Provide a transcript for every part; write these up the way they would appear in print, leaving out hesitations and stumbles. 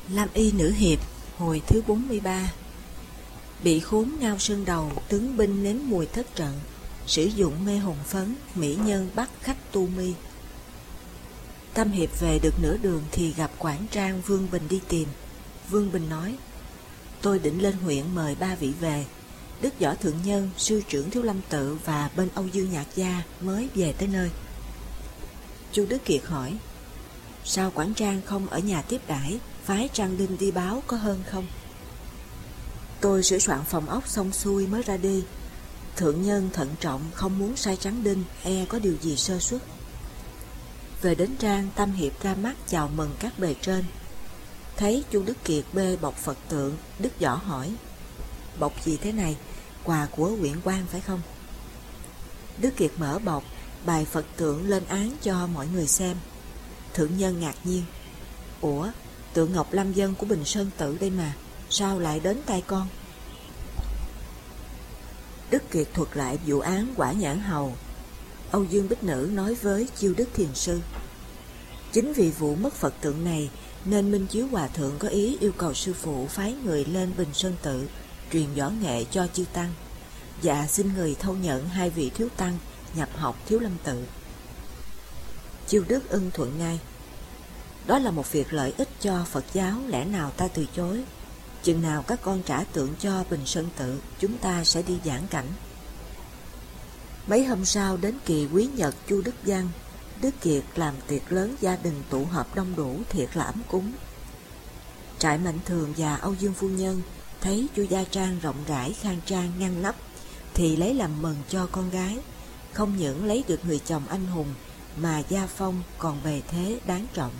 Lam Y Nữ Hiệp, hồi thứ 43. Bị khốn ngao sơn đầu, tướng binh nếm mùi thất trận, sử dụng mê hồn phấn, mỹ nhân bắt khách tu mi. Tam Hiệp về được nửa đường thì gặp quản trang Vương Bình đi tìm. Vương Bình nói: tôi định lên huyện mời 3 vị về. Đức Võ Thượng Nhân, sư trưởng Thiếu Lâm Tự và bên Âu Dương Nhạc Gia mới về tới nơi. Chu Đức Kiệt hỏi: sao quản trang không ở nhà tiếp đãi, phái Trang Đinh đi báo có hơn không? Tôi sửa soạn phòng ốc xong xuôi mới ra đi. Thượng nhân thận trọng, không muốn sai Tráng Đinh, e có điều gì sơ suất. Về đến trang, Tam Hiệp ra mắt chào mừng các bề trên. Thấy Chu Đức Kiệt bê bọc Phật tượng, Đức Võ hỏi: bọc gì thế này? Quà của huyện quan phải không? Đức Kiệt mở bọc, bài Phật tượng lên án cho mọi người xem. Thượng nhân ngạc nhiên: ủa, tượng Ngọc Lâm Dân của Bình Sơn Tự đây mà, sao lại đến tay con? Đức Kiệt thuật lại vụ án Quả Nhãn Hầu. Âu Dương Bích Nữ nói với Chiêu Đức Thiền Sư: chính vì vụ mất Phật tượng này nên Minh Chiếu Hòa Thượng có ý yêu cầu sư phụ phái người lên Bình Sơn Tự truyền võ nghệ cho chư tăng, và xin người thâu nhận 2 vị thiếu tăng nhập học Thiếu Lâm Tự. Chiêu Đức ưng thuận ngay: đó là một việc lợi ích cho Phật giáo, lẽ nào ta từ chối? Chừng nào các con trả tượng cho Bình Sơn Tự, chúng ta sẽ đi giảng cảnh. Mấy hôm sau đến kỳ quý nhật Chu Đức Văn, Đức Kiệt làm tiệc lớn, gia đình tụ họp đông đủ, thiệt là ấm cúng. Trại Mạnh Thường và Âu Dương phu nhân thấy Chu gia trang rộng rãi, khang trang, ngăn nắp thì lấy làm mừng cho con gái. Không những lấy được người chồng anh hùng mà gia phong còn bề thế đáng trọng.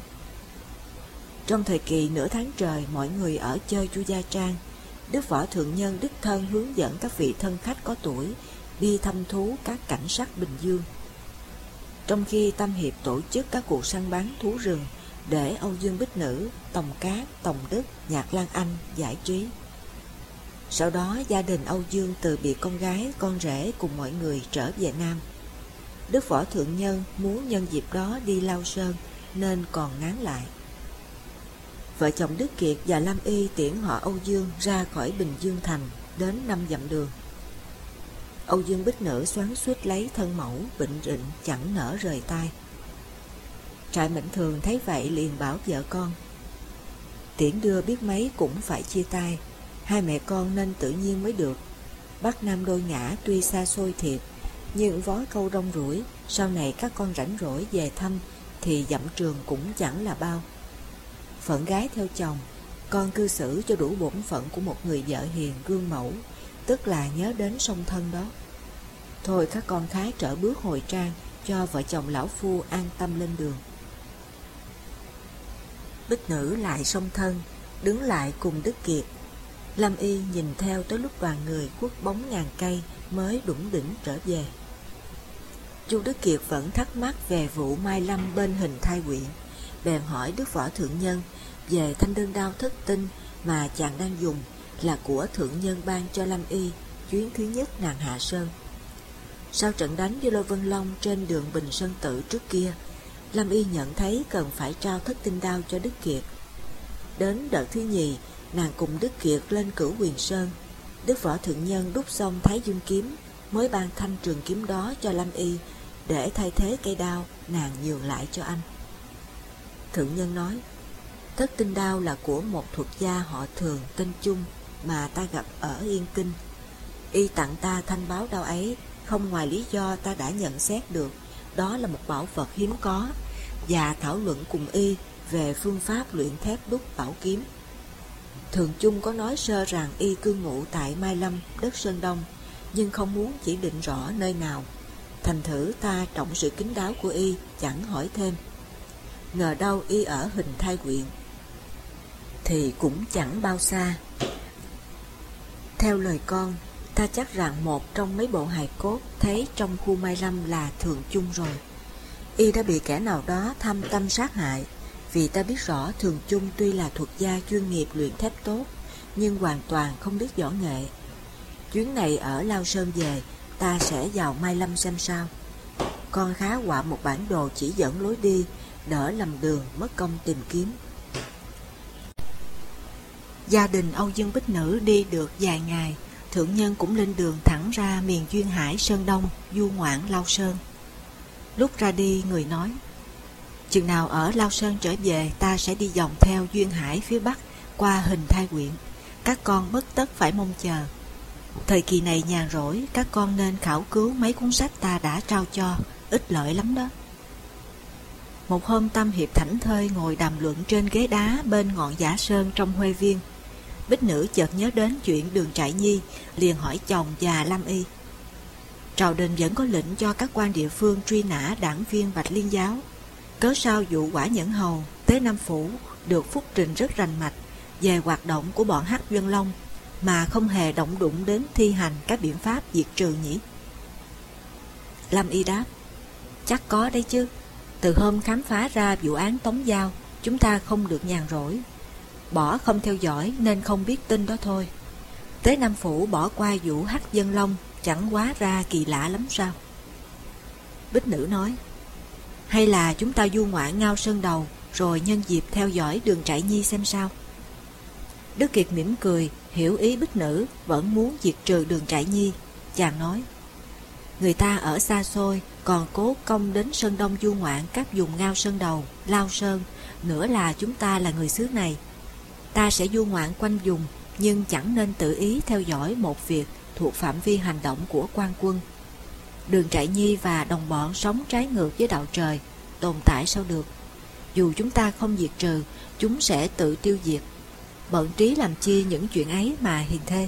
Trong thời kỳ nửa tháng trời mọi người ở chơi Chu gia trang, Đức Võ Thượng Nhân đích thân hướng dẫn các vị thân khách có tuổi đi thăm thú các cảnh sắc Bình Dương. Trong khi Tam Hiệp tổ chức các cuộc săn bắn thú rừng để Âu Dương Bích Nữ, Tòng Cát, Tòng Đức, Nhạc Lan Anh giải trí. Sau đó gia đình Âu Dương từ biệt con gái, con rể cùng mọi người trở về Nam. Đức Võ Thượng Nhân muốn nhân dịp đó đi Lao Sơn nên còn ngán lại. Vợ chồng Đức Kiệt và Lam Y tiễn họ Âu Dương ra khỏi Bình Dương Thành đến 5 dặm đường. Âu Dương Bích Nữ xoắn xuýt lấy thân mẫu, bệnh rịnh chẳng nỡ rời tay. Trại Mạnh Thường thấy vậy liền bảo vợ con: tiễn đưa biết mấy cũng phải chia tay, 2 mẹ con nên tự nhiên mới được. Bắc Nam đôi ngã tuy xa xôi thiệt, nhưng vó câu rong ruổi, sau này các con rảnh rỗi về thăm thì dặm trường cũng chẳng là bao. Phận gái theo chồng, con cư xử cho đủ bổn phận của một người vợ hiền gương mẫu, tức là nhớ đến song thân đó. Thôi các con khái trở bước hồi trang, cho vợ chồng lão phu an tâm lên đường. Bích Nữ lại song thân, đứng lại cùng Đức Kiệt. Lam Y nhìn theo tới lúc đoàn người khuất bóng ngàn cây mới đủng đỉnh trở về. Chu Đức Kiệt vẫn thắc mắc về vụ Mai Lâm bên Hình Thai Quyện, bèn hỏi Đức Võ Thượng Nhân về thanh đơn đao thất tinh mà chàng đang dùng là của Thượng Nhân ban cho Lam Y chuyến thứ nhất nàng hạ sơn. Sau trận đánh với Lôi Vân Long trên đường Bình Sơn Tự trước kia, Lam Y nhận thấy cần phải trao thất tinh đao cho Đức Kiệt. Đến đợt thứ nhì, nàng cùng Đức Kiệt lên Cửu Huyền Sơn. Đức Võ Thượng Nhân đúc xong Thái Dương kiếm mới ban thanh trường kiếm đó cho Lam Y để thay thế cây đao nàng nhường lại cho anh. Thượng Nhân nói: thất tinh đao là của một thuật gia họ Thường tên Chung mà ta gặp ở Yên Kinh. Y tặng ta thanh báo đao ấy không ngoài lý do ta đã nhận xét được đó là một bảo vật hiếm có, và thảo luận cùng Y về phương pháp luyện thép đúc bảo kiếm. Thường Chung có nói sơ rằng Y cư ngụ tại Mai Lâm, đất Sơn Đông, nhưng không muốn chỉ định rõ nơi nào. Thành thử ta trọng sự kín đáo của Y, chẳng hỏi thêm. Ngờ đâu Y ở Hình Thai Quyện, thì cũng chẳng bao xa. Theo lời con, ta chắc rằng một trong mấy bộ hài cốt thấy trong khu Mai Lâm là Thường Chung rồi. Y đã bị kẻ nào đó thăm tâm sát hại, vì ta biết rõ Thường Chung tuy là thuật gia chuyên nghiệp luyện thép tốt, nhưng hoàn toàn không biết võ nghệ. Chuyến này ở Lao Sơn về, ta sẽ vào Mai Lâm xem sao. Con khá họa một bản đồ chỉ dẫn lối đi, đỡ lầm đường mất công tìm kiếm. Gia đình Âu Dương Bích Nữ đi được vài ngày, thượng nhân cũng lên đường thẳng ra miền Duyên Hải Sơn Đông, du ngoạn Lao Sơn. Lúc ra đi, người nói: chừng nào ở Lao Sơn trở về, ta sẽ đi vòng theo Duyên Hải phía Bắc qua Hình Thai Quyện. Các con bất tất phải mong chờ. Thời kỳ này nhàn rỗi, các con nên khảo cứu mấy cuốn sách ta đã trao cho, ích lợi lắm đó. Một hôm, Tam Hiệp thảnh thơi ngồi đàm luận trên ghế đá bên ngọn Giả Sơn trong Huê Viên. Bích Nữ chợt nhớ đến chuyện Đường Trại Nhi, liền hỏi chồng và Lâm Y: triều đình vẫn có lệnh cho các quan địa phương truy nã đảng viên Bạch Liên giáo, cớ sao vụ Quả Nhẫn Hầu, Tế Nam Phủ được phúc trình rất rành mạch về hoạt động của bọn Hắc Vân Long, mà không hề động đụng đến thi hành các biện pháp diệt trừ nhỉ? Lâm Y đáp: chắc có đấy chứ. Từ hôm khám phá ra vụ án Tống Giao, chúng ta không được nhàn rỗi, bỏ không theo dõi nên không biết tin đó thôi. Tế Nam Phủ bỏ qua vụ Hắc Vân Long chẳng quá ra kỳ lạ lắm sao? Bích Nữ nói: hay là chúng ta du ngoạn Ngao Sơn Đầu, rồi nhân dịp theo dõi Đường Trại Nhi xem sao? Đức Kiệt mỉm cười, hiểu ý Bích Nữ vẫn muốn diệt trừ Đường Trại Nhi. Chàng nói: người ta ở xa xôi còn cố công đến Sơn Đông du ngoạn các vùng Ngao Sơn Đầu, Lao Sơn, nữa là chúng ta là người xứ này. Ta sẽ du ngoạn quanh vùng, nhưng chẳng nên tự ý theo dõi một việc thuộc phạm vi hành động của quan quân. Đường Trại Nhi và đồng bọn sống trái ngược với đạo trời, tồn tại sao được? Dù chúng ta không diệt trừ, chúng sẽ tự tiêu diệt. Bận trí làm chi những chuyện ấy mà hiền thê?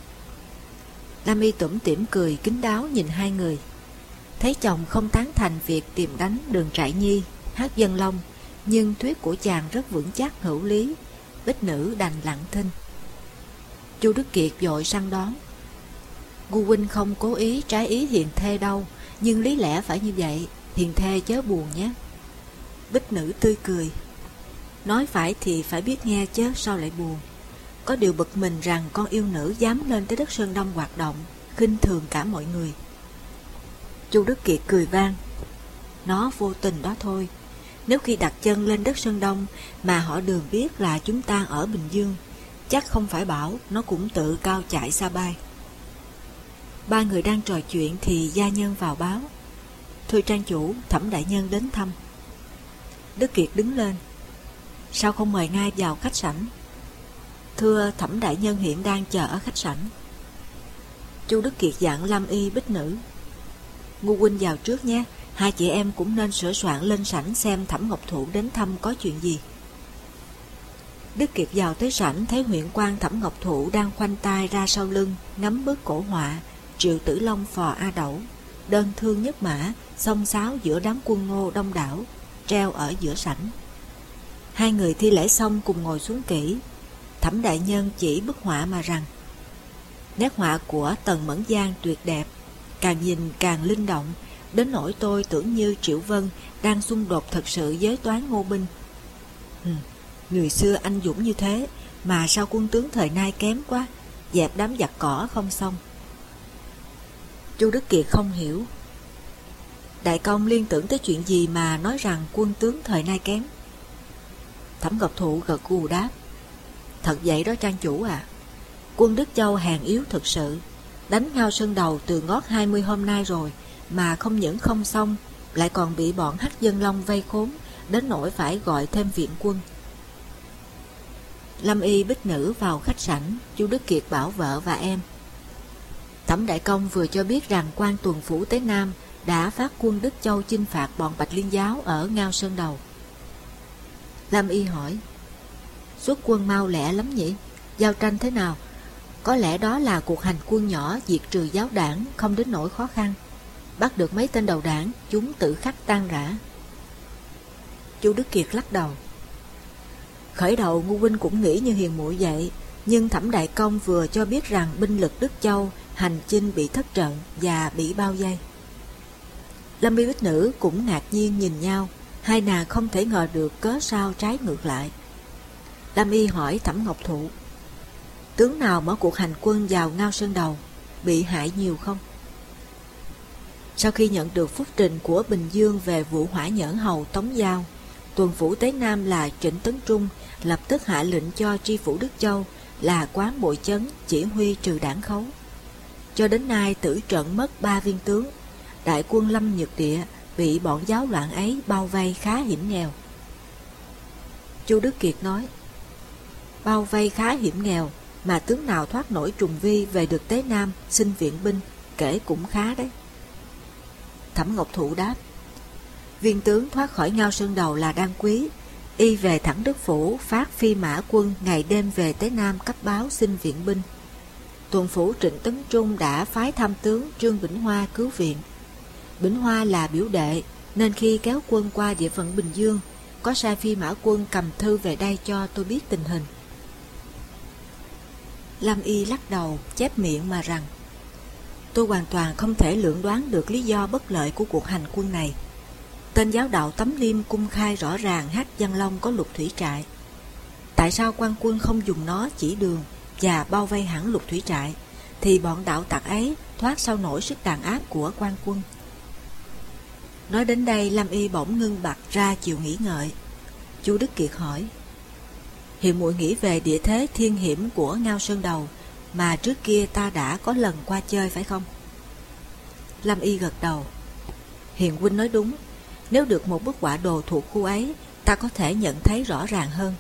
Lam Y tủm tỉm cười kín đáo nhìn hai người. Thấy chồng không tán thành việc tìm đánh Đường Trại Nhi, Hắc Vân Long, nhưng thuyết của chàng rất vững chắc hữu lý. Bích Nữ đành lặng thinh. Chu Đức Kiệt vội săn đón: Ngu huynh không cố ý trái ý hiền thê đâu, nhưng lý lẽ phải như vậy, hiền thê chớ buồn nhé. Bích Nữ tươi cười: nói phải thì phải biết nghe chứ sao lại buồn. Có điều bực mình rằng con yêu nữ dám lên tới đất Sơn Đông hoạt động, khinh thường cả mọi người. Chu Đức Kiệt cười vang: nó vô tình đó thôi. Nếu khi đặt chân lên đất Sơn Đông mà họ Đường biết là chúng ta ở Bình Dương, chắc không phải bảo nó cũng tự cao chạy xa bay. Ba người đang trò chuyện thì gia nhân vào báo: thưa trang chủ, Thẩm đại nhân đến thăm. Đức Kiệt đứng lên: sao không mời ngay vào khách sảnh? Thưa, Thẩm đại nhân hiện đang chờ ở khách sảnh. Chu Đức Kiệt dặn Lâm Y Bích Nữ: Ngu huynh vào trước nhé, hai chị em cũng nên sửa soạn lên sảnh xem Thẩm Ngọc Thụ đến thăm có chuyện gì. Đức Kiệt vào tới sảnh, thấy huyện quan Thẩm Ngọc Thụ đang khoanh tay ra sau lưng ngắm bức cổ họa Triệu Tử Long phò A Đẩu, đơn thương nhất mã, xông xáo giữa đám quân Ngô đông đảo, treo ở giữa sảnh. Hai người thi lễ xong cùng ngồi xuống kỹ. Thẩm đại nhân chỉ bức họa mà rằng: nét họa của Tần Mẫn Giang tuyệt đẹp, càng nhìn càng linh động, đến nỗi tôi tưởng như Triệu Vân đang xung đột thật sự với toán Ngô binh. Người xưa anh dũng như thế mà sao quân tướng thời nay kém quá, dẹp đám giặc cỏ không xong. Chu Đức Kiệt không hiểu. Đại công liên tưởng tới chuyện gì mà nói rằng quân tướng thời nay kém? Thẩm Ngọc Thụ gật gù đáp: thật vậy đó trang chủ à. Quân Đức Châu hèn yếu thực sự, đánh Ngao Sơn Đầu từ ngót 20 hôm nay rồi, mà không những không xong, lại còn bị bọn Hắc Vân Long vây khốn, đến nỗi phải gọi thêm viện quân. Lâm Y Bích Nữ vào khách sảnh. Chu Đức Kiệt bảo vợ và em: Thẩm đại công vừa cho biết rằng quan tuần phủ Tế Nam đã phát quân Đức Châu chinh phạt bọn Bạch Liên giáo ở Ngao Sơn Đầu. Lâm Y hỏi: xuất quân mau lẹ lắm nhỉ? Giao tranh thế nào? Có lẽ đó là cuộc hành quân nhỏ diệt trừ giáo đảng, không đến nỗi khó khăn. Bắt được mấy tên đầu đảng, chúng tự khắc tan rã. Chu Đức Kiệt lắc đầu: khởi đầu Ngu huynh cũng nghĩ như hiền muội vậy, nhưng Thẩm đại công vừa cho biết rằng binh lực Đức Châu hành chinh bị thất trận và bị bao vây. Lâm Y Bích Nữ cũng ngạc nhiên nhìn nhau, hai nàng không thể ngờ được cớ sao trái ngược lại. Lâm Y hỏi Thẩm Ngọc Thụ: tướng nào mở cuộc hành quân vào Ngao Sơn Đầu, bị hại nhiều không? Sau khi nhận được phúc trình của Bình Dương về vụ Hỏa Nhẫn Hầu Tống Giao, tuần phủ Tế Nam là Trịnh Tấn Trung lập tức hạ lệnh cho tri phủ Đức Châu là quán Bội Chấn chỉ huy trừ đảng khấu. Cho đến nay tử trận mất 3 viên tướng, đại quân Lâm Nhược Địa bị bọn giáo loạn ấy bao vây khá hiểm nghèo. Chu Đức Kiệt nói, bao vây khá hiểm nghèo mà tướng nào thoát nổi trùng vi về được Tế Nam xin viện binh, kể cũng khá đấy. Thẩm Ngọc Thụ đáp, viên tướng thoát khỏi Ngao Sơn Đầu là Đan Quý, y về thẳng Đức Phủ phát phi mã quân ngày đêm về Tế Nam cấp báo xin viện binh. Tuần phủ Trịnh Tấn Trung đã phái tham tướng Trương Bỉnh Hoa cứu viện. Bỉnh Hoa là biểu đệ nên khi kéo quân qua địa phận Bình Dương có sai phi mã quân cầm thư về đây cho tôi biết tình hình. Lâm Y lắc đầu chép miệng mà rằng, tôi hoàn toàn không thể lượng đoán được lý do bất lợi của cuộc hành quân này. Tên giáo đạo Tấm Liêm cung khai rõ ràng Hắc Văn Long có lục thủy trại. Tại sao quan quân không dùng nó chỉ đường và bao vây hẳn lục thủy trại, thì bọn đạo tặc ấy thoát sao nổi sức đàn áp của quan quân? Nói đến đây, Lâm Y bỗng ngưng bặt ra chiều nghĩ ngợi. Chu Đức Kiệt hỏi, hiện muội nghĩ về địa thế thiên hiểm của Ngao Sơn Đầu mà trước kia ta đã có lần qua chơi phải không? Lâm Y gật đầu. Hiền huynh nói đúng, nếu được một bức họa đồ thuộc khu ấy, ta có thể nhận thấy rõ ràng hơn.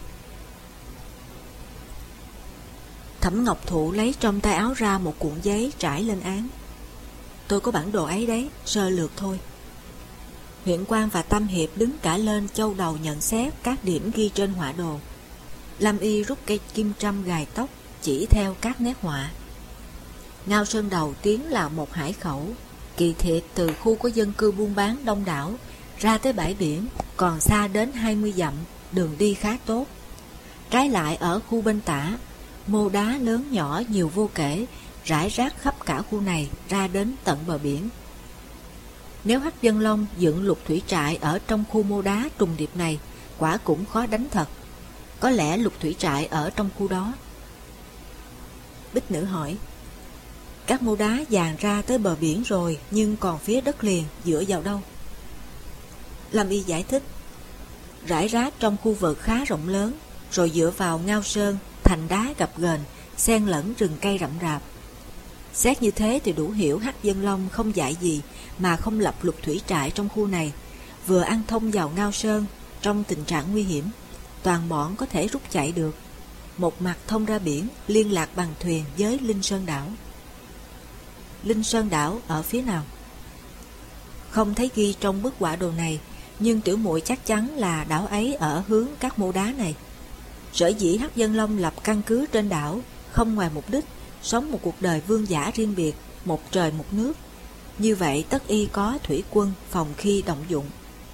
Thẩm Ngọc Thụ lấy trong tay áo ra một cuộn giấy trải lên án. Tôi có bản đồ ấy đấy, sơ lược thôi. Huyện Quan và Tam Hiệp đứng cả lên châu đầu nhận xét các điểm ghi trên họa đồ. Lâm Y rút cây kim châm gài tóc, chỉ theo các nét họa. Ngao Sơn Đầu tiến là một hải khẩu, kỳ thiệt từ khu có dân cư buôn bán đông đảo ra tới bãi biển còn xa đến 20 dặm, đường đi khá tốt. Trái lại ở khu bên tả, mô đá lớn nhỏ nhiều vô kể, rải rác khắp cả khu này ra đến tận bờ biển. Nếu Hắc Vân Long dựng lục thủy trại ở trong khu mô đá trùng điệp này, quả cũng khó đánh thật. Có lẽ lục thủy trại ở trong khu đó. Bích Nữ hỏi, các mô đá dàn ra tới bờ biển rồi, nhưng còn phía đất liền dựa vào đâu? Lâm Y giải thích, rải rác trong khu vực khá rộng lớn, rồi dựa vào Ngao Sơn, thành đá gập ghềnh, xen lẫn rừng cây rậm rạp. Xét như thế thì đủ hiểu Hắc Vân Long không dại gì mà không lập lục thủy trại trong khu này, vừa ăn thông vào Ngao Sơn trong tình trạng nguy hiểm, toàn bọn có thể rút chạy được. Một mặt thông ra biển, liên lạc bằng thuyền với Linh Sơn Đảo. Linh Sơn Đảo ở phía nào? Không thấy ghi trong bức họa đồ này, nhưng tiểu muội chắc chắn là đảo ấy ở hướng các mô đá này. Sở dĩ Hắc Vân Long lập căn cứ trên đảo, không ngoài mục đích sống một cuộc đời vương giả riêng biệt, một trời một nước. Như vậy tất y có thủy quân phòng khi động dụng.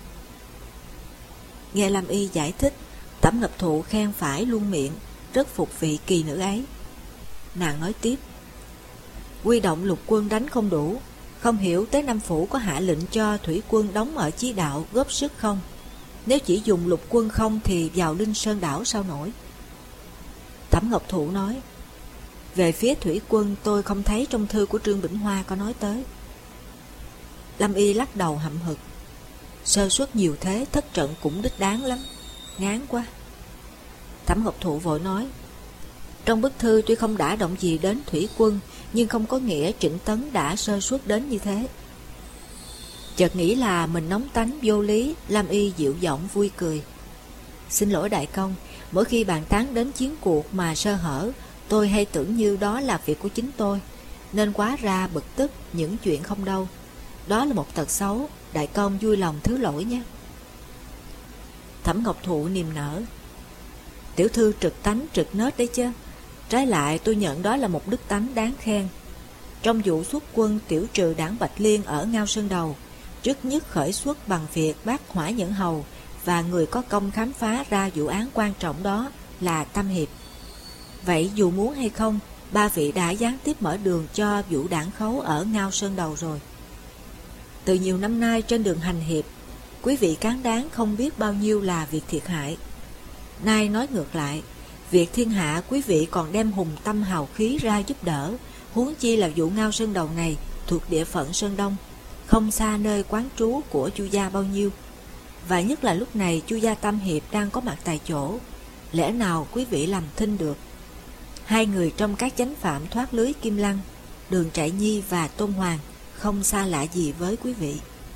Nghe Lâm Y giải thích, Thẩm Ngọc Thụ khen phải luôn miệng, rất phục vị kỳ nữ ấy. Nàng nói tiếp, huy động lục quân đánh không đủ, không hiểu Tế Nam Phủ có hạ lệnh cho thủy quân đóng ở Chí Đạo góp sức không? Nếu chỉ dùng lục quân không thì vào Linh Sơn Đảo sao nổi? Thẩm Ngọc Thụ nói, về phía thủy quân tôi không thấy trong thư của Trương Bỉnh Hoa có nói tới. Lâm Y lắc đầu hậm hực, sơ suất nhiều thế thất trận cũng đích đáng lắm, ngán quá. Thẩm Ngọc Thụ vội nói, trong bức thư tuy không đã động gì đến thủy quân, nhưng không có nghĩa Trịnh Tấn đã sơ suất đến như thế. Chợt nghĩ là mình nóng tánh vô lý, Lâm Y dịu giọng vui cười. Xin lỗi đại công, mỗi khi bàn tán đến chiến cuộc mà sơ hở, tôi hay tưởng như đó là việc của chính tôi, nên quá ra bực tức những chuyện không đâu. Đó là một tật xấu, đại công vui lòng thứ lỗi nhé. Thẩm Ngọc Thụ niềm nở, tiểu thư trực tánh trực nết đấy chứ. Trái lại tôi nhận đó là một đức tánh đáng khen. Trong vụ xuất quân tiểu trừ đảng Bạch Liên ở Ngao Sơn Đầu, trước nhất khởi xuất bằng việc bắt Hỏa Nhẫn Hầu và người có công khám phá ra vụ án quan trọng đó là Tam Hiệp. Vậy dù muốn hay không, ba vị đã gián tiếp mở đường cho vụ đảng khấu ở Ngao Sơn Đầu rồi. Từ nhiều năm nay trên đường hành hiệp, quý vị cán đáng không biết bao nhiêu là việc thiệt hại. Nay nói ngược lại, việc thiên hạ quý vị còn đem hùng tâm hào khí ra giúp đỡ, huống chi là vụ Ngao Sơn Đầu này thuộc địa phận Sơn Đông, không xa nơi quán trú của Chu gia bao nhiêu. Và nhất là lúc này Chu gia Tam Hiệp đang có mặt tại chỗ, lẽ nào quý vị làm thinh được? Hai người trong các chánh phạm thoát lưới Kim Lăng, Đường Trại Nhi và Tôn Hoàng, không xa lạ gì với quý vị.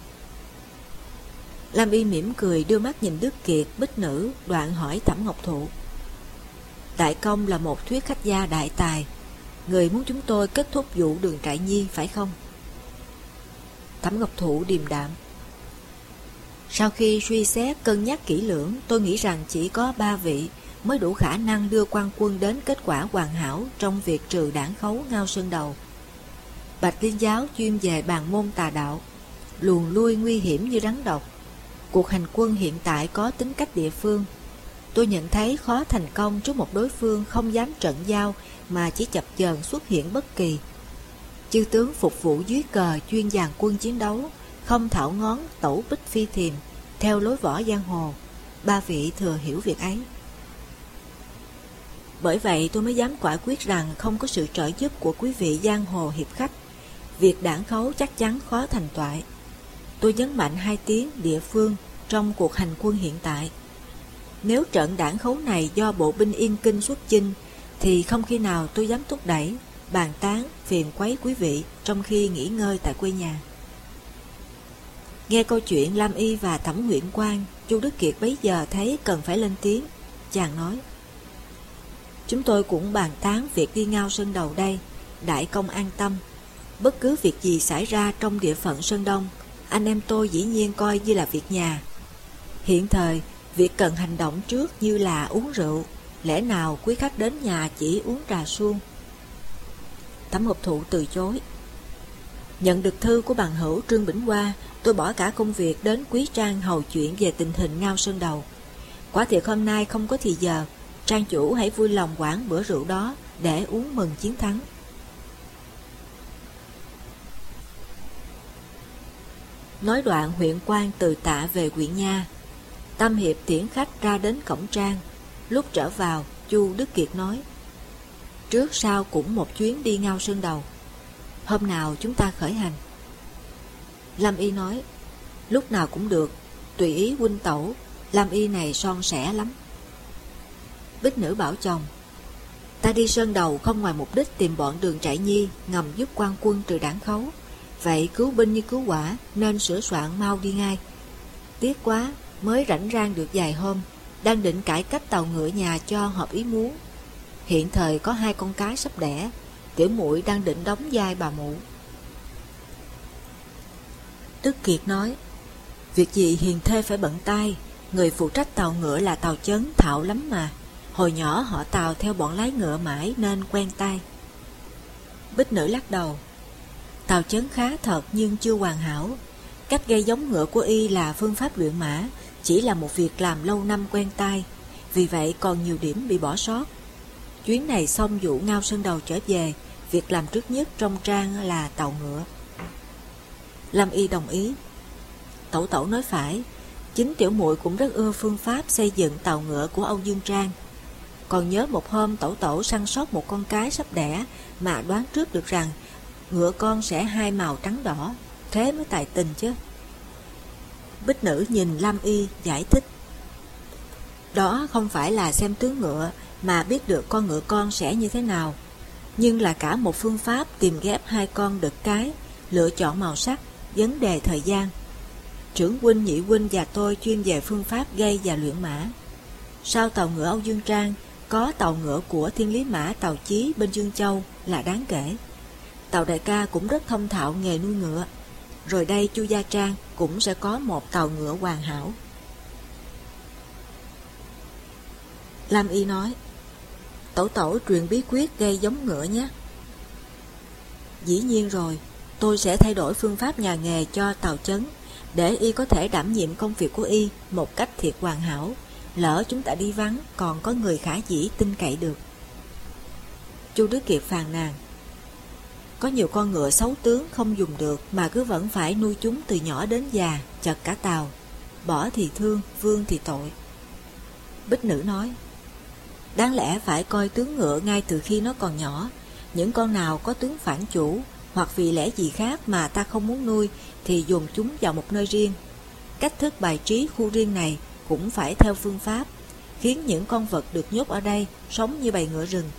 Lam Y mỉm cười đưa mắt nhìn Đức Kiệt, Bích Nữ, đoạn hỏi Thẩm Ngọc Thụ. Đại công là một thuyết khách gia đại tài, người muốn chúng tôi kết thúc vụ Đường Trại Nhi phải không? Thẩm Ngọc Thụ điềm đạm. Sau khi suy xét cân nhắc kỹ lưỡng, tôi nghĩ rằng chỉ có 3 vị mới đủ khả năng đưa quan quân đến kết quả hoàn hảo trong việc trừ đảng khấu Ngao Sơn Đầu. Bạch Liên giáo chuyên về bàn môn tà đạo, luồn lui nguy hiểm như rắn độc. Cuộc hành quân hiện tại có tính cách địa phương. Tôi nhận thấy khó thành công trước một đối phương không dám trận giao mà chỉ chập chờn xuất hiện bất kỳ. Chư tướng phục vụ dưới cờ chuyên dàn quân chiến đấu, không thảo ngón tẩu bích phi thiềm theo lối võ giang hồ. 3 vị thừa hiểu việc ấy. Bởi vậy tôi mới dám quả quyết rằng không có sự trợ giúp của quý vị giang hồ hiệp khách, việc đảng khấu chắc chắn khó thành toại. Tôi nhấn mạnh 2 tiếng địa phương trong cuộc hành quân hiện tại. Nếu trận đảng khấu này do bộ binh Yên Kinh xuất chinh, thì không khi nào tôi dám thúc đẩy, bàn tán, phiền quấy quý vị trong khi nghỉ ngơi tại quê nhà. Nghe câu chuyện Lam Y và Thẩm Nguyễn Quang, Chu Đức Kiệt bấy giờ thấy cần phải lên tiếng. Chàng nói: Chúng tôi cũng bàn tán việc đi Ngao Sơn Đầu đây, đại công an tâm. Bất cứ việc gì xảy ra trong địa phận Sơn Đông, anh em tôi dĩ nhiên coi như là việc nhà. Hiện thời, việc cần hành động trước như là uống rượu, lẽ nào quý khách đến nhà chỉ uống trà suông? Thẩm Ngọc Thụ từ chối. Nhận được thư của bằng hữu Trương Bỉnh Hoa, tôi bỏ cả công việc đến Quý Trang hầu chuyện về tình hình Ngao Sơn Đầu. Quả thiệt hôm nay không có thì giờ, Trang chủ hãy vui lòng quản bữa rượu đó để uống mừng chiến thắng. Nói đoạn huyện quan từ Tạ về huyện Nha. Tam Hiệp tiễn khách ra đến cổng Trang. Lúc trở vào, Chu Đức Kiệt nói: Trước sau cũng một chuyến đi Ngao Sơn Đầu, hôm nào chúng ta khởi hành? Lam Y nói: Lúc nào cũng được, tùy ý huynh tẩu. Lam Y này son sẻ lắm. Bích Nữ bảo chồng: Ta đi Sơn Đầu không ngoài mục đích tìm bọn Đường Trại Nhi ngầm giúp quan quân trừ đảng khấu. Vậy cứu binh như cứu quả, nên sửa soạn mau đi ngay. Tiếc quá, mới rảnh rang được vài hôm, đang định cải cách tàu ngựa nhà cho hợp ý muốn. Hiện thời có 2 con cái sắp đẻ, tiểu muội đang định đóng vai bà mụ. Đức Kiệt nói: Việc gì hiền thê phải bận tay, người phụ trách tàu ngựa là Tàu Chấn thạo lắm mà. Hồi nhỏ họ Tàu theo bọn lái ngựa mãi nên quen tay. Bích Nữ lắc đầu: Tàu Chấn khá thật nhưng chưa hoàn hảo. Cách gây giống ngựa của y là phương pháp luyện mã, chỉ là một việc làm lâu năm quen tay, vì vậy còn nhiều điểm bị bỏ sót. Chuyến này xong vụ Ngao Sơn Đầu trở về, việc làm trước nhất trong Trang là tàu ngựa. Lâm Y đồng ý. Tẩu tẩu nói phải, chính tiểu muội cũng rất ưa phương pháp xây dựng tàu ngựa của Âu Dương Trang. Còn nhớ một hôm tẩu tẩu săn sót một con cái sắp đẻ mà đoán trước được rằng ngựa con sẽ 2 màu trắng đỏ, thế mới tài tình chứ. Bích Nữ nhìn Lam Y giải thích: Đó không phải là xem tướng ngựa mà biết được con ngựa con sẽ như thế nào, nhưng là cả một phương pháp tìm ghép 2 con đực cái, lựa chọn màu sắc, vấn đề thời gian. Trưởng huynh, nhị huynh và tôi chuyên về phương pháp gây và luyện mã. Sau tàu ngựa Âu Dương Trang, có tàu ngựa của Thiên Lý Mã Tàu Chí bên Dương Châu là đáng kể. Tàu đại ca cũng rất thông thạo nghề nuôi ngựa. Rồi đây Chu Gia Trang cũng sẽ có một tàu ngựa hoàn hảo. Lam Y nói: Tẩu tẩu truyền bí quyết gây giống ngựa nhé. Dĩ nhiên rồi, tôi sẽ thay đổi phương pháp nhà nghề cho Tàu Chấn, để y có thể đảm nhiệm công việc của y một cách thiệt hoàn hảo. Lỡ chúng ta đi vắng, còn có người khả dĩ tin cậy được. Chu Đức Kiệt phàn nàn: Có nhiều con ngựa xấu tướng không dùng được mà cứ vẫn phải nuôi chúng từ nhỏ đến già, chật cả tàu. Bỏ thì thương, vương thì tội. Bích Nữ nói: Đáng lẽ phải coi tướng ngựa ngay từ khi nó còn nhỏ. Những con nào có tướng phản chủ hoặc vì lẽ gì khác mà ta không muốn nuôi thì dồn chúng vào một nơi riêng. Cách thức bài trí khu riêng này cũng phải theo phương pháp, khiến những con vật được nhốt ở đây sống như bầy ngựa rừng.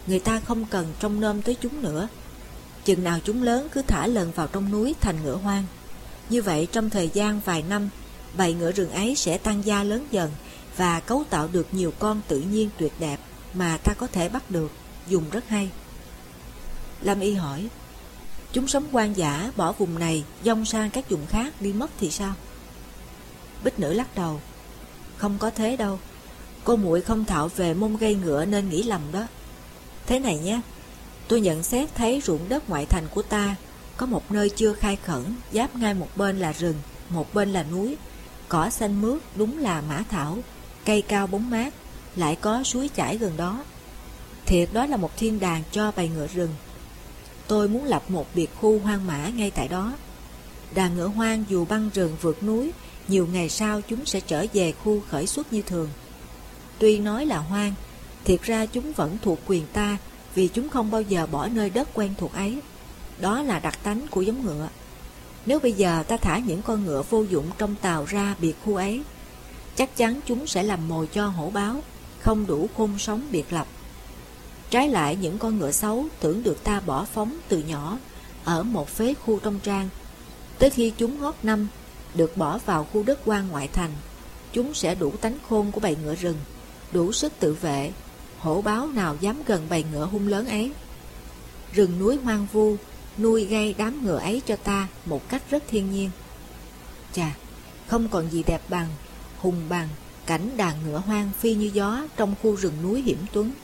người ta không cần trông nom tới chúng nữa. Chừng nào chúng lớn cứ thả lần vào trong núi thành ngựa hoang. Như vậy trong thời gian vài năm, bầy ngựa rừng ấy sẽ tăng gia lớn dần và cấu tạo được nhiều con tự nhiên tuyệt đẹp mà ta có thể bắt được, dùng rất hay. Lâm Y hỏi, chúng sống hoang dã bỏ vùng này dông sang các vùng khác đi mất thì sao? Bích Nữ lắc đầu, không có thế đâu. Cô muội không thạo về môn gây ngựa nên nghĩ lầm đó. Thế này nhé, tôi nhận xét thấy ruộng đất ngoại thành của ta có một nơi chưa khai khẩn, giáp ngay một bên là rừng, một bên là núi, cỏ xanh mướt đúng là mã thảo, cây cao bóng mát, lại có suối chảy gần đó. Thiệt đó là một thiên đàng cho bầy ngựa rừng. Tôi muốn lập một biệt khu hoang mã ngay tại đó. Đàn ngựa hoang dù băng rừng vượt núi, nhiều ngày sau chúng sẽ trở về khu khởi xuất như thường. Tuy nói là hoang, thiệt ra chúng vẫn thuộc quyền ta, vì chúng không bao giờ bỏ nơi đất quen thuộc ấy. Đó là đặc tánh của giống ngựa. Nếu bây giờ ta thả những con ngựa vô dụng trong tàu ra biệt khu ấy, chắc chắn chúng sẽ làm mồi cho hổ báo, không đủ khôn sống biệt lập. Trái lại, những con ngựa xấu tưởng được ta bỏ phóng từ nhỏ ở một phế khu trong trang, tới khi chúng ngót năm được bỏ vào khu đất hoang ngoại thành, chúng sẽ đủ tánh khôn của bầy ngựa rừng, đủ sức tự vệ. Hổ báo nào dám gần bầy ngựa hung lớn ấy. Rừng núi hoang vu nuôi gây đám ngựa ấy cho ta một cách rất thiên nhiên. Chà, không còn gì đẹp bằng, hùng bằng cảnh đàn ngựa hoang phi như gió trong khu rừng núi hiểm tuấn.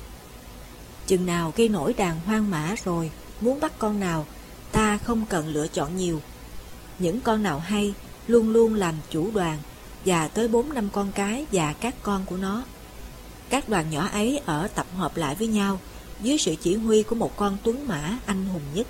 Chừng nào gây nổi đàn hoang mã rồi, muốn bắt con nào, ta không cần lựa chọn nhiều. Những con nào hay luôn luôn làm chủ đoàn, và tới 4-5 con cái và các con của nó. Các đoàn nhỏ ấy ở tập hợp lại với nhau dưới sự chỉ huy của một con tuấn mã anh hùng nhất.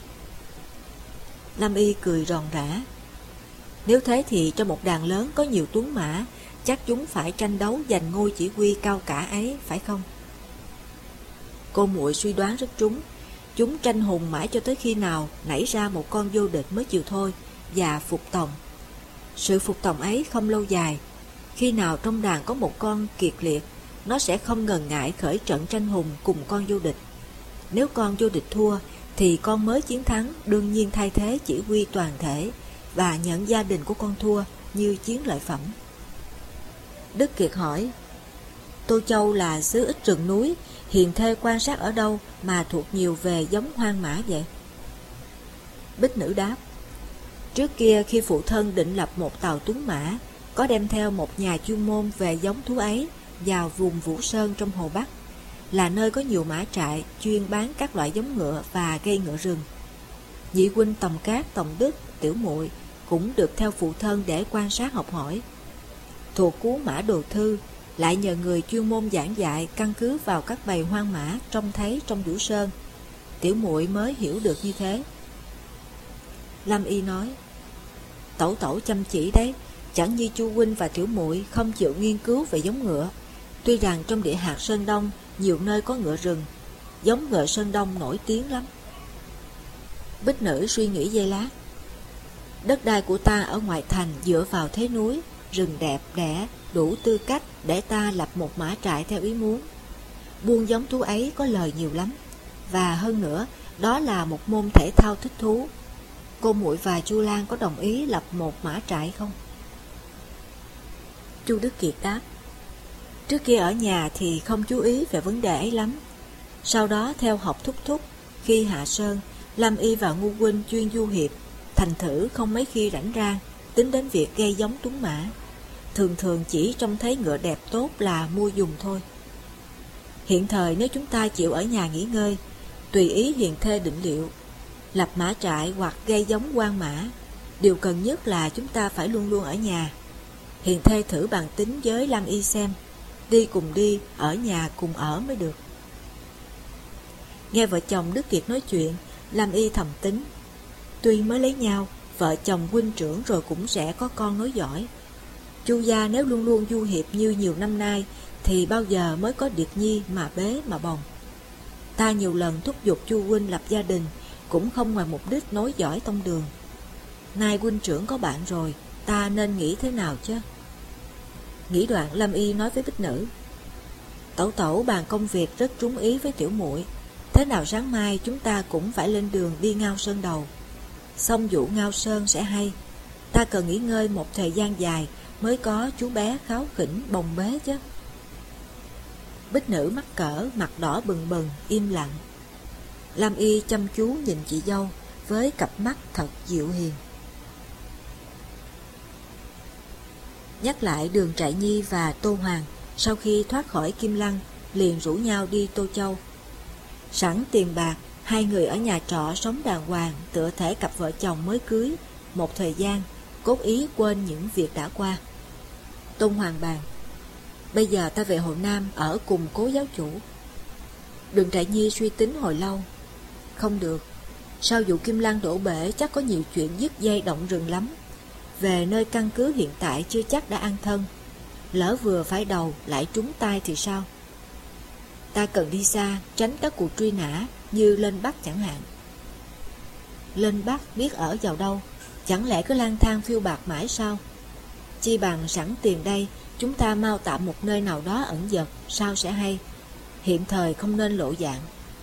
Lâm Y cười ròn rã. Nếu thế thì trong một đàn lớn có nhiều tuấn mã, chắc chúng phải tranh đấu giành ngôi chỉ huy cao cả ấy, phải không? Cô muội suy đoán rất trúng. Chúng tranh hùng mãi cho tới khi nào nảy ra một con vô địch mới chịu thôi, và phục tòng. Sự phục tòng ấy không lâu dài. Khi nào trong đàn có một con kiệt liệt, nó sẽ không ngần ngại khởi trận tranh hùng cùng con vô địch. Nếu con vô địch thua, thì con mới chiến thắng đương nhiên thay thế chỉ huy toàn thể và nhận gia đình của con thua như chiến lợi phẩm. Đức Kiệt hỏi, Tô Châu là xứ ít rừng núi, hiền thê quan sát ở đâu mà thuộc nhiều về giống hoang mã vậy? Bích Nữ đáp, trước kia khi phụ thân định lập một tàu tuấn mã, có đem theo một nhà chuyên môn về giống thú ấy vào vùng Vũ Sơn trong Hồ Bắc, là nơi có nhiều mã trại chuyên bán các loại giống ngựa và gây ngựa rừng. Nhị huynh Tòng Cát, Tòng Đức, tiểu muội cũng được theo phụ thân để quan sát học hỏi. Thuộc Cú Mã Đồ Thư lại nhờ người chuyên môn giảng dạy căn cứ vào các bầy hoang mã trông thấy trong Vũ Sơn, tiểu muội mới hiểu được như thế. Lâm Y nói, tẩu tẩu chăm chỉ đấy, chẳng như chu huynh và tiểu muội không chịu nghiên cứu về giống ngựa. Tuy rằng trong địa hạt Sơn Đông nhiều nơi có ngựa rừng, giống ngựa Sơn Đông nổi tiếng lắm. Bích Nữ suy nghĩ giây lát. Đất đai của ta ở ngoại thành dựa vào thế núi, rừng đẹp đẽ, đủ tư cách để ta lập một mã trại theo ý muốn. Buôn giống thú ấy có lời nhiều lắm, và hơn nữa, đó là một môn thể thao thích thú. Cô muội và Chu Lan có đồng ý lập một mã trại không? Chu Đức Kiệt đáp, trước kia ở nhà thì không chú ý về vấn đề ấy lắm. Sau đó theo học thúc thúc, khi hạ sơn, Lâm Y và Ngu huynh chuyên du hiệp, thành thử không mấy khi rảnh rang tính đến việc gây giống tuấn mã. Thường thường chỉ trông thấy ngựa đẹp tốt là mua dùng thôi. Hiện thời nếu chúng ta chịu ở nhà nghỉ ngơi, tùy ý hiền thê định liệu, lập mã trại hoặc gây giống hoang mã, điều cần nhất là chúng ta phải luôn luôn ở nhà. Hiền thê thử bàn tính với Lâm Y xem, đi cùng đi, ở nhà cùng ở mới được. Nghe vợ chồng Đức Kiệt nói chuyện, Lâm Y thầm tính, tuy mới lấy nhau, vợ chồng huynh trưởng rồi cũng sẽ có con nối dõi. Chu gia nếu luôn luôn du hiệp như nhiều năm nay, thì bao giờ mới có Điệt Nhi mà bế mà bồng. Ta nhiều lần thúc giục Chu huynh lập gia đình, cũng không ngoài mục đích nối dõi tông đường. Nay huynh trưởng có bạn rồi, ta nên nghĩ thế nào chứ? Nghĩ đoạn, Lâm Y nói với Bích Nữ, Tẩu tẩu bàn công việc rất trúng ý với tiểu muội. Thế nào sáng mai chúng ta cũng phải lên đường đi Ngao Sơn Đầu. Xong vụ Ngao Sơn sẽ hay. Ta cần nghỉ ngơi một thời gian dài mới có chú bé kháu khỉnh bồng bế chứ. Bích Nữ mắc cỡ, mặt đỏ bừng bừng, im lặng. Lam Y chăm chú nhìn chị dâu với cặp mắt thật dịu hiền. Nhắc lại Đường Trại Nhi và Tô Hoàng sau khi thoát khỏi Kim Lăng liền rủ nhau đi Tô Châu. Sẵn tiền bạc, hai người ở nhà trọ sống đàng hoàng tựa thể cặp vợ chồng mới cưới một thời gian, cốt ý quên những việc đã qua. Tôn Hoàng bàn: bây giờ ta về Hồ Nam ở cùng cố giáo chủ. Đường Trại Nhi suy tính hồi lâu: không được, sau vụ Kim Lăng đổ bể chắc có nhiều chuyện dứt dây động rừng lắm. Về nơi căn cứ hiện tại chưa chắc đã an thân, lỡ vừa phải đầu lại trúng tai thì sao? Ta cần đi xa, tránh các cuộc truy nã như lên Bắc chẳng hạn. Lên Bắc biết ở vào đâu, chẳng lẽ cứ lang thang phiêu bạt mãi sao? Chi bằng sẵn tiền đây, chúng ta mau tạm một nơi nào đó ẩn dật, sao sẽ hay. Hiện thời không nên lộ dạng.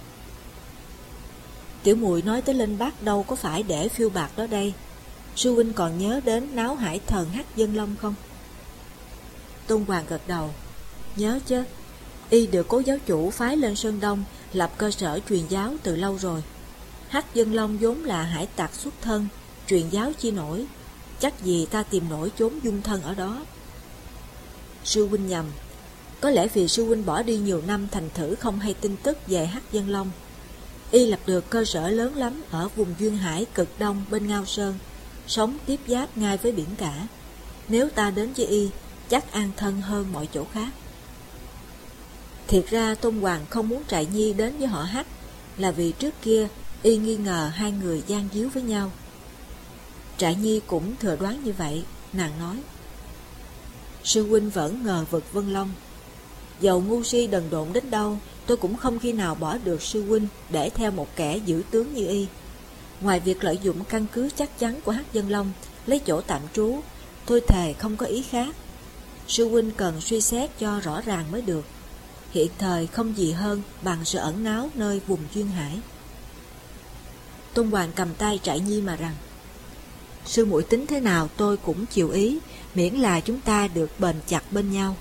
Tiểu muội nói tới lên Bắc đâu có phải để phiêu bạt đó đây. Sư huynh còn nhớ đến náo hải thần Hắc Dân Long không? Tôn Hoàng gật đầu: nhớ chứ. Y được cố giáo chủ phái lên Sơn Đông lập cơ sở truyền giáo từ lâu rồi. Hắc Dân Long vốn là hải tặc xuất thân, truyền giáo chi nổi, chắc gì ta tìm nổi chốn dung thân ở đó. Sư huynh nhầm. Có lẽ vì sư huynh bỏ đi nhiều năm thành thử không hay tin tức về Hắc Dân Long. Y lập được cơ sở lớn lắm ở vùng duyên hải cực đông bên Ngao Sơn, sống tiếp giáp ngay với biển cả. Nếu ta đến với Y, chắc an thân hơn mọi chỗ khác. Thiệt ra Tôn Hoàng không muốn Trại Nhi đến với họ Hắc là vì trước kia Y nghi ngờ hai người gian díu với nhau. Trại Nhi cũng thừa đoán như vậy. Nàng nói: sư huynh vẫn ngờ vực Vân Long. Dầu ngu si đần độn đến đâu, tôi cũng không khi nào bỏ được sư huynh để theo một kẻ giữ tướng như Y. Ngoài việc lợi dụng căn cứ chắc chắn của Hắc Dân Long lấy chỗ tạm trú, tôi thề không có ý khác. Sư huynh cần suy xét cho rõ ràng mới được. Hiện thời không gì hơn bằng sự ẩn náu nơi vùng duyên hải. Tôn Hoàng cầm tay Trại Nhi mà rằng: sư muội tính thế nào tôi cũng chịu ý, miễn là chúng ta được bền chặt bên nhau.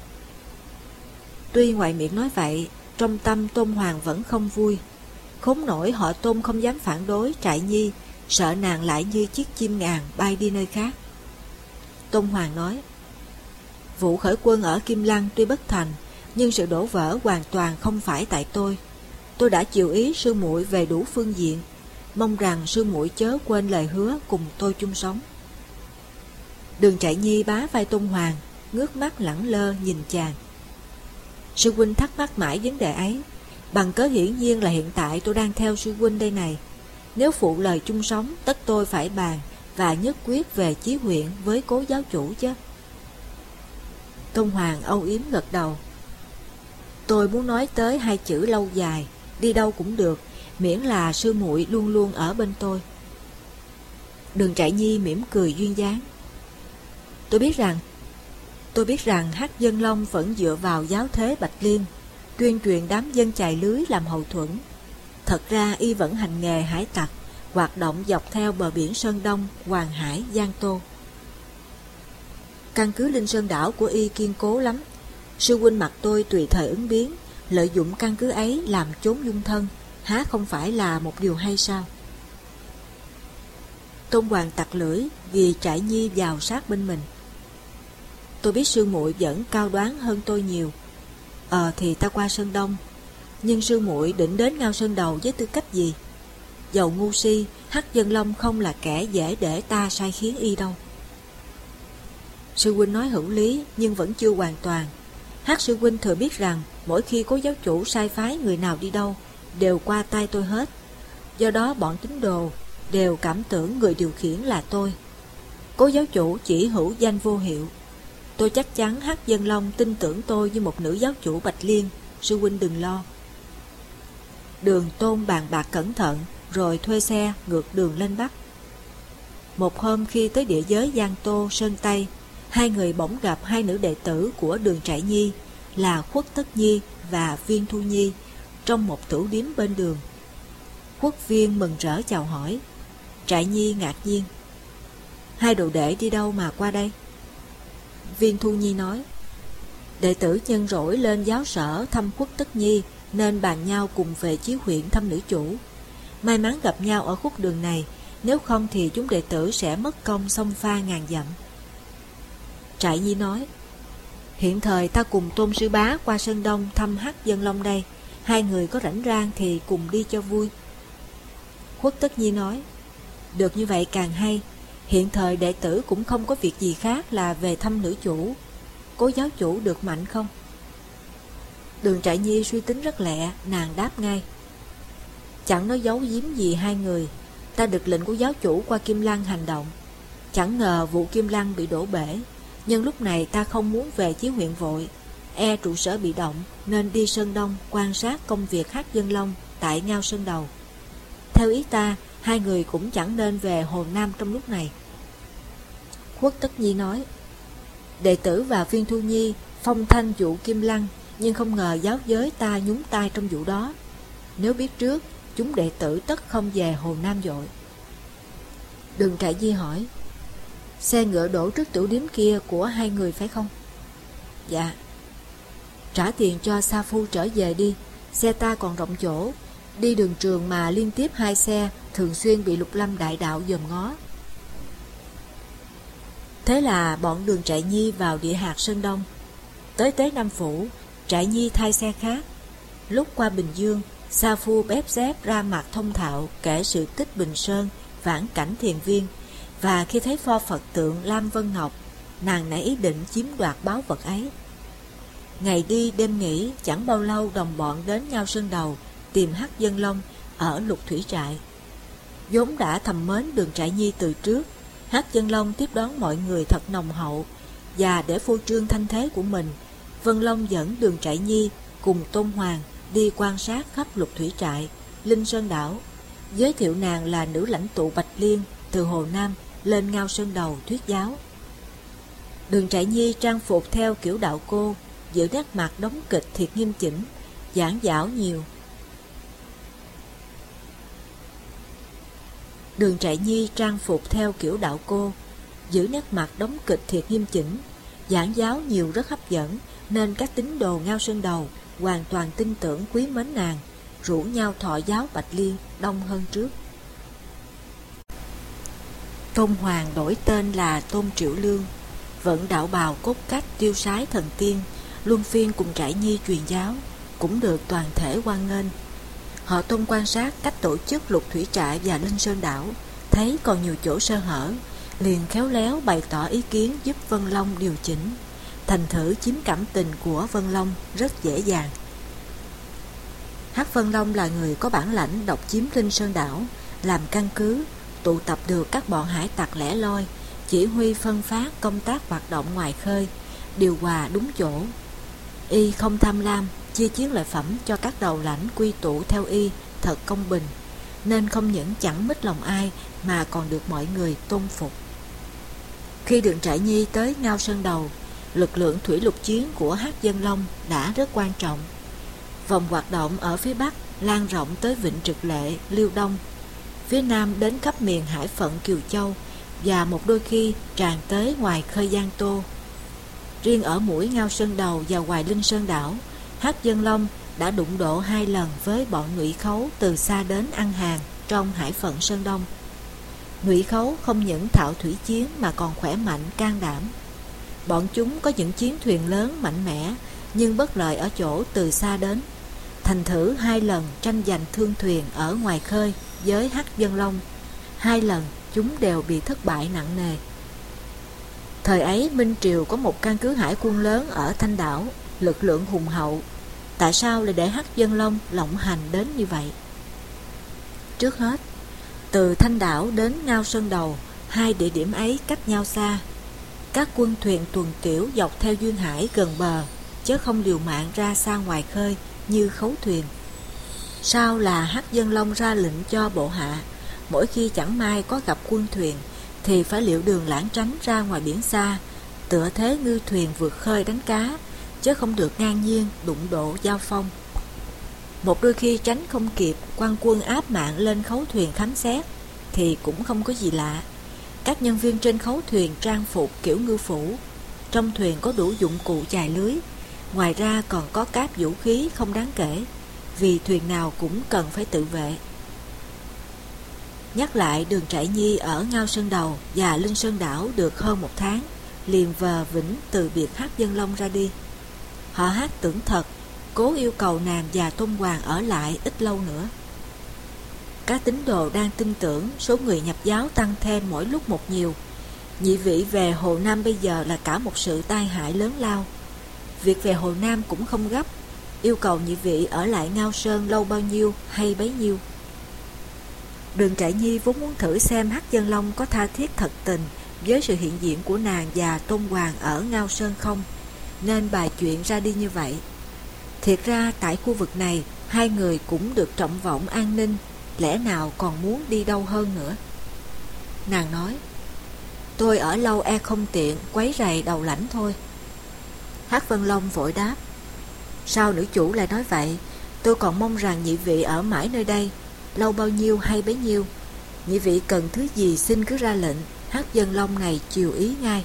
Tuy ngoài miệng nói vậy, trong tâm Tôn Hoàng vẫn không vui. Khốn nổi họ Tôn không dám phản đối Trại Nhi, sợ nàng lại như chiếc chim ngàn bay đi nơi khác. Tôn Hoàng nói: vụ khởi quân ở Kim Lăng tuy bất thành, nhưng sự đổ vỡ hoàn toàn không phải tại tôi. Tôi đã chịu ý sư muội về đủ phương diện, mong rằng sư muội chớ quên lời hứa cùng tôi chung sống. Đường Trại Nhi bá vai Tôn Hoàng, ngước mắt lẳng lơ nhìn chàng. Sư huynh thắc mắc mãi vấn đề ấy, bằng cớ hiển nhiên là hiện tại tôi đang theo sư huynh đây này. Nếu phụ lời chung sống, tất tôi phải bàn và nhất quyết về Chí huyện với cố giáo chủ chứ. Tôn Hoàng âu yếm gật đầu: tôi muốn nói tới hai chữ lâu dài, đi đâu cũng được, miễn là sư muội luôn luôn ở bên tôi. Đường Trại Nhi mỉm cười duyên dáng: Tôi biết rằng Hắc Dân Long vẫn dựa vào giáo thế Bạch Liên, tuyên truyền đám dân chài lưới làm hậu thuẫn. Thật ra Y vẫn hành nghề hải tặc, hoạt động dọc theo bờ biển Sơn Đông, Hoàng Hải, Giang Tô. Căn cứ Linh Sơn đảo của Y kiên cố lắm. Sư huynh mặt tôi tùy thời ứng biến, lợi dụng căn cứ ấy làm chốn dung thân, há không phải là một điều hay sao? Tôn Hoàng tặc lưỡi vì Trại Nhi vào sát bên mình: tôi biết sư muội vẫn cao đoán hơn tôi nhiều. Thì ta qua Sơn Đông, nhưng sư muội định đến Ngao Sơn Đầu với tư cách gì? Dầu ngu si, Hắc Dân Long không là kẻ dễ để ta sai khiến Y đâu. Sư huynh nói hữu lý, nhưng vẫn chưa hoàn toàn. Hắc sư huynh thừa biết rằng mỗi khi cố giáo chủ sai phái người nào đi đâu đều qua tay tôi hết. Do đó bọn tín đồ đều cảm tưởng người điều khiển là tôi. Cố giáo chủ chỉ hữu danh vô hiệu. Tôi chắc chắn Hắc Dân Long tin tưởng tôi như một nữ giáo chủ Bạch Liên. Sư huynh đừng lo. Đường Tôn bàn bạc cẩn thận, rồi thuê xe ngược đường lên Bắc. Một hôm khi tới địa giới Giang Tô, Sơn Tây, hai người bỗng gặp hai nữ đệ tử của Đường Trại Nhi là Khuất Tất Nhi và Viên Thu Nhi trong một tửu điếm bên đường. Khuất Viên mừng rỡ chào hỏi. Trại Nhi ngạc nhiên: hai đồ đệ đi đâu mà qua đây? Viên Thu Nhi nói: đệ tử nhân rỗi lên giáo sở thăm Khuất Tất Nhi nên bàn nhau cùng về Chí huyện thăm nữ chủ. May mắn gặp nhau ở khúc đường này, nếu không thì chúng đệ tử sẽ mất công xông pha ngàn dặm. Trại Nhi nói: hiện thời ta cùng Tôn sư bá qua Sơn Đông thăm Hắc Dân Long đây, hai người có rảnh rang thì cùng đi cho vui. Khuất Tất Nhi nói: được như vậy càng hay, hiện thời đệ tử cũng không có việc gì khác là về thăm nữ chủ. Cố giáo chủ được mạnh không? Đường Trại Nhi suy tính rất lẹ, nàng đáp ngay: chẳng nói giấu giếm gì hai người, ta được lệnh của giáo chủ qua Kim Lăng hành động. Chẳng ngờ vụ Kim Lăng bị đổ bể, nhưng lúc này ta không muốn về Chí huyện vội, e trụ sở bị động, nên đi Sơn Đông quan sát công việc Hắc Dân Long tại Ngao Sơn Đầu. Theo ý ta, hai người cũng chẳng nên về Hồ Nam trong lúc này. Khuất Tất Nhi nói: đệ tử và Viên Thu Nhi phong thanh vụ Kim Lăng, nhưng không ngờ giáo giới ta nhúng tay trong vụ đó. Nếu biết trước, chúng đệ tử tất không về Hồ Nam vội. Đường Trại Nhi hỏi: xe ngựa đổ trước tửu điếm kia của hai người phải không? Dạ. Trả tiền cho sa phu trở về đi, xe ta còn rộng chỗ, đi đường trường mà liên tiếp hai xe, thường xuyên bị Lục Lâm đại đạo dòm ngó. Thế là bọn Đường Trại Nhi vào địa hạt Sơn Đông. Tới Tế Nam Phủ, Trại Nhi thay xe khác. Lúc qua Bình Dương, sa phu bép dép ra mặt thông thạo kể sự tích Bình Sơn, vãn cảnh Thiền Viên. Và khi thấy pho Phật tượng Lam Vân Ngọc, nàng nảy ý định chiếm đoạt báu vật ấy. Ngày đi đêm nghỉ, chẳng bao lâu đồng bọn đến Ngao Sơn Đầu tìm Hắc Dân Long ở Lục Thủy Trại. Vốn đã thầm mến Đường Trại Nhi từ trước, Hắc Dân Long tiếp đón mọi người thật nồng hậu, và để phô trương thanh thế của mình, Vân Long dẫn Đường Trại Nhi cùng Tôn Hoàng đi quan sát khắp Lục Thủy Trại, Linh Sơn Đảo, giới thiệu nàng là nữ lãnh tụ Bạch Liên từ Hồ Nam lên Ngao Sơn Đầu thuyết giáo. Đường Trại Nhi trang phục theo kiểu đạo cô, giữ nét mặt đóng kịch thiệt nghiêm chỉnh, giảng dảo nhiều. Đường Trại Nhi trang phục theo kiểu đạo cô, giữ nét mặt đóng kịch thiệt nghiêm chỉnh, giảng giáo nhiều rất hấp dẫn, nên các tín đồ Ngao Sơn Đầu hoàn toàn tin tưởng quý mến nàng, rủ nhau thọ giáo Bạch Liên đông hơn trước. Tôn Hoàng đổi tên là Tôn Triệu Lương, vận đạo bào cốt cách tiêu sái thần tiên, luân phiên cùng Trại Nhi truyền giáo, cũng được toàn thể hoan nghênh. Họ Tôn quan sát cách tổ chức Lục Thủy Trại và Linh Sơn Đảo, thấy còn nhiều chỗ sơ hở, liền khéo léo bày tỏ ý kiến giúp Vân Long điều chỉnh, thành thử chiếm cảm tình của Vân Long rất dễ dàng. Hắc Vân Long là người có bản lãnh độc chiếm Linh Sơn Đảo, làm căn cứ tụ tập được các bọn hải tặc lẻ loi, chỉ huy phân phát công tác hoạt động ngoài khơi, điều hòa đúng chỗ. Y không tham lam, chia chiến lợi phẩm cho các đầu lãnh quy tụ theo y thật công bình, nên không những chẳng mít lòng ai mà còn được mọi người tôn phục. Khi Đường Trại Nhi tới Ngao Sơn Đầu, lực lượng thủy lục chiến của Hắc Dân Long đã rất quan trọng. Vòng hoạt động ở phía Bắc lan rộng tới Vịnh Trực Lệ, Liêu Đông, phía Nam đến khắp miền hải phận Kiều Châu, và một đôi khi tràn tới ngoài khơi Giang Tô. Riêng ở mũi Ngao Sơn Đầu và ngoài Linh Sơn Đảo, Hắc Dân Long đã đụng độ 2 lần với bọn Ngụy Khấu từ xa đến ăn hàng trong hải phận Sơn Đông. Ngụy Khấu không những thạo thủy chiến mà còn khỏe mạnh can đảm. Bọn chúng có những chiến thuyền lớn mạnh mẽ, nhưng bất lợi ở chỗ từ xa đến, thành thử 2 lần tranh giành thương thuyền ở ngoài khơi với Hắc Dân Long. 2 lần chúng đều bị thất bại nặng nề. Thời ấy Minh Triều có một căn cứ hải quân lớn ở Thanh Đảo, lực lượng hùng hậu. Tại sao lại để Hắc Dân Long lộng hành đến như vậy? Trước hết, từ Thanh Đảo đến Ngao Sơn Đầu, 2 địa điểm ấy cách nhau xa. Các quân thuyền tuần tiểu dọc theo duyên hải gần bờ, chứ không liều mạng ra xa ngoài khơi như Khấu thuyền. Sau là Hắc Dân Long ra lệnh cho bộ hạ, mỗi khi chẳng may có gặp quân thuyền thì phải liệu đường lảng tránh ra ngoài biển xa, tựa thế ngư thuyền vượt khơi đánh cá, chứ không được ngang nhiên đụng độ giao phong. Một đôi khi tránh không kịp, quan quân áp mạng lên khấu thuyền khám xét thì cũng không có gì lạ. Các nhân viên trên khấu thuyền trang phục kiểu ngư phủ, trong thuyền có đủ dụng cụ chài lưới, ngoài ra còn có các vũ khí không đáng kể, vì thuyền nào cũng cần phải tự vệ. Nhắc lại Đường Trại Nhi ở Ngao Sơn Đầu và Linh Sơn Đảo được hơn 1 tháng, liền vờ vĩnh từ biệt Hát Vân Long ra đi. Họ Hát tưởng thật, cố yêu cầu nàng và Tôn Hoàng ở lại ít lâu nữa. Các tín đồ đang tin tưởng, số người nhập giáo tăng thêm mỗi lúc một nhiều. Nhị vị về Hồ Nam bây giờ là cả một sự tai hại lớn lao. Việc về Hồ Nam cũng không gấp, yêu cầu nhị vị ở lại Ngao Sơn lâu bao nhiêu hay bấy nhiêu. Đường Trại Nhi vốn muốn thử xem Hát Vân Long có tha thiết thật tình với sự hiện diện của nàng và Tôn Hoàng ở Ngao Sơn không, nên bài chuyện ra đi như vậy. Thiệt ra tại khu vực này, hai người cũng được trọng vọng an ninh, lẽ nào còn muốn đi đâu hơn nữa. Nàng nói, tôi ở lâu e không tiện, quấy rầy đầu lãnh thôi. Hát Vân Long vội đáp, sao nữ chủ lại nói vậy? Tôi còn mong rằng nhị vị ở mãi nơi đây, lâu bao nhiêu hay bấy nhiêu. Nhị vị cần thứ gì xin cứ ra lệnh, Hát Vân Long này chiều ý ngay.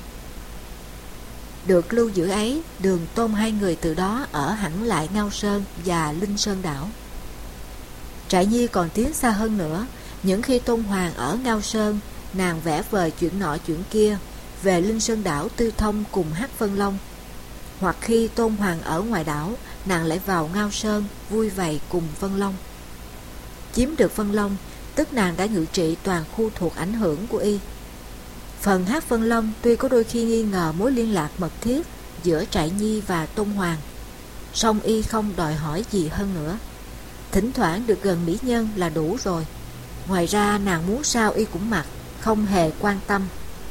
Được lưu giữ ấy, Đường Tôn hai người từ đó ở hẳn lại Ngao Sơn và Linh Sơn Đảo. Trại Nhi còn tiến xa hơn nữa. Những khi Tôn Hoàng ở Ngao Sơn, nàng vẽ vời chuyện nọ chuyện kia, về Linh Sơn Đảo tư thông cùng Hát Vân Long. Hoặc khi Tôn Hoàng ở ngoài đảo, nàng lại vào Ngao Sơn vui vầy cùng Vân Long. Chiếm được Vân Long, tức nàng đã ngự trị toàn khu thuộc ảnh hưởng của y. Phần Hát Vân Long tuy có đôi khi nghi ngờ mối liên lạc mật thiết giữa Trại Nhi và Tôn Hoàng, song y không đòi hỏi gì hơn nữa. Thỉnh thoảng được gần mỹ nhân là đủ rồi. Ngoài ra nàng muốn sao y cũng mặc, không hề quan tâm.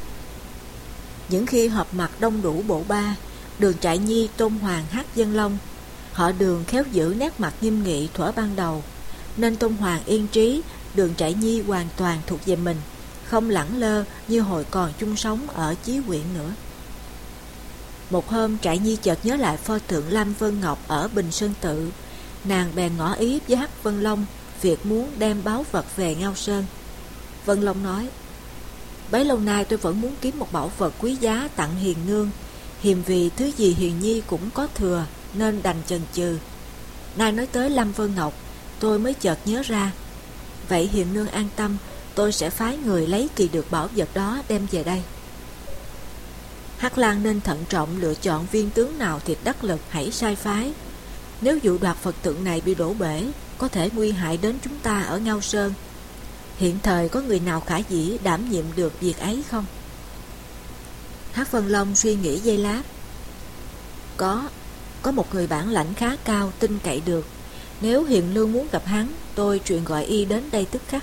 Những khi họp mặt đông đủ bộ ba, Đường Trại Nhi, Tôn Hoàng, Hát Vân Long, họ Đường khéo giữ nét mặt nghiêm nghị thuở ban đầu, nên Tôn Hoàng yên trí, Đường Trại Nhi hoàn toàn thuộc về mình, không lẳng lơ như hồi còn chung sống ở Chí Huyện nữa. Một hôm Trại Nhi chợt nhớ lại pho tượng Lam Vân Ngọc ở Bình Sơn Tự. Nàng bèn ngỏ ý với Hát Vân Long việc muốn đem báu vật về Ngao Sơn. Vân Long nói, bấy lâu nay tôi vẫn muốn kiếm một bảo vật quý giá tặng hiền nương, hiềm vì thứ gì hiền nhi cũng có thừa, nên đành chần chừ. Nay nói tới Lam Vân Ngọc, tôi mới chợt nhớ ra. Vậy hiền nương an tâm, tôi sẽ phái người lấy kỳ được bảo vật đó đem về đây. Hắc Lan nên thận trọng lựa chọn viên tướng nào thiệt đắc lực hãy sai phái. Nếu vụ đoạt Phật tượng này bị đổ bể, có thể nguy hại đến chúng ta ở Ngao Sơn. Hiện thời có người nào khả dĩ đảm nhiệm được việc ấy không? Hát Vân Long suy nghĩ giây lát. Có một người bản lãnh khá cao, tin cậy được. Nếu hiền lương muốn gặp hắn, tôi truyền gọi y đến đây tức khắc.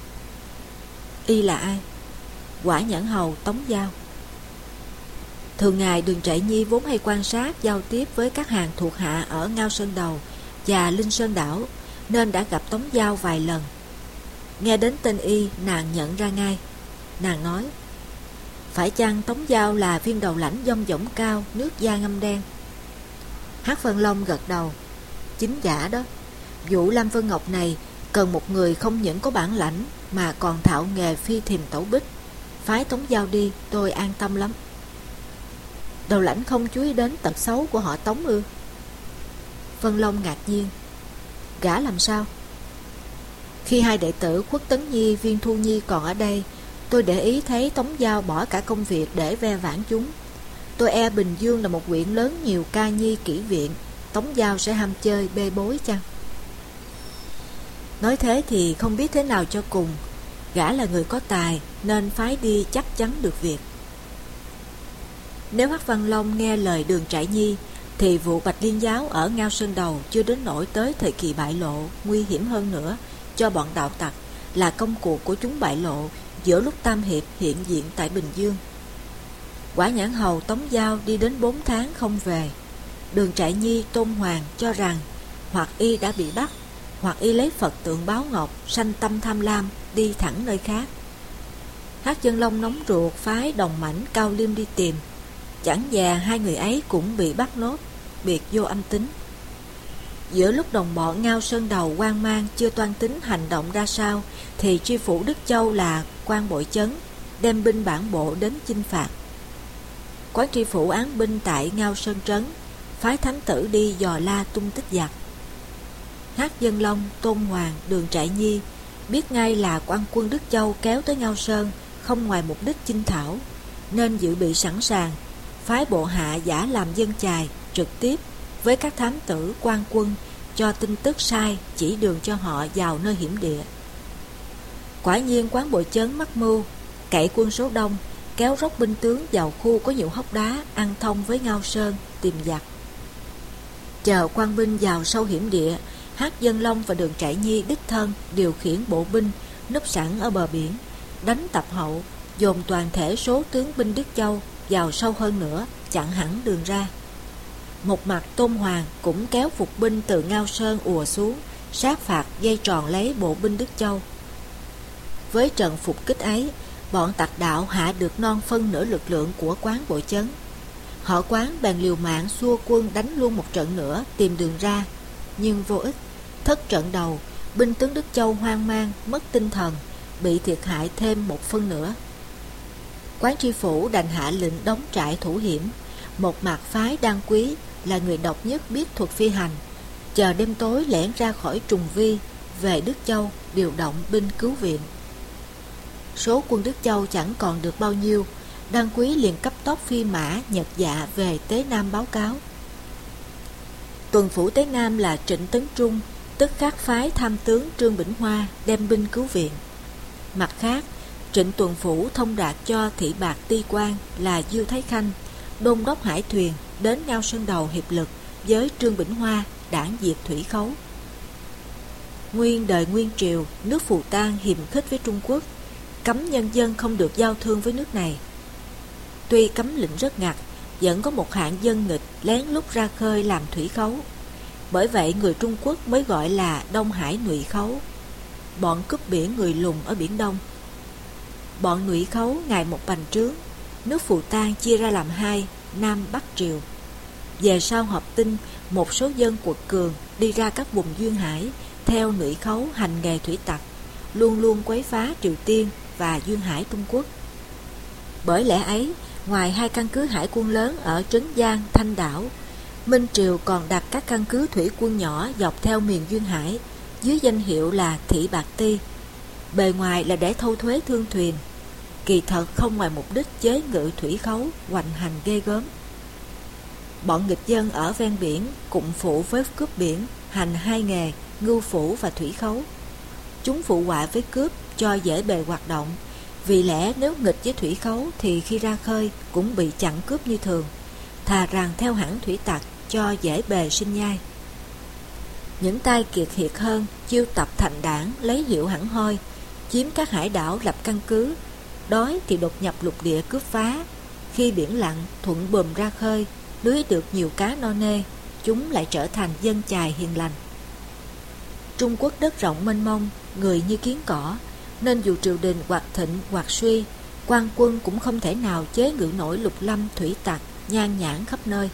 Y là ai? Quả Nhãn Hầu Tống Giao. Thường ngày Đường Trại Nhi vốn hay quan sát giao tiếp với các hàng thuộc hạ ở Ngao Sơn Đầu và Linh Sơn Đảo, nên đã gặp Tống Giao vài lần. Nghe đến tên y, nàng nhận ra ngay. Nàng nói, phải chăng Tống Giao là viên đầu lãnh dông dỏng cao, nước da ngâm đen? Hát Vân Long gật đầu, chính giả đó. Vụ Lam Vân Ngọc này cần một người không những có bản lãnh mà còn thạo nghề phi thiềm tẩu bích. Phái Tống Giao đi, tôi an tâm lắm. Đầu lãnh không chú ý đến tật xấu của họ Tống ư? Vân Long ngạc nhiên. Gã làm sao? Khi hai đệ tử Khuất Tấn Nhi, Viên Thu Nhi còn ở đây, tôi để ý thấy Tống Giao bỏ cả công việc để ve vãn chúng. Tôi e Bình Dương là một huyện lớn nhiều ca nhi kỹ viện, Tống Giao sẽ ham chơi bê bối chăng? Nói thế thì không biết thế nào cho cùng. Gã là người có tài nên phái đi chắc chắn được việc. Nếu Hắc Văn Long nghe lời Đường Trại Nhi thì vụ Bạch Liên Giáo ở Ngao Sơn Đầu chưa đến nỗi tới thời kỳ bại lộ. Nguy hiểm hơn nữa cho bọn đạo tặc là công cuộc của chúng bại lộ giữa lúc Tam Hiệp hiện diện tại Bình Dương. Quả Nhãn Hầu Tống Giao đi đến 4 tháng không về. Đường Trại Nhi, Tôn Hoàng cho rằng hoặc y đã bị bắt, hoặc y lấy Phật tượng báo ngọc, sanh tâm tham lam, đi thẳng nơi khác. Hát Vân Long nóng ruột phái Đồng Mãnh, Cao Liêm đi tìm. Chẳng dè hai người ấy cũng bị bắt nốt. biệt vô âm tín. Giữa lúc đồng bọn Ngao Sơn Đầu hoang mang chưa toan tính hành động ra sao, thì tri phủ Đức Châu là Quan Bội Chấn đem binh bản bộ đến chinh phạt. Quán tri phủ án binh tại Ngao Sơn Trấn, phái thám tử đi dò la tung tích giặc. Hắc Dân Long, Tôn Hoàng, Đường Trại Nhi biết ngay là quan quân Đức Châu kéo tới Ngao Sơn không ngoài mục đích chinh thảo, nên dự bị sẵn sàng, phái bộ hạ giả làm dân chài trực tiếp với các thám tử quan quân cho tin tức sai, chỉ đường cho họ vào nơi hiểm địa. Quả nhiên Quán Bội Chấn mắc mưu, cậy quân số đông, kéo róc binh tướng vào khu có nhiều hốc đá ăn thông với Ngao Sơn tìm giặc. Chờ quan binh vào sâu hiểm địa, Hắc Dân Long và Đường Trại Nhi đích thân điều khiển bộ binh núp sẵn ở bờ biển, đánh tập hậu, dồn toàn thể số tướng binh Đức Châu vào sâu hơn nữa, chặn hẳn đường ra. Một mặt Tôn Hoàng cũng kéo phục binh từ Ngao Sơn ùa xuống, sát phạt dây tròn lấy bộ binh Đức Châu. Với trận phục kích ấy, bọn tặc đạo hạ được non phân nửa lực lượng của Quán Bội Chấn. Họ Quán bèn liều mạng xua quân đánh luôn một trận nữa tìm đường ra, nhưng vô ích. Thất trận đầu, binh tướng Đức Châu hoang mang, mất tinh thần, bị thiệt hại thêm một phân nữa. Quán tri phủ đành hạ lệnh đóng trại thủ hiểm. Một mặt phái Đan Quý là người độc nhất biết thuật phi hành, chờ đêm tối lẻn ra khỏi trùng vi về Đức Châu điều động binh cứu viện. Số quân Đức Châu chẳng còn được bao nhiêu, Đan Quý liền cấp tốc phi mã nhật dạ về Tế Nam báo cáo. Tuần phủ Tế Nam là Trịnh Tấn Trung, tức khắc phái tham tướng Trương Bỉnh Hoa đem binh cứu viện. Mặt khác, Trịnh tuần phủ thông đạt cho thị bạc ti quan là Diêu Thái Khanh, đôn đốc hải thuyền đến Ngao Sơn Đầu hiệp lực với Trương Bỉnh Hoa đảng diệt thủy khấu. Nguyên đời Nguyên Triều, nước Phù Tang hiềm khích với Trung Quốc, cấm nhân dân không được giao thương với nước này. Tuy cấm lệnh rất ngặt, vẫn có một hạng dân nghịch lén lút ra khơi làm thủy khấu. Bởi vậy người Trung Quốc mới gọi là Đông Hải Ngụy Khấu, bọn cướp biển người lùn ở Biển Đông. Bọn Ngụy Khấu ngày một bành trướng, nước Phù Tang chia ra làm hai, Nam Bắc Triều. Về sau hợp tinh, một số dân quật cường đi ra các vùng duyên hải, theo Ngụy Khấu hành nghề thủy tặc, luôn luôn quấy phá Triều Tiên và duyên hải Trung Quốc. Bởi lẽ ấy, ngoài hai căn cứ hải quân lớn ở Trấn Giang, Thanh Đảo, Minh Triều còn đặt các căn cứ thủy quân nhỏ dọc theo miền duyên hải dưới danh hiệu là Thị Bạc Ti. Bề ngoài là để thâu thuế thương thuyền, kỳ thật không ngoài mục đích chế ngự thủy khấu, hoành hành ghê gớm. Bọn nghịch dân ở ven biển cùng phụ với cướp biển, hành hai nghề ngưu phủ và thủy khấu. Chúng phụ họa với cướp cho dễ bề hoạt động, vì lẽ nếu nghịch với thủy khấu thì khi ra khơi cũng bị chặn cướp như thường, thà rằng theo hẳn thủy tặc cho dễ bề sinh nhai. Những tay kiệt hiệt hơn chiêu tập thành đảng lấy hiệu hẳn hoi, chiếm các hải đảo lập căn cứ, đói thì đột nhập lục địa cướp phá. Khi biển lặng thuận buồm ra khơi, lưới được nhiều cá no nê, chúng lại trở thành dân chài hiền lành. Trung Quốc đất rộng mênh mông, người như kiến cỏ, nên dù triều đình hoặc thịnh hoặc suy, quan quân cũng không thể nào chế ngự nổi lục lâm thủy tặc nhan nhản khắp nơi.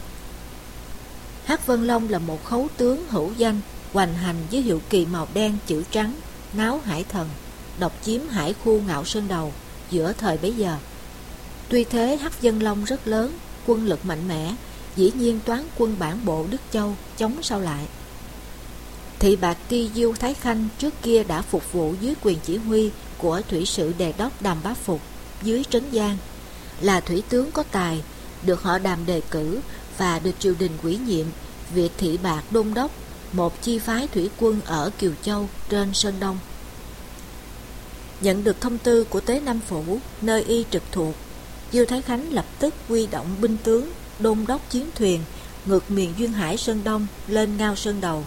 Hắc Vân Long là một khấu tướng hữu danh, hoành hành với hiệu kỳ màu đen chữ trắng, náo hải thần, độc chiếm hải khu Ngạo Sơn Đầu giữa thời bấy giờ. Tuy thế Hắc Vân Long rất lớn, quân lực mạnh mẽ, dĩ nhiên toán quân bản bộ Đức Châu chống sao lại. Thị Bạc Ti Diêu Thái Khanh trước kia đã phục vụ dưới quyền chỉ huy của thủy sự đề đốc Đàm Bá Phục dưới Trấn Giang, là thủy tướng có tài, được họ Đàm đề cử và được triều đình ủy nhiệm việc thị bạc đôn đốc một chi phái thủy quân ở Kiều Châu trên Sơn Đông. Nhận được thông tư của Tế Nam Phủ nơi y trực thuộc, Diêu Thái Khánh lập tức huy động binh tướng đôn đốc chiến thuyền ngược miền duyên hải Sơn Đông lên Ngao Sơn Đầu.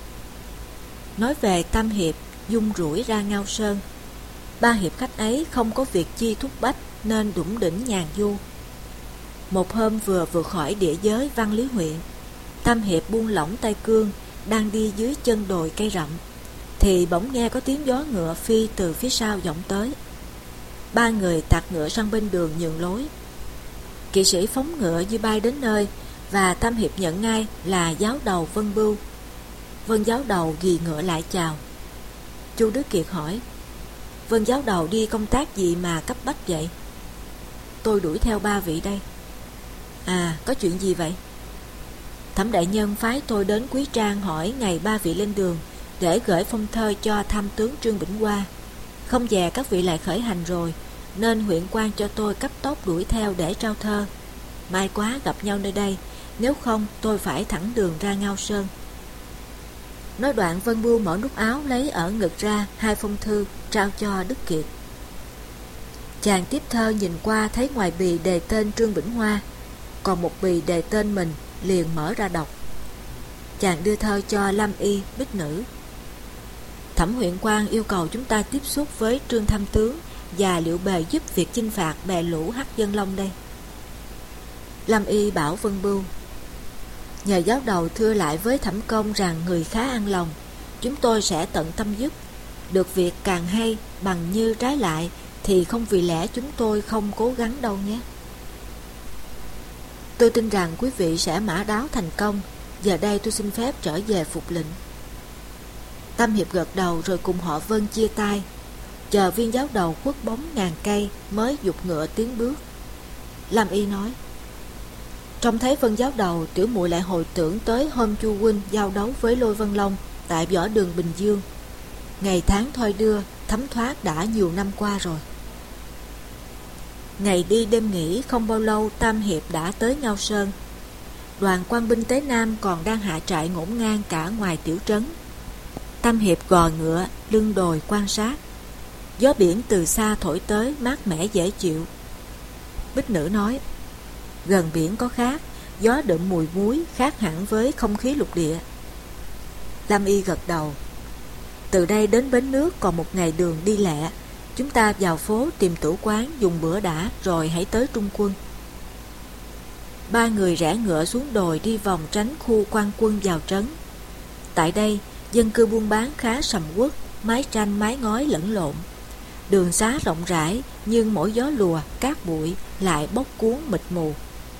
Nói về Tam Hiệp dung rủi ra Ngao Sơn, ba hiệp khách ấy không có việc chi thúc bách nên đủng đỉnh nhàn du. Một hôm vừa vượt khỏi địa giới Văn Lý huyện, Tam Hiệp buông lỏng tay cương, đang đi dưới chân đồi cây rậm, thì bỗng nghe có tiếng gió ngựa phi từ phía sau vọng tới. Ba người tạt ngựa sang bên đường nhường lối. Kỵ sĩ phóng ngựa như bay đến nơi, và Tam Hiệp nhận ngay là giáo đầu Vân Bưu. Vân giáo đầu ghì ngựa lại chào. Chu Đức Kiệt hỏi: Vân giáo đầu đi công tác gì mà cấp bách vậy? Tôi đuổi theo 3 vị đây. À, có chuyện gì vậy? Thẩm đại nhân phái tôi đến Quý Trang hỏi ngày 3 vị lên đường để gửi phong thơ cho tham tướng Trương Bỉnh Hoa. Không dè các vị lại khởi hành rồi, nên huyện quan cho tôi cấp tốc đuổi theo để trao thơ. May quá gặp nhau nơi đây, nếu không tôi phải thẳng đường ra Ngao Sơn. Nói đoạn Vân Bưu mở nút áo lấy ở ngực ra 2 phong thư trao cho Đức Kiệt. Chàng tiếp thơ nhìn qua thấy ngoài bì đề tên Trương Bỉnh Hoa, còn một bì đề tên mình, liền mở ra đọc. Chàng đưa thơ cho Lâm Y, Bích Nữ. Thẩm huyện quan yêu cầu chúng ta tiếp xúc với Trương tham tướng và liệu bề giúp việc chinh phạt bè lũ Hắc Dân Long đây. Lâm Y bảo Vân Bưu: nhờ giáo đầu thưa lại với Thẩm công rằng người khá an lòng, chúng tôi sẽ tận tâm giúp. Được việc càng hay, bằng như trái lại thì không vì lẽ chúng tôi không cố gắng đâu nhé. Tôi tin rằng quý vị sẽ mã đáo thành công. Giờ đây tôi xin phép trở về phục lệnh. Tam Hiệp gật đầu rồi cùng họ Vân chia tay. Chờ viên giáo đầu khuất bóng ngàn cây mới giục ngựa tiến bước. Lâm Y nói: trông thấy Vân giáo đầu, tiểu muội lại hồi tưởng tới hôm Chu huynh giao đấu với Lôi Vân Long tại võ đường Bình Dương. Ngày tháng thoi đưa, thấm thoát đã nhiều năm qua rồi. Ngày đi đêm nghỉ không bao lâu, Tam Hiệp đã tới Ngao Sơn. Đoàn quan binh Tế Nam còn đang hạ trại ngổn ngang cả ngoài tiểu trấn. Tam Hiệp gò ngựa, lưng đồi quan sát. Gió biển từ xa thổi tới, mát mẻ dễ chịu. Bích Nữ nói: gần biển có khác, gió đượm mùi muối, khác hẳn với không khí lục địa. Lâm Y gật đầu. Từ đây đến bến nước còn một ngày đường đi lẹ. Chúng ta vào phố tìm tử quán dùng bữa đã, rồi hãy tới Trung quân. 3 người rẽ ngựa xuống đồi đi vòng tránh khu quan quân vào trấn. Tại đây, dân cư buôn bán khá sầm uất, mái tranh mái ngói lẫn lộn. Đường xá rộng rãi, nhưng mỗi gió lùa, cát bụi lại bốc cuốn mịt mù.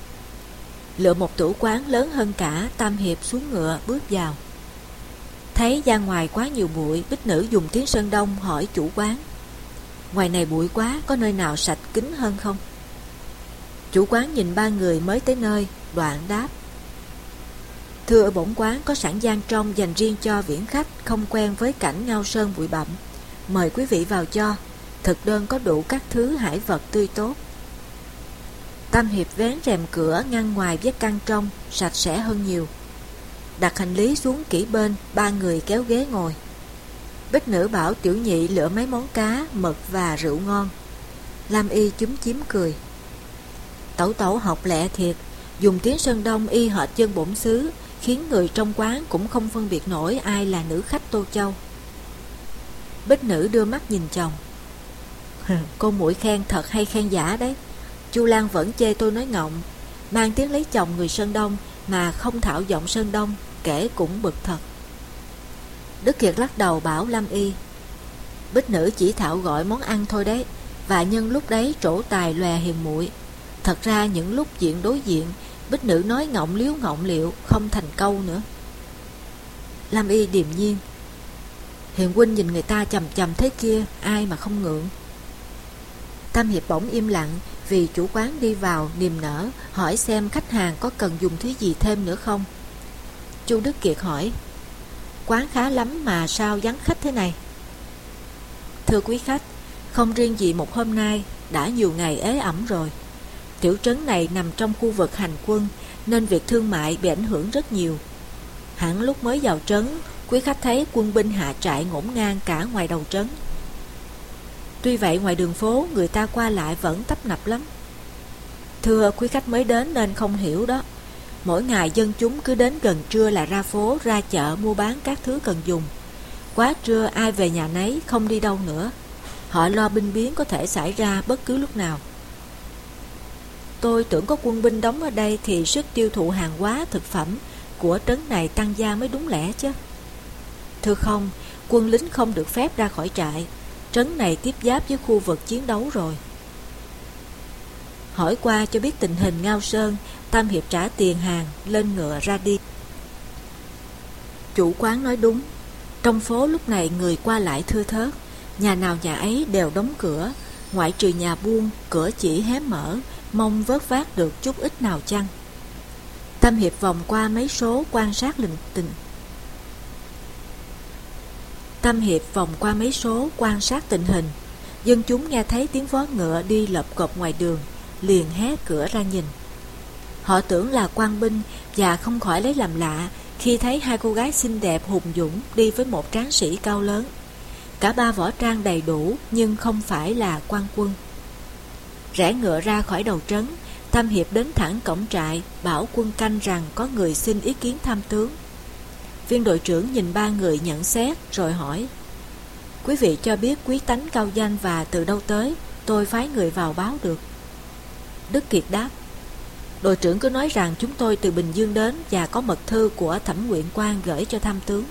Lựa một tử quán lớn hơn cả, Tam Hiệp xuống ngựa bước vào. Thấy ra ngoài quá nhiều bụi, Bích Nữ dùng tiếng Sơn Đông hỏi chủ quán: ngoài này bụi quá, có nơi nào sạch kín hơn không? Chủ quán nhìn 3 người mới tới nơi, đoạn đáp: thưa, ở bổn quán có sẵn gian trong dành riêng cho viễn khách không quen với cảnh Ngao Sơn bụi bặm. Mời quý vị vào cho. Thực đơn có đủ các thứ hải vật tươi tốt. Tam Hiệp vén rèm cửa ngăn ngoài vết căn trong, sạch sẽ hơn nhiều. Đặt hành lý xuống kỹ bên, 3 người kéo ghế ngồi. Bích Nữ bảo tiểu nhị lựa mấy món cá, mực và rượu ngon. Lam Y chúm chím cười: tẩu tẩu học lẹ thiệt, dùng tiếng Sơn Đông y hệt dân bổn xứ, khiến người trong quán cũng không phân biệt nổi ai là nữ khách Tô Châu. Bích Nữ đưa mắt nhìn chồng: cô muội khen thật hay khen giả đấy? Chu Lan vẫn chê tôi nói ngọng, mang tiếng lấy chồng người Sơn Đông mà không thạo giọng Sơn Đông, kể cũng bực thật. Đức Kiệt lắc đầu bảo Lam Y: Bích Nữ chỉ thạo gọi món ăn thôi đấy, và nhân lúc đấy trổ tài lòe hiền muội. Thật ra những lúc diện đối diện, Bích Nữ nói ngọng liếu ngọng liệu, không thành câu nữa. Lam Y điềm nhiên: Hiền huynh nhìn người ta chằm chằm thế kia, ai mà không ngượng. Tam Hiệp bỗng im lặng, vì chủ quán đi vào niềm nở hỏi xem khách hàng có cần dùng thứ gì thêm nữa không. Chu Đức Kiệt hỏi: quán khá lắm mà sao vắng khách thế này? Thưa quý khách, không riêng gì một hôm nay, đã nhiều ngày ế ẩm rồi. Tiểu trấn này nằm trong khu vực hành quân, nên việc thương mại bị ảnh hưởng rất nhiều. Hẳn lúc mới vào trấn, quý khách thấy quân binh hạ trại ngổn ngang cả ngoài đầu trấn. Tuy vậy ngoài đường phố người ta qua lại vẫn tấp nập lắm. Thưa quý khách mới đến nên không hiểu đó. Mỗi ngày dân chúng cứ đến gần trưa là ra phố, ra chợ mua bán các thứ cần dùng. Quá trưa ai về nhà nấy, không đi đâu nữa. Họ lo binh biến có thể xảy ra bất cứ lúc nào. Tôi tưởng có quân binh đóng ở đây thì sức tiêu thụ hàng hóa thực phẩm của trấn này tăng gia mới đúng lẽ chứ. Thưa không, quân lính không được phép ra khỏi trại. Trấn này tiếp giáp với khu vực chiến đấu rồi. hỏi qua cho biết tình hình Ngao Sơn. Tam Hiệp trả tiền hàng, lên ngựa ra đi. Chủ quán nói đúng. Trong phố lúc này người qua lại thưa thớt, nhà nào nhà ấy đều đóng cửa, ngoại trừ nhà buôn, cửa chỉ hé mở, mong vớt vát được chút ít nào chăng. Tam Hiệp vòng qua mấy số quan sát tình hình. Dân chúng nghe thấy tiếng vó ngựa đi lợp cộp ngoài đường, liền hé cửa ra nhìn. Họ tưởng là quan binh và không khỏi lấy làm lạ khi thấy hai cô gái xinh đẹp hùng dũng đi với một tráng sĩ cao lớn. Cả ba võ trang đầy đủ nhưng không phải là quan quân. Rẽ ngựa ra khỏi đầu trấn, Tam Hiệp đến thẳng cổng trại, bảo quân canh rằng có người xin ý kiến tham tướng. Viên đội trưởng nhìn ba người nhận xét rồi hỏi: quý vị cho biết quý tánh cao danh và từ đâu tới, tôi phái người vào báo được. Đức Kiệt đáp: đội trưởng cứ nói rằng chúng tôi từ Bình Dương đến và có mật thư của Thẩm Nguyện Quan gửi cho tham tướng.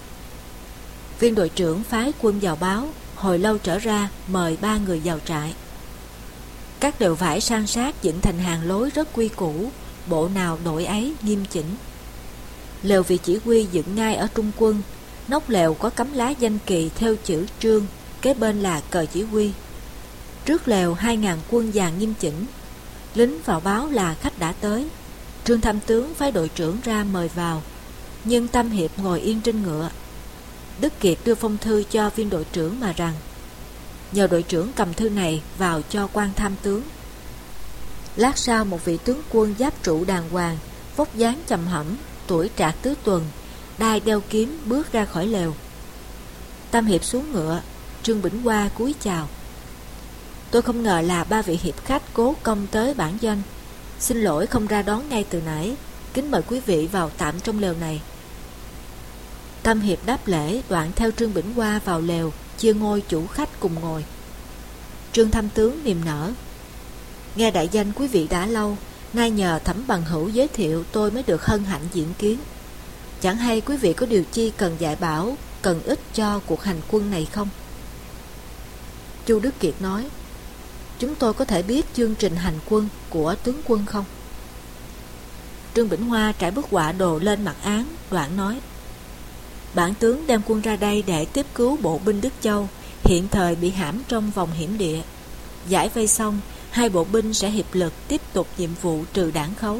Viên đội trưởng phái quân vào báo, hồi lâu trở ra mời ba người vào trại. Các lều vải san sát dựng thành hàng lối rất quy củ, bộ nào đội ấy nghiêm chỉnh. Lều vị chỉ huy dựng ngay ở trung quân, nóc lều có cắm lá danh kỳ theo chữ Trương, kế bên là cờ chỉ huy. Trước lều 2000 quân dàn nghiêm chỉnh. Lính vào báo là khách đã tới. Trương tham tướng phái đội trưởng ra mời vào, nhưng Tam Hiệp ngồi yên trên ngựa. Đức Kiệt đưa phong thư cho viên đội trưởng mà rằng: nhờ đội trưởng cầm thư này vào cho quan tham tướng. Lát sau một vị tướng quân giáp trụ đàng hoàng, vóc dáng chầm hẩm, tuổi trạc tứ tuần, đai đeo kiếm bước ra khỏi lều. Tam Hiệp xuống ngựa, Trương Bỉnh Hoa cúi chào: tôi không ngờ là ba vị hiệp khách cố công tới bản doanh, xin lỗi không ra đón ngay từ nãy, kính mời quý vị vào tạm trong lều này. Tam Hiệp đáp lễ, đoạn theo Trương Bỉnh Hoa vào lều, chia ngôi chủ khách cùng ngồi. Trương tham tướng niềm nở: nghe đại danh quý vị đã lâu, nay nhờ Thẩm bằng hữu giới thiệu tôi mới được hân hạnh diện kiến. Chẳng hay quý vị có điều chi cần dạy bảo, cần ích cho cuộc hành quân này không? Chu Đức Kiệt nói: chúng tôi có thể biết chương trình hành quân của tướng quân không? Trương Bỉnh Hoa trải bức họa đồ lên mặt án, đoạn nói: bản tướng đem quân ra đây để tiếp cứu bộ binh Đức Châu, hiện thời bị hãm trong vòng hiểm địa. Giải vây xong, hai bộ binh sẽ hiệp lực tiếp tục nhiệm vụ trừ đảng khấu.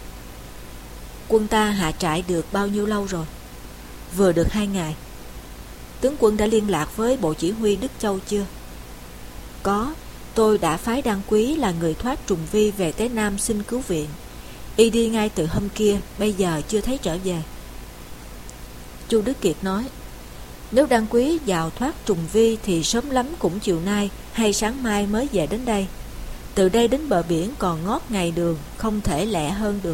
Quân ta hạ trại được bao nhiêu lâu rồi? Vừa được 2 ngày. Tướng quân đã liên lạc với bộ chỉ huy Đức Châu chưa? Có, tôi đã phái Đan Quý là người thoát trùng vi về Tế Nam xin cứu viện. Y đi ngay từ hôm kia, bây giờ chưa thấy trở về. Chu Đức Kiệt nói: nếu Đan Quý vào thoát trùng vi thì sớm lắm cũng chiều nay hay sáng mai mới về đến đây. Từ đây đến bờ biển còn ngót ngày đường, không thể lẹ hơn được.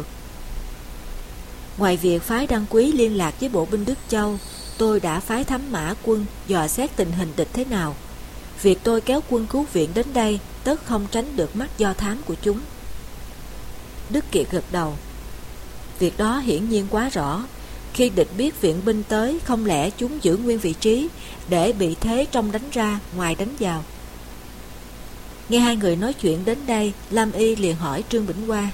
Ngoài việc phái Đan Quý liên lạc với bộ binh Đức Châu, tôi đã phái Thám Mã quân dò xét tình hình địch thế nào. Việc tôi kéo quân cứu viện đến đây tất không tránh được mắt do thám của chúng. Đức Kiệt gật đầu: việc đó hiển nhiên quá rõ. Khi địch biết viện binh tới, không lẽ chúng giữ nguyên vị trí để bị thế trong đánh ra, ngoài đánh vào. Nghe hai người nói chuyện đến đây, Lam Y liền hỏi Trương Bỉnh Hoa: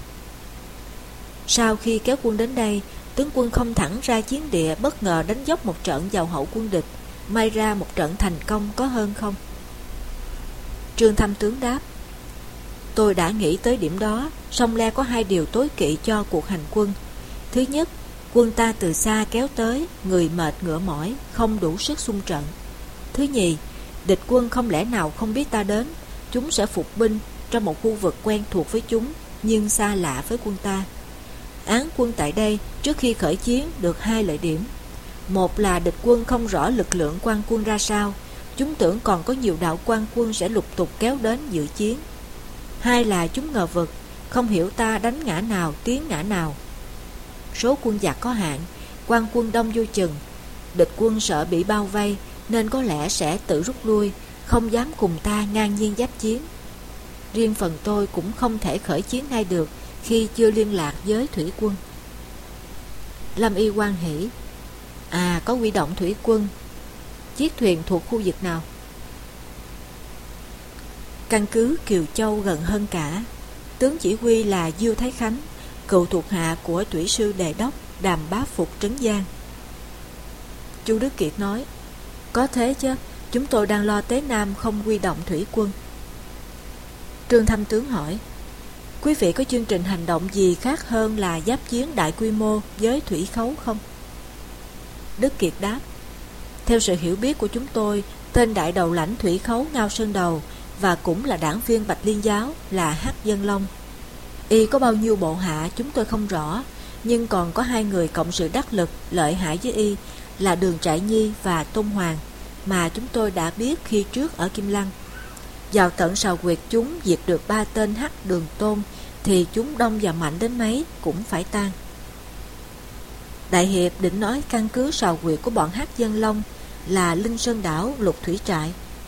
sau khi kéo quân đến đây, tướng quân không thẳng ra chiến địa, bất ngờ đánh dốc một trận vào hậu quân địch, may ra một trận thành công có hơn không? Trương tham tướng đáp: tôi đã nghĩ tới điểm đó, song le có 2 điều tối kỵ cho cuộc hành quân. Thứ nhất, quân ta từ xa kéo tới, người mệt ngựa mỏi, không đủ sức xung trận. Thứ nhì, địch quân không lẽ nào không biết ta đến, chúng sẽ phục binh trong một khu vực quen thuộc với chúng nhưng xa lạ với quân ta. Án quân tại đây trước khi khởi chiến được 2 lợi điểm. Một là địch quân không rõ lực lượng quan quân ra sao, chúng tưởng còn có nhiều đạo quan quân sẽ lục tục kéo đến dự chiến. 2 là chúng ngờ vực, không hiểu ta đánh ngã nào tiến ngã nào. Số quân giặc có hạn, quan quân đông vô chừng, địch quân sợ bị bao vây nên có lẽ sẽ tự rút lui, không dám cùng ta ngang nhiên giáp chiến. Riêng phần tôi cũng không thể khởi chiến ngay được khi chưa liên lạc với thủy quân. Lâm Y hoan hỉ: có huy động thủy quân. Chiếc thuyền thuộc khu vực nào? Căn cứ Kiều Châu gần hơn cả. Tướng chỉ huy là Diêu Thái Khánh, cựu thuộc hạ của thủy sư Đề Đốc Đàm Bá Phục trấn Giang. Chu Đức Kiệt nói: Có thế chứ, chúng tôi đang lo Tế Nam không huy động thủy quân. Trương Tham Tướng hỏi: Quý vị có chương trình hành động gì khác hơn là giáp chiến đại quy mô với thủy khấu không? Đức Kiệt đáp: Theo sự hiểu biết của chúng tôi, tên đại đầu lãnh thủy khấu Ngao Sơn Đầu và cũng là đảng viên Bạch Liên Giáo là Hắc Dân Long. Y có bao nhiêu bộ hạ chúng tôi không rõ, nhưng còn có 2 người cộng sự đắc lực lợi hại với Y là Đường Trại Nhi và Tôn Hoàng, mà chúng tôi đã biết khi trước ở Kim Lăng. Vào tận Sào Quyệt chúng diệt được 3 tên Hắc Đường Tôn, thì chúng đông và mạnh đến mấy cũng phải tan. Đại hiệp định nói căn cứ Sào Quyệt của bọn Hắc Dân Long là Linh Sơn Đảo, Lục Thủy Trại.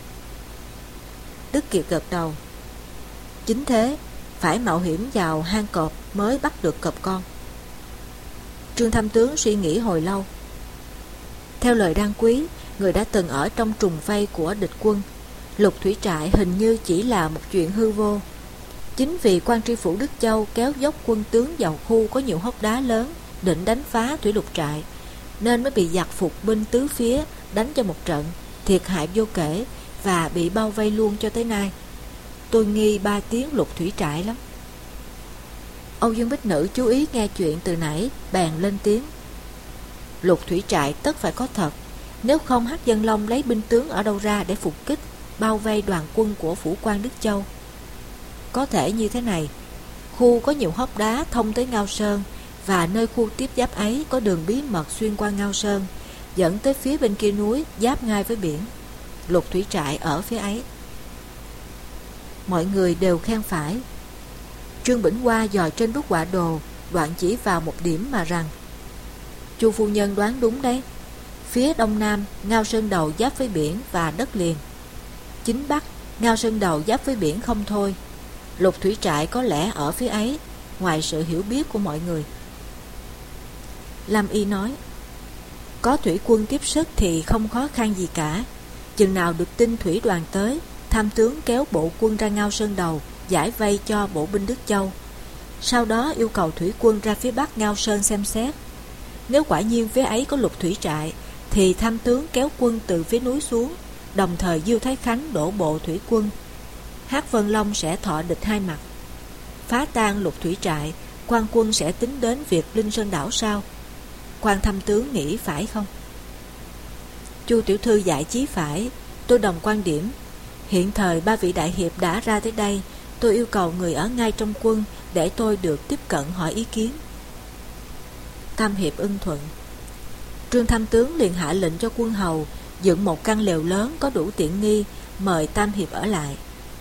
Đức Kiệt gật đầu: Chính thế, phải mạo hiểm vào hang cọp mới bắt được cọp con. Trương Tham Tướng suy nghĩ hồi lâu. Theo lời Đan Quý, người đã từng ở trong trùng vây của địch quân, Lục Thủy Trại hình như chỉ là một chuyện hư vô. Chính vì quan tri phủ Đức Châu kéo dốc quân tướng vào khu có nhiều hốc đá lớn, định đánh phá thủy lục trại, nên mới bị giặc phục binh tứ phía đánh cho một trận, thiệt hại vô kể và bị bao vây luôn cho tới nay. Tôi nghi 3 tiếng Lục Thủy Trại lắm. Âu Dương Bích Nữ chú ý nghe chuyện từ nãy, bèn lên tiếng: Lục Thủy Trại tất phải có thật, nếu không Hắc Dân Long lấy binh tướng ở đâu ra để phục kích bao vây đoàn quân của phủ quan Đức Châu. Có thể như thế này: khu có nhiều hốc đá thông tới Ngao Sơn, và nơi khu tiếp giáp ấy có đường bí mật xuyên qua Ngao Sơn, dẫn tới phía bên kia núi giáp ngay với biển. Lục Thủy Trại ở phía ấy. Mọi người đều khen phải. Trương Bỉnh Hoa dò trên bức họa đồ, đoạn chỉ vào một điểm mà rằng: Chu phu nhân đoán đúng đấy. Phía đông nam, Ngao Sơn Đầu giáp với biển và đất liền. Chính bắc, Ngao Sơn Đầu giáp với biển không thôi. Lục Thủy Trại có lẽ ở phía ấy, ngoài sự hiểu biết của mọi người. Lam Y nói: Có thủy quân tiếp sức thì không khó khăn gì cả. Chừng nào được tin thủy đoàn tới, Tham tướng kéo bộ quân ra Ngao Sơn Đầu, giải vây cho bộ binh Đức Châu. Sau đó yêu cầu thủy quân ra phía bắc Ngao Sơn xem xét. Nếu quả nhiên phía ấy có Lục Thủy Trại, thì Tham tướng kéo quân từ phía núi xuống, đồng thời Diêu Thái Khánh đổ bộ thủy quân. Hắc Vân Long sẽ thọ địch 2 mặt. Phá tan Lục Thủy Trại, quan quân sẽ tính đến việc Linh Sơn Đảo sao? Quan Tham tướng nghĩ phải không? Chu tiểu thư giải chí phải, tôi đồng quan điểm. Hiện thời 3 vị đại hiệp đã ra tới đây, tôi yêu cầu người ở ngay trong quân để tôi được tiếp cận hỏi ý kiến. Tam hiệp ưng thuận. Trương Tham tướng liền hạ lệnh cho quân hầu dựng một căn lều lớn có đủ tiện nghi, mời Tam hiệp ở lại.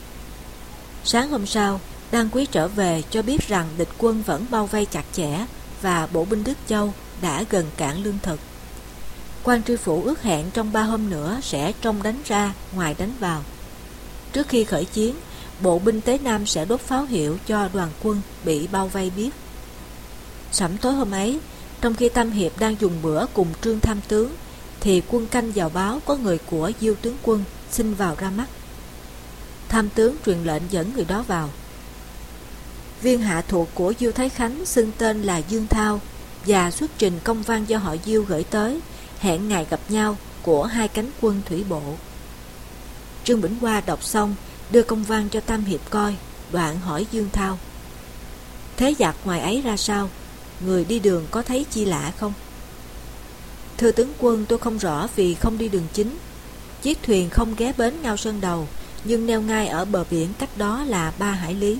Sáng hôm sau, Đan Quý trở về cho biết rằng địch quân vẫn bao vây chặt chẽ và bộ binh Đức Châu đã gần cạn lương thực. Quan tri phủ ước hẹn trong 3 hôm nữa sẽ trong đánh ra, ngoài đánh vào. Trước khi khởi chiến, bộ binh Tế Nam sẽ đốt pháo hiệu cho đoàn quân bị bao vây biết. Sẩm tối hôm ấy, trong khi Tam hiệp đang dùng bữa cùng Trương Tham tướng, thì quân canh vào báo có người của Diêu tướng quân xin vào ra mắt. Tham tướng truyền lệnh dẫn người đó vào. Viên hạ thuộc của Diêu Thái Khánh xưng tên là Dương Thao và xuất trình công văn do họ Diêu gửi tới, hẹn ngày gặp nhau của 2 cánh quân thủy bộ. Trương Bỉnh Hoa đọc xong, đưa công văn cho Tam hiệp coi, đoạn hỏi Dương Thao: Thế giặc ngoài ấy ra sao? Người đi đường có thấy chi lạ không? Thưa tướng quân, tôi không rõ vì không đi đường chính. Chiếc thuyền không ghé bến Ngao Sơn Đầu, nhưng neo ngay ở bờ biển cách đó là 3 hải lý.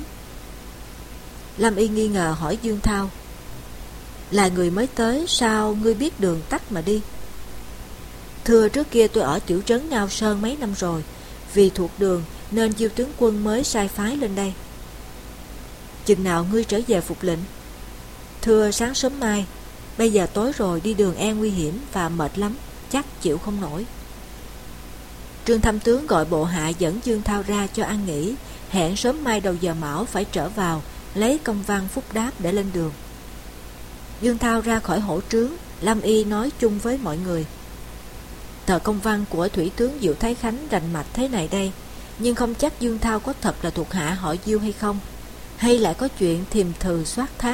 Lâm Y nghi ngờ hỏi Dương Thao: Là người mới tới, sao ngươi biết đường tắt mà đi? Thưa, trước kia tôi ở tiểu trấn Ngao Sơn mấy năm rồi, vì thuộc đường nên Diêu tướng quân mới sai phái lên đây. Chừng nào ngươi trở về phục lệnh? Thưa, sáng sớm mai. Bây giờ tối rồi, đi đường e nguy hiểm và mệt lắm, chắc chịu không nổi. Trương Tham tướng gọi bộ hạ dẫn Dương Thao ra cho ăn nghỉ, hẹn sớm mai đầu giờ mão phải trở vào lấy công văn phúc đáp để lên đường. Dương Thao ra khỏi hổ trướng, Lâm Y nói chung với mọi người: Tờ công văn của thủy tướng Diệu Thái Khánh rành mạch thế này đây, nhưng không chắc Dương Thao có thật là thuộc hạ họ Diêu hay không. hay lại có chuyện thiềm thừ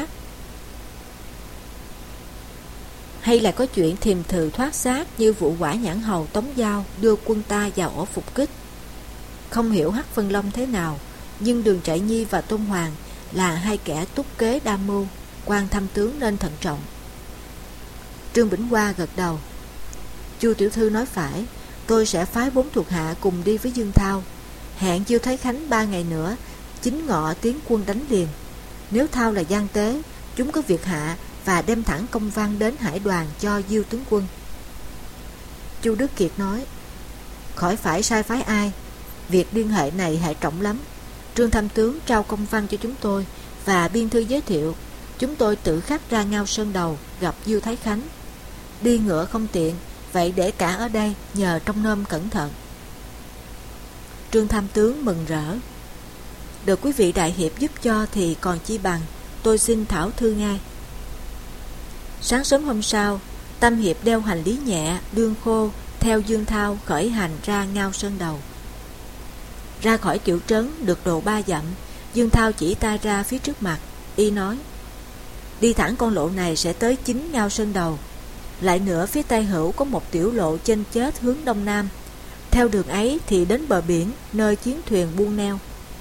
thoát xác như vụ Quả Nhãn Hầu Tống Giao đưa quân ta vào ổ phục kích. Không hiểu Hắc Vân Long thế nào, nhưng Đường Trại Nhi và Tôn Hoàng là hai kẻ túc kế đa mưu, quan tham tướng nên thận trọng. Trương Bỉnh Hoa gật đầu. Chu tiểu thư nói phải, tôi sẽ phái 4 thuộc hạ cùng đi với Dương Thao. Hẹn Diêu Thái Khánh 3 ngày nữa, chính ngọ tiến quân đánh liền. Nếu Thao là gian tế, chúng có việc hạ và đem thẳng công văn đến Hải Đoàn cho Diêu tướng quân. Chu Đức Kiệt nói, khỏi phải sai phái ai, việc liên hệ này hệ trọng lắm. Trương tham tướng trao công văn cho chúng tôi và biên thư giới thiệu, chúng tôi tự khắc ra Ngao Sơn Đầu gặp Diêu Thái Khánh. Đi ngựa không tiện, vậy để cả ở đây nhờ trông nom cẩn thận. Trương tham tướng mừng rỡ. Được quý vị đại hiệp giúp cho thì còn chi bằng, tôi xin thảo thư ngay. Sáng sớm hôm sau, Tam hiệp đeo hành lý nhẹ, lương khô, theo Dương Thao khởi hành ra Ngao Sơn Đầu. Ra khỏi tiểu trấn được độ 3 dặm, Dương Thao chỉ tay ra phía trước mặt, y nói, đi thẳng con lộ này sẽ tới chính Ngao Sơn Đầu. Lại nữa phía tây hữu có một tiểu lộ chênh chết hướng đông nam. Theo đường ấy thì đến bờ biển, nơi chiến thuyền buông neo.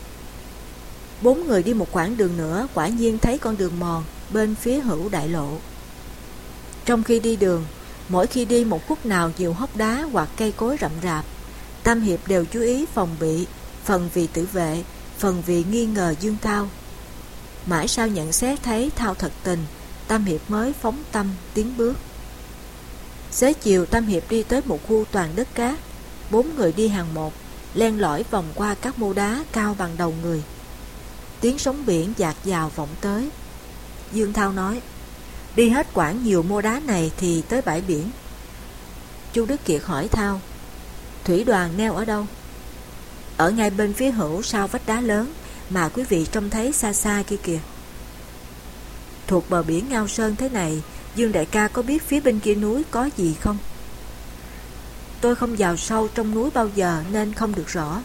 4 người đi một quãng đường nữa, quả nhiên thấy con đường mòn bên phía hữu đại lộ. Trong khi đi đường, mỗi khi đi một khúc nào nhiều hốc đá hoặc cây cối rậm rạp, Tam hiệp đều chú ý phòng bị, phần vì tự vệ, phần vì nghi ngờ Dương Thao. Mãi sau nhận xét thấy Thao thật tình, Tam hiệp mới phóng tâm tiến bước. Xế chiều, Tam hiệp đi tới một khu toàn đất cát. 4 người đi hàng một, len lỏi vòng qua các mô đá cao bằng đầu người. Tiếng sóng biển dạt dào vọng tới. Dương Thao nói, đi hết quãng nhiều mô đá này thì tới bãi biển. Chu Đức Kiệt hỏi Thao, thủy đoàn neo ở đâu? Ở ngay bên phía hữu sau vách đá lớn mà quý vị trông thấy xa xa kia kìa. Thuộc bờ biển Ngao Sơn thế này, Dương đại ca có biết phía bên kia núi có gì không? Tôi không vào sâu trong núi bao giờ nên không được rõ.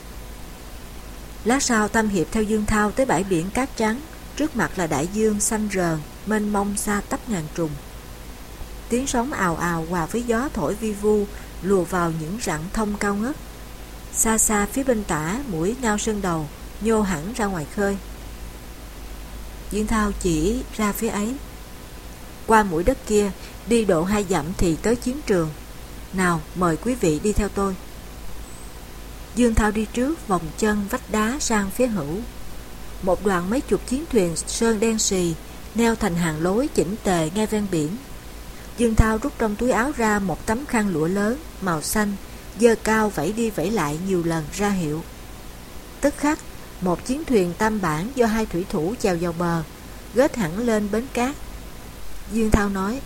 Lát sau Tam hiệp theo Dương Thao tới bãi biển cát trắng, trước mặt là đại dương xanh rờn, mênh mông xa tắp ngàn trùng. Tiếng sóng ào ào hòa với gió thổi vi vu lùa vào những rặng thông cao ngất. Xa xa phía bên tả mũi Ngao Sơn Đầu nhô hẳn ra ngoài khơi. Dương Thao chỉ ra phía ấy. Qua mũi đất kia, đi độ 2 dặm thì tới chiến trường. Nào, mời quý vị đi theo tôi. Dương Thao đi trước, vòng chân vách đá sang phía hữu. Một đoàn mấy chục chiến thuyền sơn đen xì neo thành hàng lối chỉnh tề ngay ven biển. Dương Thao rút trong túi áo ra một tấm khăn lụa lớn màu xanh, giơ cao vẫy đi vẫy lại nhiều lần ra hiệu. Tức khắc, một chiến thuyền tam bản do 2 thủy thủ chèo vào bờ, gết hẳn lên bến cát. Dương Thao nói,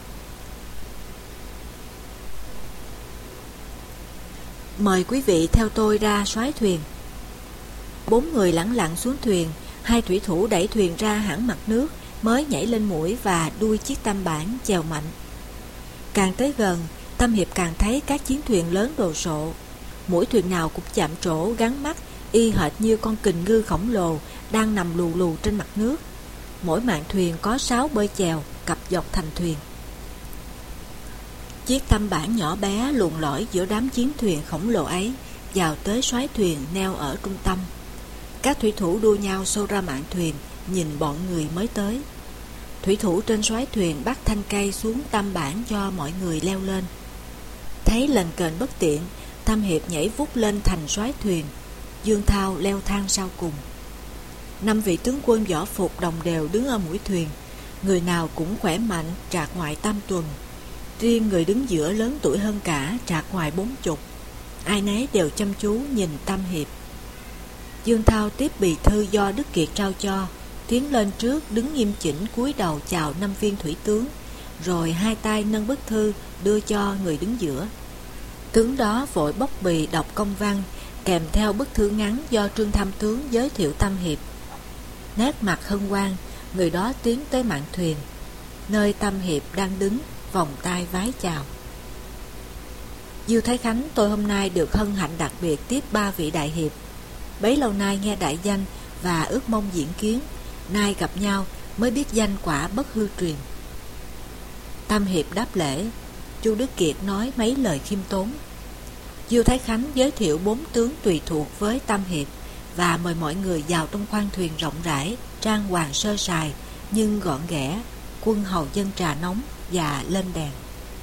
mời quý vị theo tôi ra soái thuyền. 4 người lẳng lặng xuống thuyền, 2 thủy thủ đẩy thuyền ra hẳn mặt nước, mới nhảy lên mũi và đuôi chiếc tam bản chèo mạnh. Càng tới gần, Tam hiệp càng thấy các chiến thuyền lớn đồ sộ. Mỗi thuyền nào cũng chạm trổ gắn mắt, y hệt như con kình ngư khổng lồ đang nằm lù lù trên mặt nước. Mỗi mạn thuyền có 6 bơi chèo, cặp dọc thành thuyền. Chiếc tam bản nhỏ bé luồn lỏi giữa đám chiến thuyền khổng lồ ấy, vào tới soái thuyền neo ở trung tâm. Các thủy thủ đua nhau xô ra mạn thuyền, nhìn bọn người mới tới. Thủy thủ trên soái thuyền bắt thanh cây xuống tam bản cho mọi người leo lên. Thấy lềnh kềnh bất tiện, Tam hiệp nhảy vút lên thành soái thuyền. Dương Thao leo thang sau cùng. 5 vị tướng quân võ phục đồng đều đứng ở mũi thuyền, người nào cũng khỏe mạnh, trạc ngoại tam tuần. Riêng người đứng giữa lớn tuổi hơn cả, trạc ngoài 40. Ai nấy đều chăm chú nhìn Tam hiệp. Dương Thao tiếp bì thư do Đức Kiệt trao cho, tiến lên trước đứng nghiêm chỉnh cúi đầu chào 5 viên thủy tướng, rồi hai tay nâng bức thư đưa cho người đứng giữa. Tướng đó vội bóc bì đọc công văn, kèm theo bức thư ngắn do Trương Tham tướng giới thiệu Tam hiệp. Nét mặt hân hoan, người đó tiến tới mạn thuyền, nơi Tam hiệp đang đứng, vòng tay vái chào. Diêu Thái Khánh, tôi hôm nay được hân hạnh đặc biệt tiếp 3 vị đại hiệp. Bấy lâu nay nghe đại danh và ước mong diễn kiến, nay gặp nhau mới biết danh quả bất hư truyền. Tam Hiệp đáp lễ. Chu Đức Kiệt nói mấy lời khiêm tốn. Diêu Thái Khánh giới thiệu 4 tướng tùy thuộc với Tam Hiệp và mời mọi người vào trong khoang thuyền rộng rãi, trang hoàng sơ sài nhưng gọn ghẽ. Quân hầu dân trà nóng và lên đèn.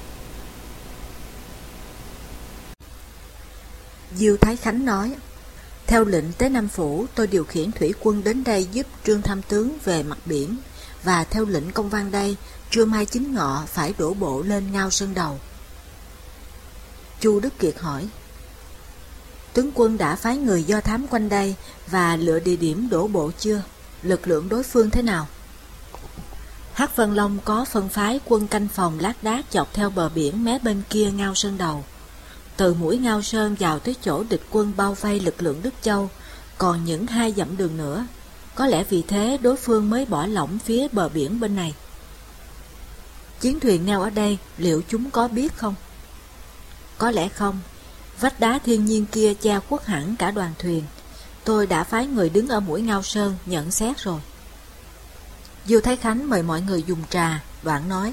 Diêu Thái Khánh nói: theo lệnh Tế Nam Phủ, tôi điều khiển thủy quân đến đây giúp Trương Tham Tướng về mặt biển, và theo lệnh công văn đây, trưa mai chính ngọ phải đổ bộ lên Ngao Sơn Đầu. Chu Đức Kiệt hỏi: tướng quân đã phái người do thám quanh đây và lựa địa điểm đổ bộ chưa? Lực lượng đối phương thế nào? Hắc Vân Long có phân phái quân canh phòng lác đác dọc theo bờ biển mé bên kia Ngao Sơn Đầu. Từ mũi Ngao Sơn vào tới chỗ địch quân bao vây lực lượng Đức Châu còn những 2 dặm đường nữa. Có lẽ vì thế đối phương mới bỏ lỏng phía bờ biển bên này. Chiến thuyền neo ở đây liệu chúng có biết không? Có lẽ không. Vách đá thiên nhiên kia che khuất hẳn cả đoàn thuyền. Tôi đã phái người đứng ở mũi Ngao Sơn nhận xét rồi. Diêu Thái Khánh mời mọi người dùng trà, đoạn nói: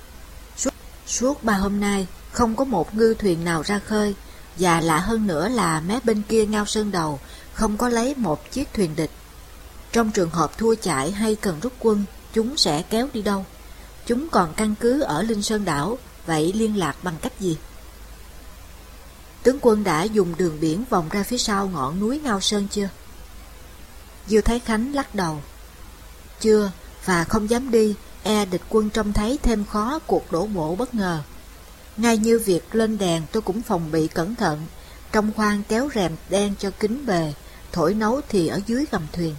Suốt 3 hôm nay không có một ngư thuyền nào ra khơi, và lạ hơn nữa là mé bên kia Ngao Sơn Đầu không có lấy một chiếc thuyền địch. Trong trường hợp thua chạy hay cần rút quân, chúng sẽ kéo đi đâu? Chúng còn căn cứ ở Linh Sơn Đảo, vậy liên lạc bằng cách gì? Tướng quân đã dùng đường biển vòng ra phía sau ngọn núi Ngao Sơn chưa? Diêu Thái Khánh lắc đầu: chưa, và không dám đi, e địch quân trông thấy thêm khó cuộc đổ bộ bất ngờ. Ngay như việc lên đèn tôi cũng phòng bị cẩn thận, trong khoang kéo rèm đen cho kín bề, thổi nấu thì ở dưới gầm thuyền.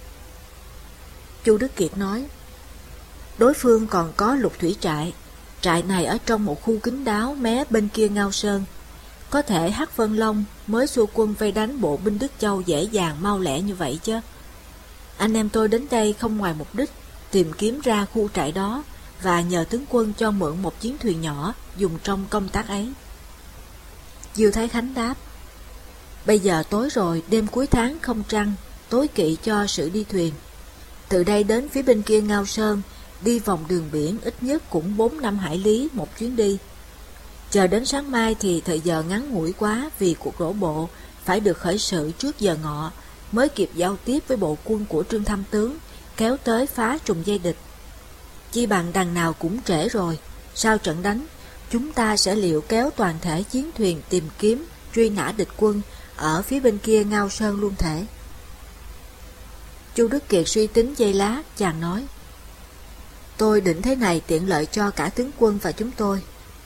Chu Đức Kiệt nói: đối phương còn có lục thủy trại, trại này ở trong một khu kín đáo mé bên kia Ngao Sơn. Có thể Hắc Vân Long mới xua quân vây đánh bộ binh Đức Châu dễ dàng mau lẹ như vậy chứ. Anh em tôi đến đây không ngoài mục đích tìm kiếm ra khu trại đó và nhờ tướng quân cho mượn một chiến thuyền nhỏ dùng trong công tác ấy. Diêu Thái Khánh đáp: bây giờ tối rồi, đêm cuối tháng không trăng, tối kỵ cho sự đi thuyền. Từ đây đến phía bên kia Ngao Sơn, đi vòng đường biển ít nhất cũng 4-5 hải lý một chuyến đi. Chờ đến sáng mai thì thời giờ ngắn ngủi quá, vì cuộc đổ bộ phải được khởi sự trước giờ ngọ mới kịp giao tiếp với bộ quân của Trương Tham Tướng kéo tới phá trùng dây địch. Chi bằng đằng nào cũng trễ rồi, sau trận đánh chúng ta sẽ liệu kéo toàn thể chiến thuyền tìm kiếm truy nã địch quân ở phía bên kia Ngao Sơn luôn thể. Chu Đức Kiệt suy tính giây lát, chàng nói: tôi định thế này tiện lợi cho cả tướng quân và chúng tôi.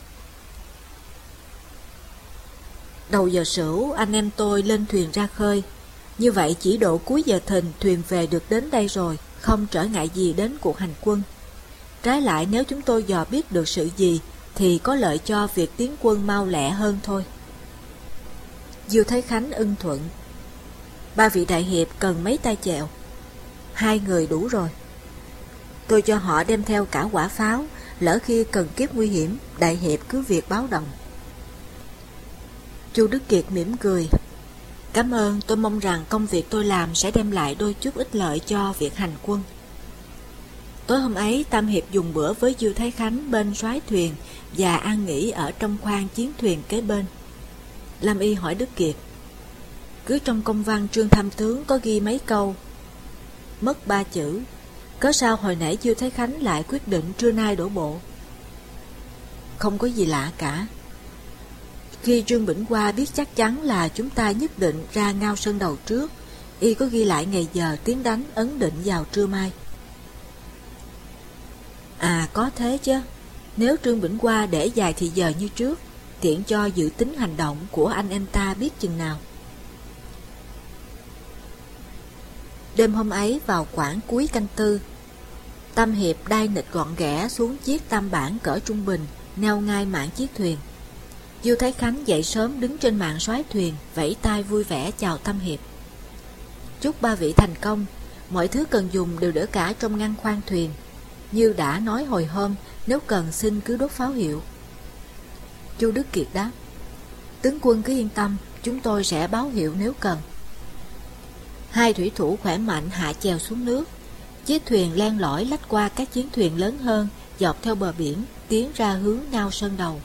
Đầu giờ sửu anh em tôi lên thuyền ra khơi, như vậy chỉ độ cuối giờ thìn thuyền về được đến đây rồi, không trở ngại gì đến cuộc hành quân. Trái lại nếu chúng tôi dò biết được sự gì thì có lợi cho việc tiến quân mau lẹ hơn thôi. Diêu Thái Khánh ưng thuận: 3 vị đại hiệp cần mấy tay chèo? 2 người đủ rồi. Tôi cho họ đem theo cả quả pháo, lỡ khi cần kiếp nguy hiểm, đại hiệp cứ việc báo động. Chu Đức Kiệt mỉm cười: cảm ơn, tôi mong rằng công việc tôi làm sẽ đem lại đôi chút ích lợi cho việc hành quân. Tối hôm ấy, Tam Hiệp dùng bữa với Diêu Thái Khánh bên soái thuyền và an nghỉ ở trong khoang chiến thuyền kế bên. Lam Y hỏi Đức Kiệt: cứ trong công văn Trương Tham Tướng có ghi mấy câu, mất 3 chữ, cớ sao hồi nãy Diêu Thái Khánh lại quyết định trưa nay đổ bộ? Không có gì lạ cả. Khi Trương Bỉnh Hoa biết chắc chắn là chúng ta nhất định ra Ngao Sơn Đầu trước, y có ghi lại ngày giờ tiến đánh ấn định vào trưa mai. À có thế chứ. Nếu Trương Bỉnh Hoa để dài thì giờ như trước, tiện cho dự tính hành động của anh em ta biết chừng nào. Đêm hôm ấy vào khoảng cuối canh tư, Tam Hiệp đai nịch gọn ghẽ xuống chiếc tam bản cỡ trung bình neo ngay mạn chiếc thuyền. Diêu Thái Khánh dậy sớm đứng trên mạn soái thuyền, vẫy tay vui vẻ chào Tam Hiệp. Chúc 3 vị thành công, mọi thứ cần dùng đều để cả trong ngăn khoang thuyền. Như đã nói hồi hôm, nếu cần xin cứ đốt pháo hiệu. Chu Đức Kiệt đáp: tướng quân cứ yên tâm, chúng tôi sẽ báo hiệu nếu cần. Hai thủy thủ khỏe mạnh hạ chèo xuống nước. Chiếc thuyền len lỏi lách qua các chiến thuyền lớn hơn, dọc theo bờ biển, tiến ra hướng Ngao Sơn Đầu.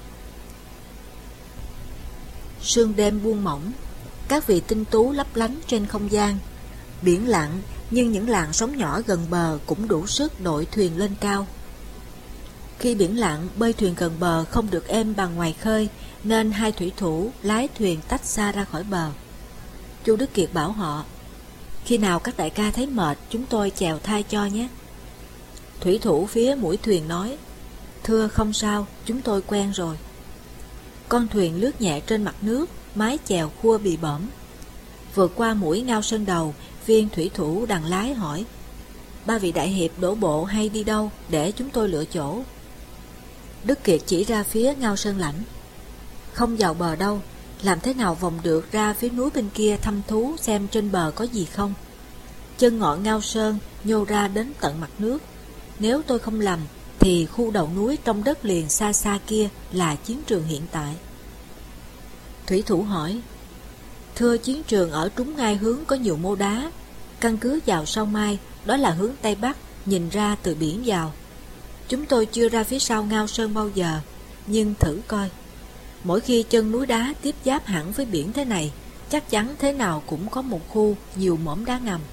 Sương đêm buông mỏng, các vì tinh tú lấp lánh trên không gian. Biển lặng, nhưng những làn sóng nhỏ gần bờ cũng đủ sức đội thuyền lên cao. Khi biển lặng, bơi thuyền gần bờ không được êm bằng ngoài khơi, nên hai thủy thủ lái thuyền tách xa ra khỏi bờ. Chu Đức Kiệt bảo họ: khi nào các đại ca thấy mệt, chúng tôi chèo thay cho nhé. Thủy thủ phía mũi thuyền nói: thưa không sao, chúng tôi quen rồi. Con thuyền lướt nhẹ trên mặt nước, mái chèo khua bị bõm. Vượt qua mũi Ngao Sơn Đầu, viên thủy thủ đằng lái hỏi: ba vị đại hiệp đổ bộ hay đi đâu để chúng tôi lựa chỗ? Đức Kiệt chỉ ra phía Ngao Sơn Lãnh: không vào bờ đâu, làm thế nào vòng được ra phía núi bên kia thăm thú xem trên bờ có gì không? Chân ngọn Ngao Sơn nhô ra đến tận mặt nước. Nếu tôi không lầm thì khu đầu núi trong đất liền xa xa kia là chiến trường hiện tại. Thủy thủ hỏi: thưa, chiến trường ở trúng ngay hướng có nhiều mô đá. Căn cứ vào Sao Mai, đó là hướng Tây Bắc, nhìn ra từ biển vào. Chúng tôi chưa ra phía sau Ngao Sơn bao giờ, nhưng thử coi. Mỗi khi chân núi đá tiếp giáp hẳn với biển thế này, chắc chắn thế nào cũng có một khu nhiều mỏm đá ngầm.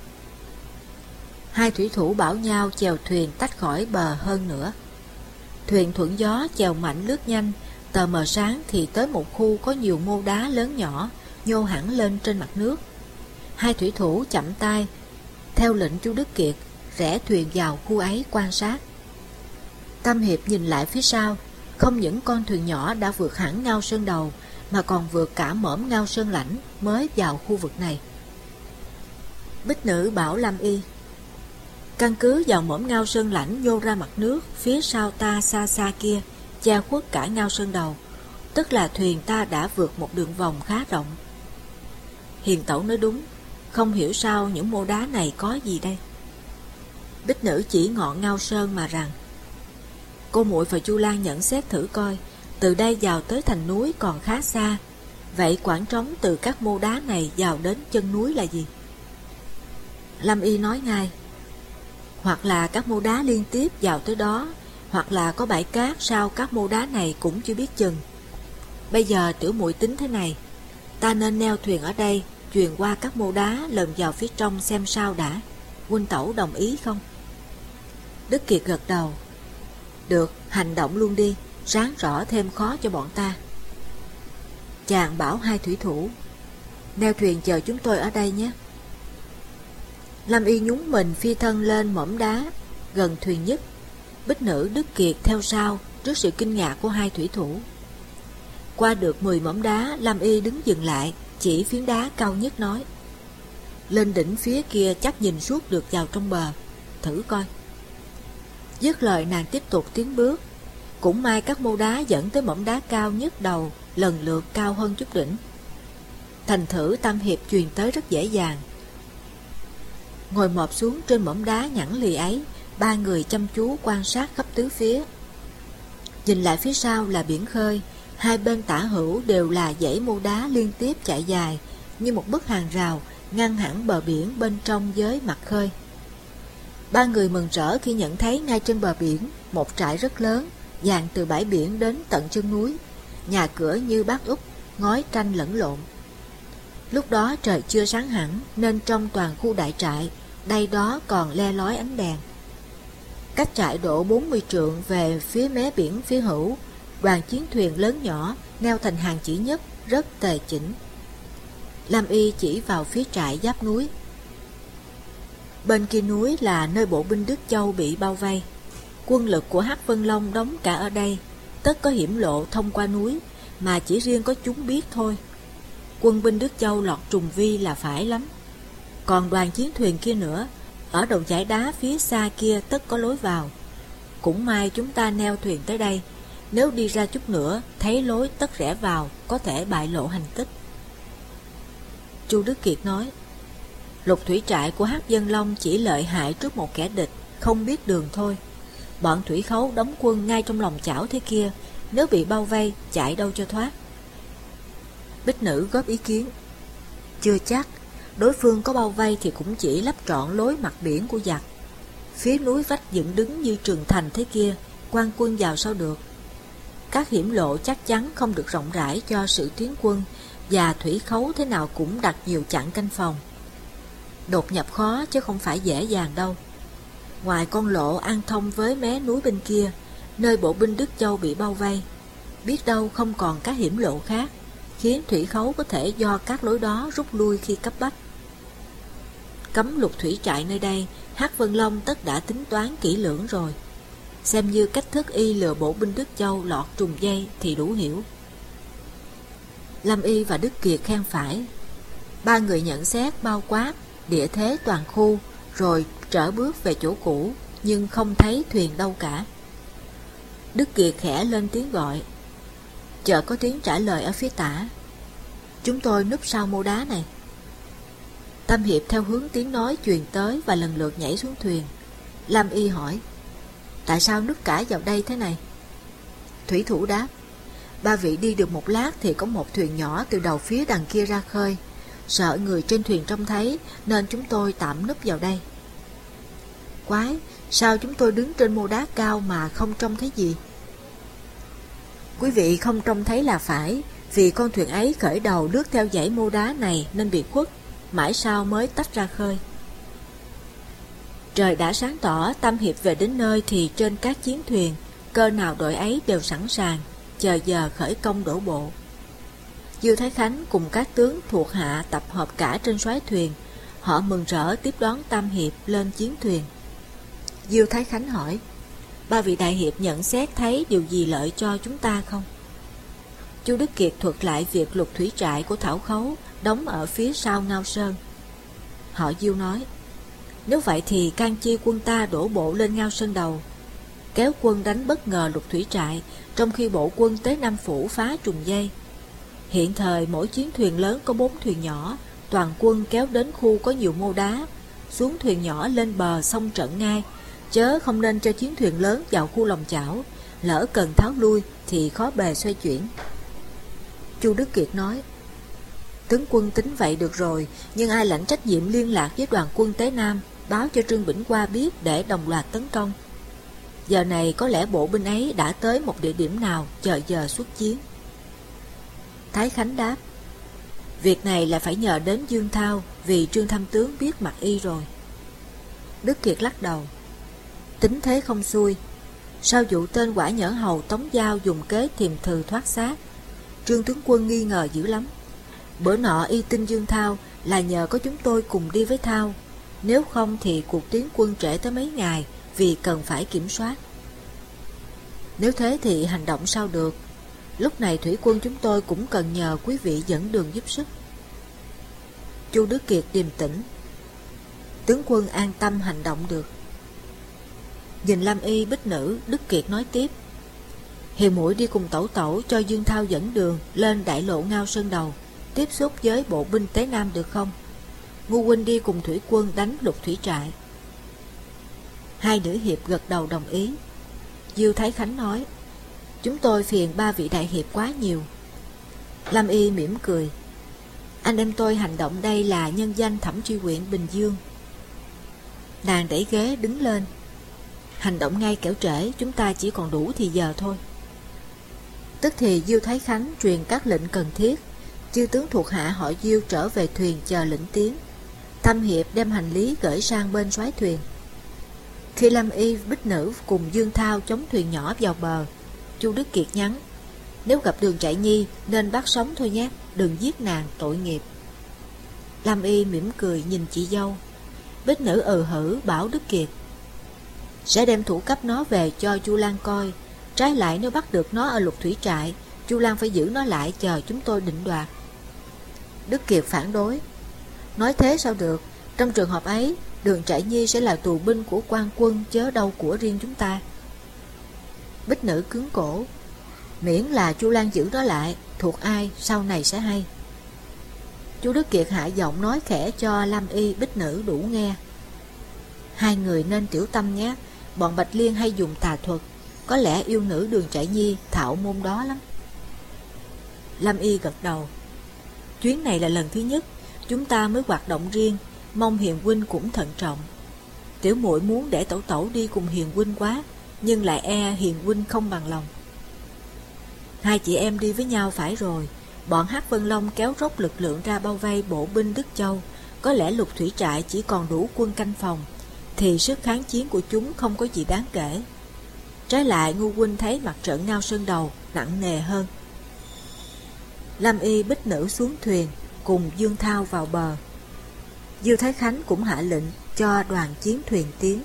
Hai thủy thủ bảo nhau chèo thuyền tách khỏi bờ hơn nữa. Thuyền thuận gió chèo mạnh lướt nhanh, tờ mờ sáng thì tới một khu có nhiều mô đá lớn nhỏ nhô hẳn lên trên mặt nước. Hai thủy thủ chậm tay theo lệnh Chu Đức Kiệt rẽ thuyền vào khu ấy quan sát. Tam hiệp nhìn lại phía sau, không những con thuyền nhỏ đã vượt hẳn Ngao Sơn Đầu, mà còn vượt cả mỏm Ngao Sơn Lãnh mới vào khu vực này. Bích Nữ bảo Lâm Y: căn cứ vào mỏm Ngao Sơn Lãnh nhô ra mặt nước phía sau ta xa xa kia, che khuất cả Ngao Sơn Đầu, tức là thuyền ta đã vượt một đường vòng khá rộng. Hiền tẩu nói đúng, không hiểu sao những mô đá này có gì đây. Bích Nữ chỉ ngọn Ngao Sơn mà rằng: cô muội và Chu Lan nhận xét thử coi, từ đây vào tới thành núi còn khá xa, vậy khoảng trống từ các mô đá này vào đến chân núi là gì? Lâm Y nói ngay: hoặc là các mô đá liên tiếp vào tới đó, hoặc là có bãi cát sau các mô đá này cũng chưa biết chừng. Bây giờ tiểu muội tính thế này, ta nên neo thuyền ở đây, chuyền qua các mô đá lần vào phía trong xem sao đã. Huynh tẩu đồng ý không? Đức Kiệt gật đầu: được, hành động luôn đi, ráng rõ thêm khó cho bọn ta. Chàng bảo hai thủy thủ: neo thuyền chờ chúng tôi ở đây nhé. Lâm Y nhúng mình phi thân lên mỏm đá gần thuyền nhất. Bích Nữ, Đức Kiệt theo sau trước sự kinh ngạc của hai thủy thủ. Qua được 10 mỏm đá, Lâm Y đứng dừng lại, chỉ phiến đá cao nhất nói: lên đỉnh phía kia chắc nhìn suốt được vào trong bờ, thử coi. Dứt lời nàng tiếp tục tiến bước. Cũng may các mô đá dẫn tới mỏm đá cao nhất đầu lần lượt cao hơn chút đỉnh. Thành thử Tam hiệp truyền tới rất dễ dàng. Ngồi mọp xuống trên mỏm đá nhẵn lì ấy, ba người chăm chú quan sát khắp tứ phía. Nhìn lại phía sau là biển khơi, hai bên tả hữu đều là dãy mô đá liên tiếp chạy dài như một bức hàng rào ngăn hẳn bờ biển bên trong với mặt khơi. Ba người mừng rỡ khi nhận thấy ngay trên bờ biển một trại rất lớn, dàn từ bãi biển đến tận chân núi, nhà cửa như bát úp, ngói tranh lẫn lộn. Lúc đó trời chưa sáng hẳn nên trong toàn khu đại trại đây đó còn le lói ánh đèn. Cách trại độ 40 trượng về phía mé biển phía hữu, đoàn chiến thuyền lớn nhỏ neo thành hàng chỉ nhất, rất tề chỉnh. Lam Y chỉ vào phía trại giáp núi. Bên kia núi là nơi bộ binh Đức Châu bị bao vây. Quân lực của Hắc Vân Long đóng cả ở đây, tất có hiểm lộ thông qua núi, mà chỉ riêng có chúng biết thôi. Quân binh Đức Châu lọt trùng vi là phải lắm. Còn đoàn chiến thuyền kia nữa, ở đầu dãy đá phía xa kia tất có lối vào. Cũng may chúng ta neo thuyền tới đây, nếu đi ra chút nữa thấy lối tất rẽ vào, có thể bại lộ hành tích. Chu Đức Kiệt nói: Lục thủy trại của Hắc Vân Long chỉ lợi hại trước một kẻ địch không biết đường thôi. Bọn thủy khấu đóng quân ngay trong lòng chảo thế kia, nếu bị bao vây chạy đâu cho thoát. Bích Nữ góp ý kiến: Chưa chắc, Đối phương có bao vây thì cũng chỉ lấp trọn lối mặt biển của giặc. Phía núi vách dựng đứng như trường thành thế kia, quan quân vào sao được. Các hiểm lộ chắc chắn không được rộng rãi cho sự tiến quân, và thủy khấu thế nào cũng đặt nhiều chặn canh phòng. Đột nhập khó chứ không phải dễ dàng đâu. Ngoài con lộ an thông với mé núi bên kia, nơi bộ binh Đức Châu bị bao vây, biết đâu không còn các hiểm lộ khác, khiến thủy khấu có thể do các lối đó rút lui khi cấp bách. Cấm lục thủy trại nơi đây, Hắc Vân Long tất đã tính toán kỹ lưỡng rồi. Xem như cách thức y lừa bộ binh Đức Châu lọt trùng dây thì đủ hiểu. Lâm Y và Đức Kiệt khen phải. Ba người nhận xét bao quát địa thế toàn khu, rồi trở bước về chỗ cũ, nhưng không thấy thuyền đâu cả. Đức Kiệt khẽ lên tiếng gọi. Chợt có tiếng trả lời ở phía tả. Chúng tôi núp sau mô đá này. Tam Hiệp theo hướng tiếng nói truyền tới và lần lượt nhảy xuống thuyền. Lâm Y hỏi, tại sao núp cả vào đây thế này? Thủy thủ đáp, ba vị đi được một lát thì có một thuyền nhỏ từ đầu phía đằng kia ra khơi. Sợ người trên thuyền trông thấy nên chúng tôi tạm núp vào đây. Quái, sao chúng tôi đứng trên mô đá cao mà không trông thấy gì? Quý vị không trông thấy là phải, vì con thuyền ấy khởi đầu lướt theo dãy mô đá này nên bị khuất, mãi sau mới tách ra khơi. Trời đã sáng tỏ, Tam Hiệp về đến nơi thì trên các chiến thuyền, cơ nào đội ấy đều sẵn sàng, chờ giờ khởi công đổ bộ. Diêu Thái Khánh cùng các tướng thuộc hạ tập hợp cả trên soái thuyền, họ mừng rỡ tiếp đón Tam Hiệp lên chiến thuyền. Diêu Thái Khánh hỏi, ba vị đại hiệp nhận xét thấy điều gì lợi cho chúng ta không? Chu Đức Kiệt thuật lại việc lục thủy trại của Thảo Khấu đóng ở phía sau Ngao Sơn. Họ Diêu nói, nếu vậy thì can chi quân ta đổ bộ lên Ngao Sơn đầu, kéo quân đánh bất ngờ lục thủy trại, trong khi bộ quân tới Nam Phủ phá trùng dây. Hiện thời mỗi chiến thuyền lớn có 4 thuyền nhỏ, toàn quân kéo đến khu có nhiều mô đá, xuống thuyền nhỏ lên bờ xong trận ngay, chớ không nên cho chiến thuyền lớn vào khu lòng chảo, lỡ cần tháo lui thì khó bề xoay chuyển. Chu Đức Kiệt nói, tướng quân tính vậy được rồi, nhưng ai lãnh trách nhiệm liên lạc với đoàn quân Tế Nam, báo cho Trương Bỉnh Qua biết để đồng loạt tấn công. Giờ này có lẽ bộ binh ấy đã tới một địa điểm nào chờ giờ xuất chiến. Thái Khánh đáp, việc này là phải nhờ đến Dương Thao, vì Trương Tham Tướng biết mặt y rồi. Đức Kiệt lắc đầu, tính thế không xuôi. Sau vụ tên Quả Nhỡ Hầu Tống Giao dùng kế thiềm thừ thoát xác, Trương tướng quân nghi ngờ dữ lắm. Bữa nọ y tin Dương Thao là nhờ có chúng tôi cùng đi với Thao, nếu không thì cuộc tiến quân trễ tới mấy ngày, vì cần phải kiểm soát. Nếu thế thì hành động sao được? Lúc này thủy quân chúng tôi cũng cần nhờ quý vị dẫn đường giúp sức. Chu Đức Kiệt điềm tĩnh, tướng quân an tâm hành động được. Nhìn Lâm Y, Bích Nữ, Đức Kiệt nói tiếp, Hiền muội đi cùng tẩu tẩu cho Dương Thao dẫn đường lên đại lộ Ngao Sơn đầu, tiếp xúc với bộ binh Tế Nam được không? Ngu huynh đi cùng thủy quân đánh lục thủy trại. Hai nữ hiệp gật đầu đồng ý. Diêu Thái Khánh nói, chúng tôi phiền ba vị đại hiệp quá nhiều. Lâm Y mỉm cười, anh em tôi hành động đây là nhân danh Thẩm Tri huyện Bình Dương. Nàng đẩy ghế đứng lên, hành động ngay kẻo trễ, chúng ta chỉ còn đủ thì giờ thôi. Tức thì Diêu Thái Khánh truyền các lệnh cần thiết, chư tướng thuộc hạ họ Diêu trở về thuyền chờ lệnh tiến. Tam Hiệp đem hành lý gửi sang bên soái thuyền. Khi Lâm Y, Bích Nữ cùng Dương Thao chống thuyền nhỏ vào bờ, Chu Đức Kiệt nhắn, nếu gặp Đường Trại Nhi nên bắt sống thôi nhé, đừng giết nàng, tội nghiệp. Lâm Y mỉm cười nhìn chị dâu. Bích Nữ hử bảo Đức Kiệt, sẽ đem thủ cấp nó về cho Chu Lan coi. Trái lại nếu bắt được nó ở lục thủy trại, Chu Lan phải giữ nó lại chờ chúng tôi định đoạt. Đức Kiệt phản đối, nói thế sao được, trong trường hợp ấy Đường Trại Nhi sẽ là tù binh của quan quân, chớ đâu của riêng chúng ta. Bích Nữ cứng cổ, miễn là Chu Lan giữ nó lại, thuộc ai sau này sẽ hay. Chu Đức Kiệt hạ giọng nói khẽ cho Lâm Y, Bích Nữ đủ nghe, hai người nên tiểu tâm nhé, bọn Bạch Liên hay dùng tà thuật, có lẽ yêu nữ Đường Trại Nhi thạo môn đó lắm. Lâm Y gật đầu, chuyến này là lần thứ nhất, chúng ta mới hoạt động riêng, mong Hiền huynh cũng thận trọng. Tiểu muội muốn để tẩu tẩu đi cùng Hiền huynh quá, nhưng lại e Hiền huynh không bằng lòng. Hai chị em đi với nhau phải rồi. Bọn Hắc Vân Long kéo rốc lực lượng ra bao vây bộ binh Đức Châu. Có lẽ Lục Thủy Trại chỉ còn đủ quân canh phòng, thì sức kháng chiến của chúng không có gì đáng kể. Trái lại, Ngô huynh thấy mặt trận Ngao Sơn Đầu nặng nề hơn. Lâm Y Bích Nữ xuống thuyền cùng Dương Thao vào bờ. Diêu Thái Khánh cũng hạ lệnh cho đoàn chiến thuyền tiến.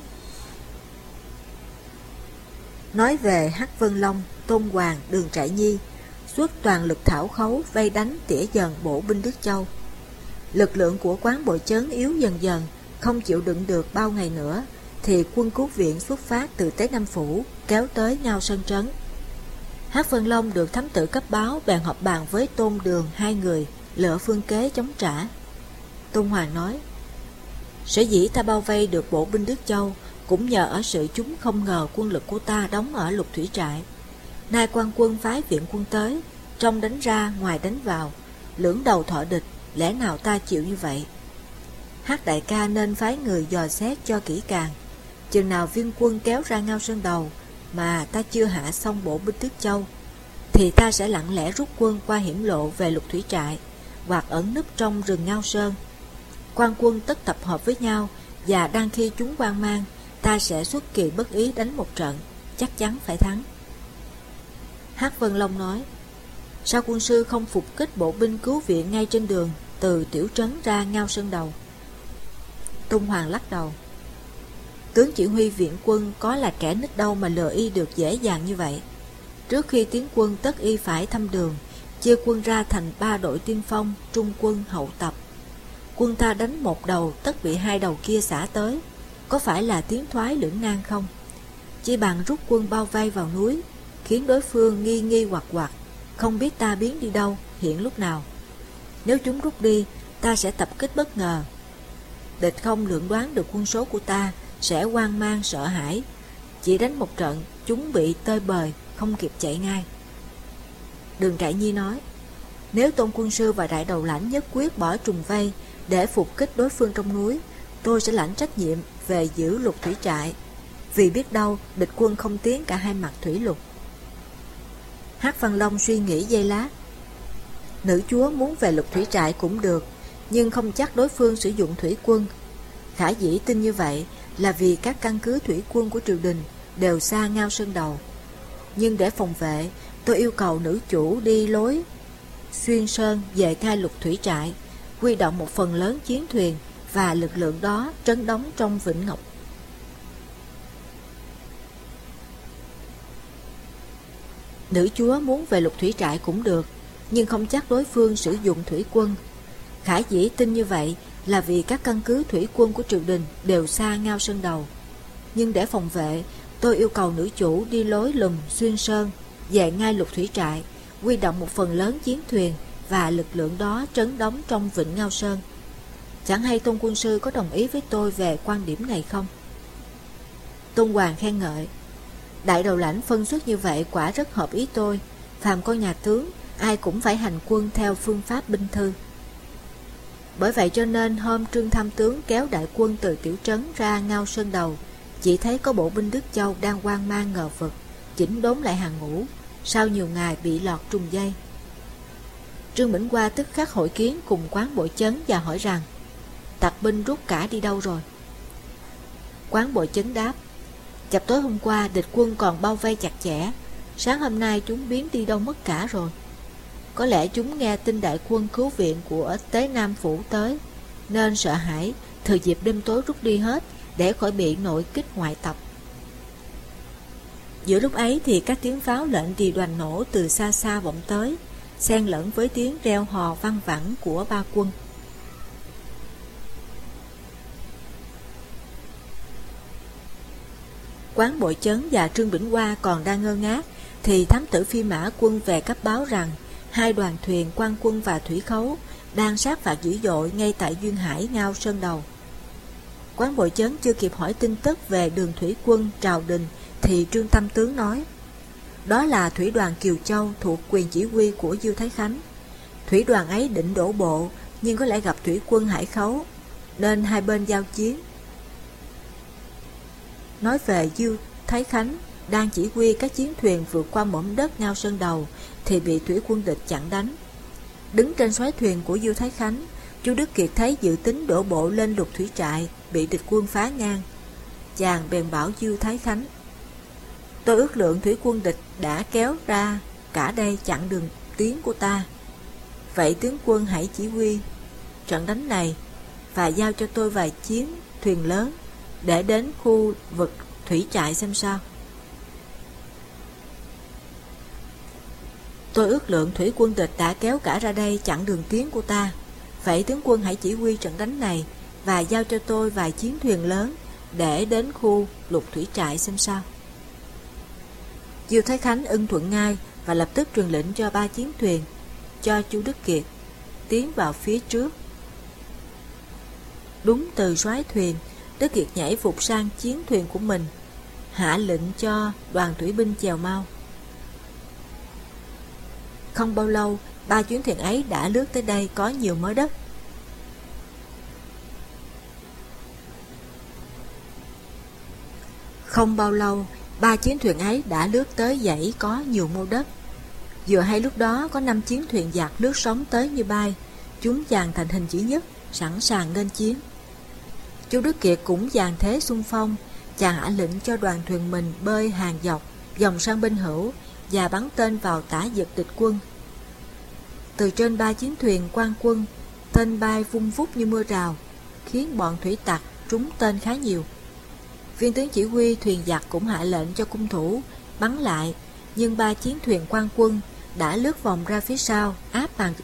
Nói về Hắc Vân Long, Tôn Hoàng, Đường Trại Nhi xuất toàn lực thảo khấu vây đánh tỉa dần bộ binh Đức Châu. Lực lượng của Quán Bội Chấn yếu dần dần, không chịu đựng được bao ngày nữa, thì quân cứu viện xuất phát từ Tế Nam Phủ kéo tới Ngao Sơn Trấn. Hắc Vân Long được thám tử cấp báo, bèn họp bàn với Tôn Đường hai người lựa phương kế chống trả. Tôn Hoàng nói: sở dĩ ta bao vây được bộ binh Đức Châu cũng nhờ ở sự chúng không ngờ quân lực của ta đóng ở Lục Thủy Trại. Nay quan quân phái viện quân tới, trong đánh ra ngoài đánh vào, lưỡng đầu thọ địch, lẽ nào ta chịu như vậy? Hắc đại ca nên phái người dò xét cho kỹ càng. Chừng nào viên quân kéo ra Ngao Sơn Đầu mà ta chưa hạ xong bộ binh Đức Châu, thì ta sẽ lặng lẽ rút quân qua hiểm lộ về Lục Thủy Trại, hoặc ẩn núp trong rừng Ngao Sơn. Quan quân tất tập hợp với nhau, và đang khi chúng hoang mang, ta sẽ xuất kỳ bất ý đánh một trận, chắc chắn phải thắng. Hắc Vân Long nói: sao quân sư không phục kích bộ binh cứu viện ngay trên đường từ tiểu trấn ra Ngao Sơn Đầu? Tôn Hoàng lắc đầu: tướng chỉ huy viện quân có là kẻ nít đâu mà lừa y được dễ dàng như vậy. Trước khi tiến quân tất y phải thăm đường, chia quân ra thành 3 đội tiên phong, trung quân, hậu tập. Quân ta đánh một đầu tất bị hai đầu kia xả tới, có phải là tiến thoái lưỡng nan không? Chỉ bằng rút quân bao vây vào núi, khiến đối phương nghi nghi hoặc hoặc, không biết ta biến đi đâu, hiện lúc nào. Nếu chúng rút đi, ta sẽ tập kích bất ngờ. Địch không lường đoán được quân số của ta, sẽ hoang mang sợ hãi. Chỉ đánh một trận, chúng bị tơi bời, không kịp chạy ngay. Đường Trại Nhi nói: nếu Tôn quân sư và đại đầu lãnh nhất quyết bỏ trùng vây để phục kích đối phương trong núi, tôi sẽ lãnh trách nhiệm về giữ Lục Thủy Trại, vì biết đâu địch quân không tiến cả hai mặt thủy lục. Hắc Văn Long suy nghĩ giây lát: nữ chúa muốn về Lục Thủy Trại cũng được, nhưng không chắc đối phương sử dụng thủy quân. Khả dĩ tin như vậy là vì các căn cứ thủy quân của triều đình đều xa Ngao Sơn Đầu. Nhưng để phòng vệ, tôi yêu cầu nữ chủ đi lối xuyên sơn về ngay Lục Thủy Trại, huy động một phần lớn chiến thuyền và lực lượng đó trấn đóng trong Vĩnh Ngọc. Nữ chúa muốn về Lục Thủy Trại cũng được, nhưng không chắc đối phương sử dụng thủy quân. Khả dĩ tin như vậy là vì các căn cứ thủy quân của triều đình đều xa Ngao Sơn Đầu. Nhưng để phòng vệ, tôi yêu cầu nữ chủ đi lối lùm xuyên sơn về ngay Lục Thủy Trại, huy động một phần lớn chiến thuyền và lực lượng đó trấn đóng trong Vịnh Ngao Sơn. Chẳng hay Tôn quân sư có đồng ý với tôi về quan điểm này không? Tôn Hoàng khen ngợi: đại đầu lãnh phân xuất như vậy quả rất hợp ý tôi. Phàm con nhà tướng, ai cũng phải hành quân theo phương pháp binh thư. Bởi vậy cho nên hôm Trương Tham tướng kéo đại quân từ tiểu trấn ra Ngao Sơn Đầu, chỉ thấy có bộ binh Đức Châu đang hoang mang ngờ vực, chỉnh đốn lại hàng ngũ, sau nhiều ngày bị lọt trùng dây. Trương Bỉnh Hoa tức khắc hội kiến cùng Quán Bội Chấn và hỏi rằng: tặc binh rút cả đi đâu rồi? Quán Bội Chấn đáp: chập tối hôm qua địch quân còn bao vây chặt chẽ, sáng hôm nay chúng biến đi đâu mất cả rồi. Có lẽ chúng nghe tin đại quân cứu viện của Tế Nam Phủ tới, nên sợ hãi, thừa dịp đêm tối rút đi hết để khỏi bị nội kích ngoại tập. Giữa lúc ấy thì các tiếng pháo lệnh đi đoàn nổ từ xa xa vọng tới, xen lẫn với tiếng reo hò văng vẳng của ba quân. Quán Bội Chấn và Trương Bỉnh Hoa còn đang ngơ ngác, thì thám tử Phi Mã Quân về cấp báo rằng hai đoàn thuyền quan quân và thủy khấu đang sát phạt dữ dội ngay tại duyên hải Ngao Sơn Đầu. Quán Bội Chấn chưa kịp hỏi tin tức về đường thủy quân Trào Đình thì Trương Tam tướng nói: đó là thủy đoàn Kiều Châu thuộc quyền chỉ huy của Diêu Thái Khánh. Thủy đoàn ấy định đổ bộ nhưng có lẽ gặp thủy quân Hải Khấu, nên hai bên giao chiến. Nói về Diêu Thái Khánh đang chỉ huy các chiến thuyền vượt qua mỏm đất Ngao Sơn Đầu thì bị thủy quân địch chặn đánh. Đứng trên soái thuyền của Diêu Thái Khánh, Chu Đức Kiệt thấy dự tính đổ bộ lên Lục Thủy Trại bị địch quân phá ngang. Chàng bèn bảo Diêu Thái Khánh: tôi ước lượng thủy quân địch đã kéo ra cả đây chặn đường tiến của ta. Vậy tướng quân hãy chỉ huy trận đánh này và giao cho tôi vài chiến thuyền lớn để đến khu vực thủy trại xem sao. Tôi ước lượng thủy quân địch đã kéo cả ra đây chặn đường tiến của ta. Vậy tướng quân hãy chỉ huy trận đánh này và giao cho tôi vài chiến thuyền lớn để đến khu Lục Thủy Trại xem sao. Diêu Thái Khánh ưng thuận ngay và lập tức truyền lệnh cho 3 chiến thuyền cho Chu Đức Kiệt tiến vào phía trước. Đúng từ soái thuyền, Đức Kiệt nhảy phục sang chiến thuyền của mình, hạ lệnh cho đoàn thủy binh chèo mau. Không bao lâu, 3 chuyến thuyền ấy đã lướt tới đây có nhiều mớ đất. Không bao lâu, 3 chiến thuyền ấy đã lướt tới dãy có nhiều mô đất. Vừa hay lúc đó có 5 chiến thuyền giặc lướt sóng tới như bay. Chúng dàn thành hình chữ nhất, sẵn sàng nghênh chiến. Chu Đức Kiệt cũng dàn thế xung phong. Chàng hạ lệnh cho đoàn thuyền mình bơi hàng dọc, dòng sang bên hữu và bắn tên vào tả giật địch quân. Từ trên 3 chiến thuyền quan quân, tên bay vung vút như mưa rào, khiến bọn thủy tặc trúng tên khá nhiều. Viên tướng chỉ huy thuyền giặc cũng hạ lệnh cho cung thủ bắn lại, nhưng 3 chiến thuyền quan quân đã lướt vòng ra phía sau áp bằng.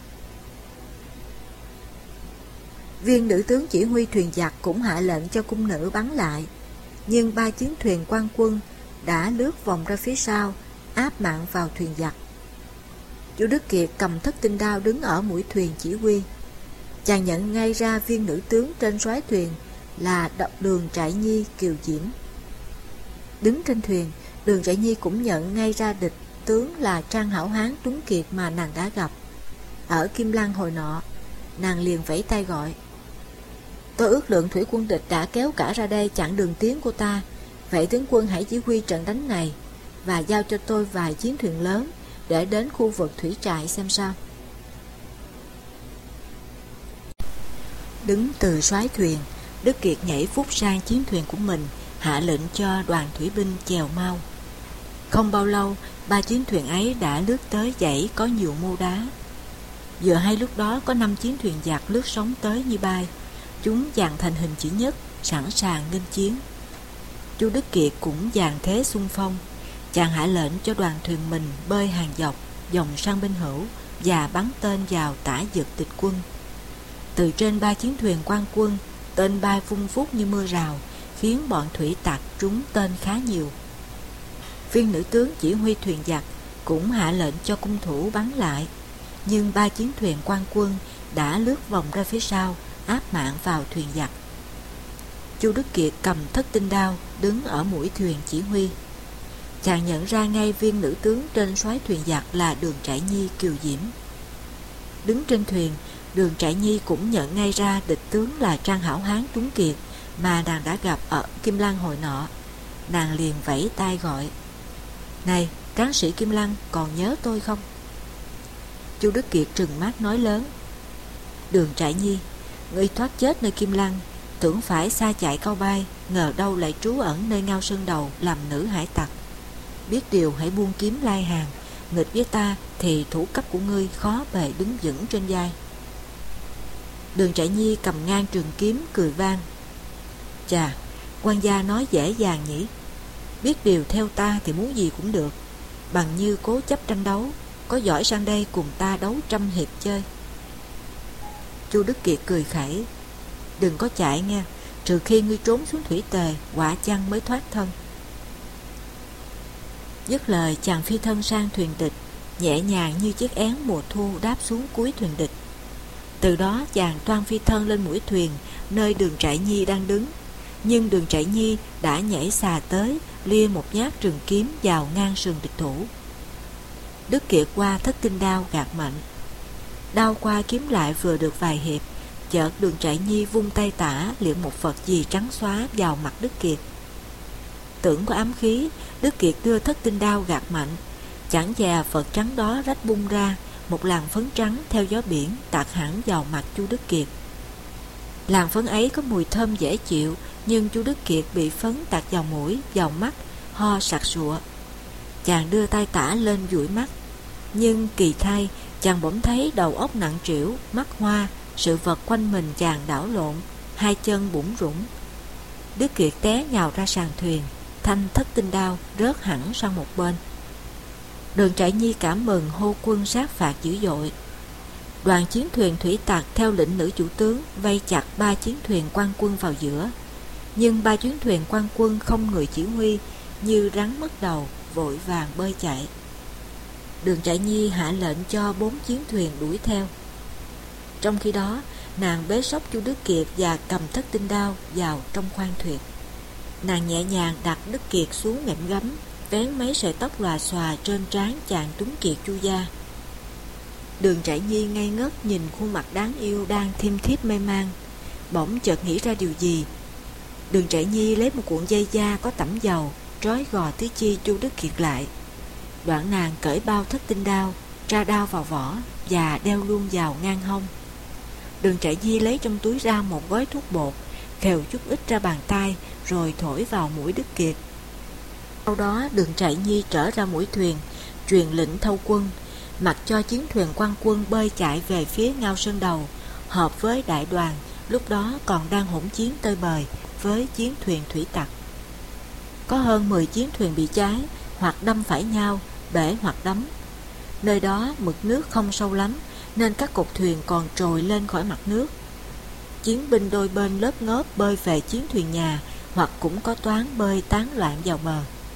Viên nữ tướng chỉ huy thuyền giặc cũng hạ lệnh cho cung nữ bắn lại, nhưng 3 chiến thuyền quan quân đã lướt vòng ra phía sau áp mạng vào thuyền giặc. Chu Đức Kiệt cầm thất tinh đao đứng ở mũi thuyền chỉ huy. Chàng nhận ngay ra viên nữ tướng trên soái thuyền là Đường Trại Nhi Kiều Diễm. Đứng trên thuyền, Đường Trại Nhi cũng nhận ngay ra địch tướng là Trang Hảo Hán Tuấn Kiệt mà nàng đã gặp ở Kim Lăng hồi nọ. Nàng liền vẫy tay gọi: tôi ước lượng thủy quân địch đã kéo cả ra đây chặn đường tiến của ta. Vậy tướng quân hãy chỉ huy trận đánh này và giao cho tôi vài chiến thuyền lớn để đến khu vực thủy trại xem sao. Đứng từ soái thuyền, Đức Kiệt nhảy phút sang chiến thuyền của mình, hạ lệnh cho đoàn thủy binh chèo mau. Không bao lâu, 3 chiến thuyền ấy đã lướt tới dãy có nhiều mô đá. Vừa hay lúc đó có 5 chiến thuyền giặc lướt sóng tới như bay. Chúng dàn thành hình chữ nhất, sẵn sàng nghênh chiến. Chu Đức Kiệt cũng dàn thế xung phong. Chàng hạ lệnh cho đoàn thuyền mình bơi hàng dọc, dòng sang bên hữu và bắn tên vào tả giật địch quân. Từ trên 3 chiến thuyền quan quân, tên bay vung vút như mưa rào, khiến bọn thủy tặc trúng tên khá nhiều. Viên nữ tướng chỉ huy thuyền giặc cũng hạ lệnh cho cung thủ bắn lại, nhưng 3 chiến thuyền quan quân đã lướt vòng ra phía sau, áp mạng vào thuyền giặc. Chu Đức Kiệt cầm thất tinh đao đứng ở mũi thuyền chỉ huy. Chàng nhận ra ngay viên nữ tướng trên soái thuyền giặc là Đường Trại Nhi Kiều Diễm. Đứng trên thuyền, Đường Trại Nhi cũng nhận ngay ra địch tướng là Trang Hảo Hán Tuấn Kiệt mà nàng đã gặp ở Kim Lăng hồi nọ. Nàng liền vẫy tay gọi: này, tráng sĩ Kim Lăng, còn nhớ tôi không? Chu Đức Kiệt trừng mắt nói lớn: Đường Trại Nhi, ngươi thoát chết nơi Kim Lăng, tưởng phải xa chạy cao bay, ngờ đâu lại trú ẩn nơi Ngao Sơn Đầu làm nữ hải tặc. Biết điều hãy buông kiếm lai hàng, nghịch với ta thì thủ cấp của ngươi khó bề đứng vững trên vai. Đường Trại Nhi cầm ngang trường kiếm cười vang: chà, quan gia nói dễ dàng nhỉ. Biết điều theo ta thì muốn gì cũng được, bằng như cố chấp tranh đấu, có giỏi sang đây cùng ta đấu 100 hiệp chơi. Chu Đức Kiệt cười khẩy: đừng có chạy nghe, trừ khi ngươi trốn xuống thủy tề, quả chăng mới thoát thân. Dứt lời, chàng phi thân sang thuyền địch, nhẹ nhàng như chiếc én mùa thu đáp xuống cuối thuyền địch. Từ đó chàng toan phi thân lên mũi thuyền nơi Đường Trại Nhi đang đứng, nhưng Đường Trại Nhi đã nhảy xà tới, lia một nhát trường kiếm vào ngang sườn địch thủ. Đức Kiệt qua thất tinh đao gạt mạnh: Đao qua kiếm lại vừa được vài hiệp, chợt Đường Trại Nhi vung tay tả liệng một vật gì trắng xóa vào mặt Đức Kiệt. Tưởng có ám khí, Đức Kiệt đưa thất tinh đao gạt mạnh, chẳng dè vật trắng đó rách bung ra, một làn phấn trắng theo gió biển tạt hẳn vào mặt Chu Đức Kiệt. Làn phấn ấy có mùi thơm dễ chịu, nhưng Chu Đức Kiệt bị phấn tạt vào mũi, vào mắt, ho sặc sụa. Chàng đưa tay tả lên dụi mắt, nhưng kỳ thay chàng bỗng thấy đầu óc nặng trĩu, mắt hoa, sự vật quanh mình chàng đảo lộn, hai chân bủn rủn. Đức Kiệt té nhào ra sàn thuyền, thanh thất tinh đao rớt hẳn sang một bên. Đường Trại Nhi cảm mừng hô quân sát phạt dữ dội. Đoàn chiến thuyền thủy tặc theo lệnh nữ chủ tướng vây chặt 3 chiến thuyền quan quân vào giữa, nhưng 3 chiến thuyền quan quân không người chỉ huy, như rắn mất đầu, vội vàng bơi chạy. Đường Trại Nhi hạ lệnh cho 4 chiến thuyền đuổi theo. Trong khi đó, nàng bế xốc Chu Đức Kiệt và cầm thất tinh đao vào trong khoang thuyền. Nàng nhẹ nhàng đặt Đức Kiệt xuống ngệm gấm, vén mấy sợi tóc lòa xòa trên trán chàng Tuấn Kiệt Chu gia. Đường Trại Nhi ngây ngất nhìn khuôn mặt đáng yêu đang thiêm thiếp mê man, bỗng chợt nghĩ ra điều gì. Đường Trại Nhi lấy một cuộn dây da có tẩm dầu, trói gò tứ chi Chu Đức Kiệt lại. Đoạn nàng cởi bao thất tinh đao, tra đao vào vỏ và đeo luôn vào ngang hông. Đường Trại Nhi lấy trong túi ra một gói thuốc bột, khều chút ít ra bàn tay, rồi thổi vào mũi Đức Kiệt. Sau đó Đường Trại Nhi trở ra mũi thuyền, truyền lệnh thâu quân, mặc cho chiến thuyền quan quân bơi chạy về phía Ngao Sơn Đầu, hợp với đại đoàn lúc đó còn đang hỗn chiến tơi bời với chiến thuyền thủy tặc. Có hơn 10 chiến thuyền bị cháy, hoặc đâm phải nhau, bể hoặc đắm. Nơi đó mực nước không sâu lắm, nên các cột thuyền còn trồi lên khỏi mặt nước. Chiến binh đôi bên lớp ngớp bơi về chiến thuyền nhà, hoặc cũng có toán bơi tán loạn vào bờ.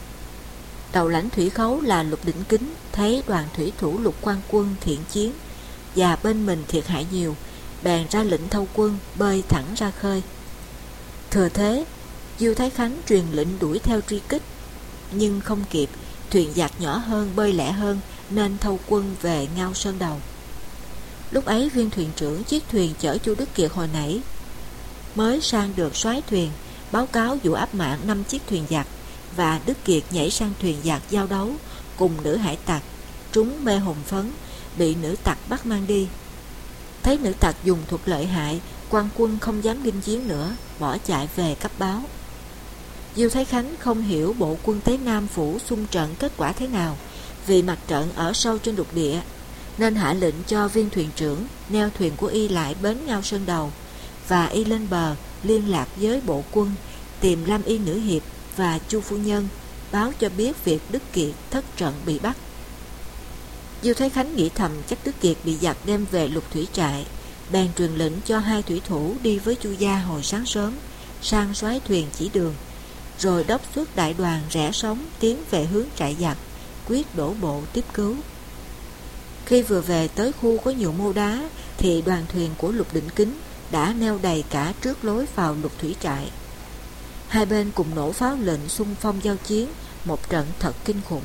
Đầu lãnh thủy khấu là Lục Đỉnh Kính thấy đoàn thủy thủ Lục quan quân thiện chiến và bên mình thiệt hại nhiều, bèn ra lệnh thâu quân bơi thẳng ra khơi. Thừa thế, Diêu Thái Khánh truyền lệnh đuổi theo truy kích, nhưng không kịp, thuyền giặc nhỏ hơn bơi lẹ hơn, nên thâu quân về Ngao Sơn Đầu. Lúc ấy viên thuyền trưởng chiếc thuyền chở Chu Đức Kiệt hồi nãy mới sang được soái thuyền, báo cáo vụ áp mạng 5 chiếc thuyền giặc, và Đức Kiệt nhảy sang thuyền giặc giao đấu cùng nữ hải tặc, trúng mê hồn phấn, bị nữ tặc bắt mang đi. Thấy nữ tặc dùng thuật lợi hại, quan quân không dám nghênh chiến nữa, bỏ chạy về cấp báo. Diêu Thái Khánh không hiểu bộ quân Tế Nam phủ xung trận kết quả thế nào, vì mặt trận ở sâu trên lục địa, nên hạ lệnh cho viên thuyền trưởng neo thuyền của y lại bến Ngao Sơn Đầu, và y lên bờ liên lạc với bộ quân, tìm Lam Y nữ hiệp và Chu phu nhân, báo cho biết việc Đức Kiệt thất trận bị bắt. Diêu Thái Khánh nghĩ thầm chắc Đức Kiệt bị giặc đem về Lục Thủy trại, bèn truyền lệnh cho 2 thủy thủ đi với Chu gia hồi sáng sớm sang soái thuyền chỉ đường, rồi đốc xuất đại đoàn rẽ sóng tiến về hướng trại giặc, quyết đổ bộ tiếp cứu. Khi vừa về tới khu có nhiều mô đá, thì đoàn thuyền của Lục Đỉnh Kính đã neo đầy cả trước lối vào Lục Thủy trại. Hai bên cùng nổ pháo lệnh xung phong giao chiến, một trận thật kinh khủng.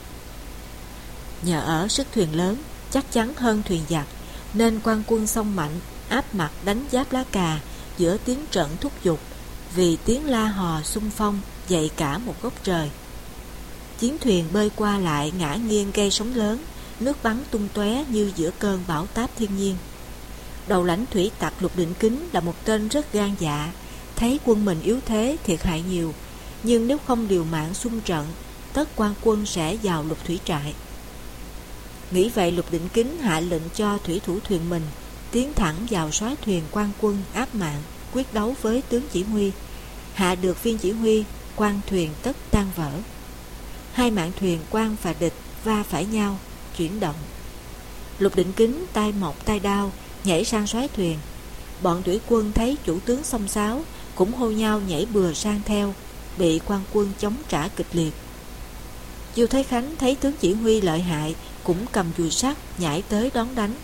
Nhờ ở sức thuyền lớn, chắc chắn hơn thuyền giặc, nên quan quân xông mạnh, áp mặt đánh giáp lá cà giữa tiếng trận thúc giục, vì tiếng la hò xung phong dậy cả một góc trời. Chiến thuyền bơi qua lại ngã nghiêng gây sóng lớn, nước bắn tung tóe như giữa cơn bão táp thiên nhiên. Đầu lãnh thủy tặc Lục Đỉnh Kính là một tên rất gan dạ, thấy quân mình yếu thế thiệt hại nhiều, nhưng nếu không liều mạng xung trận, tất quan quân sẽ vào Lục Thủy trại. Nghĩ vậy, Lục Đỉnh Kính hạ lệnh cho thủy thủ thuyền mình tiến thẳng vào soái thuyền quan quân áp mạng, quyết đấu với tướng chỉ huy. Hạ được viên chỉ huy, quan thuyền tất tan vỡ. Hai mạn thuyền quan và địch va phải nhau, chuyển động. Lục Đỉnh Kính tay mọc tay đao nhảy sang soái thuyền. Bọn thủy quân thấy chủ tướng xông xáo, cũng hô nhau nhảy bừa sang theo, bị quan quân chống trả kịch liệt. Diêu Thái Khánh thấy tướng chỉ huy lợi hại, cũng cầm dùi sắt nhảy tới đón đánh.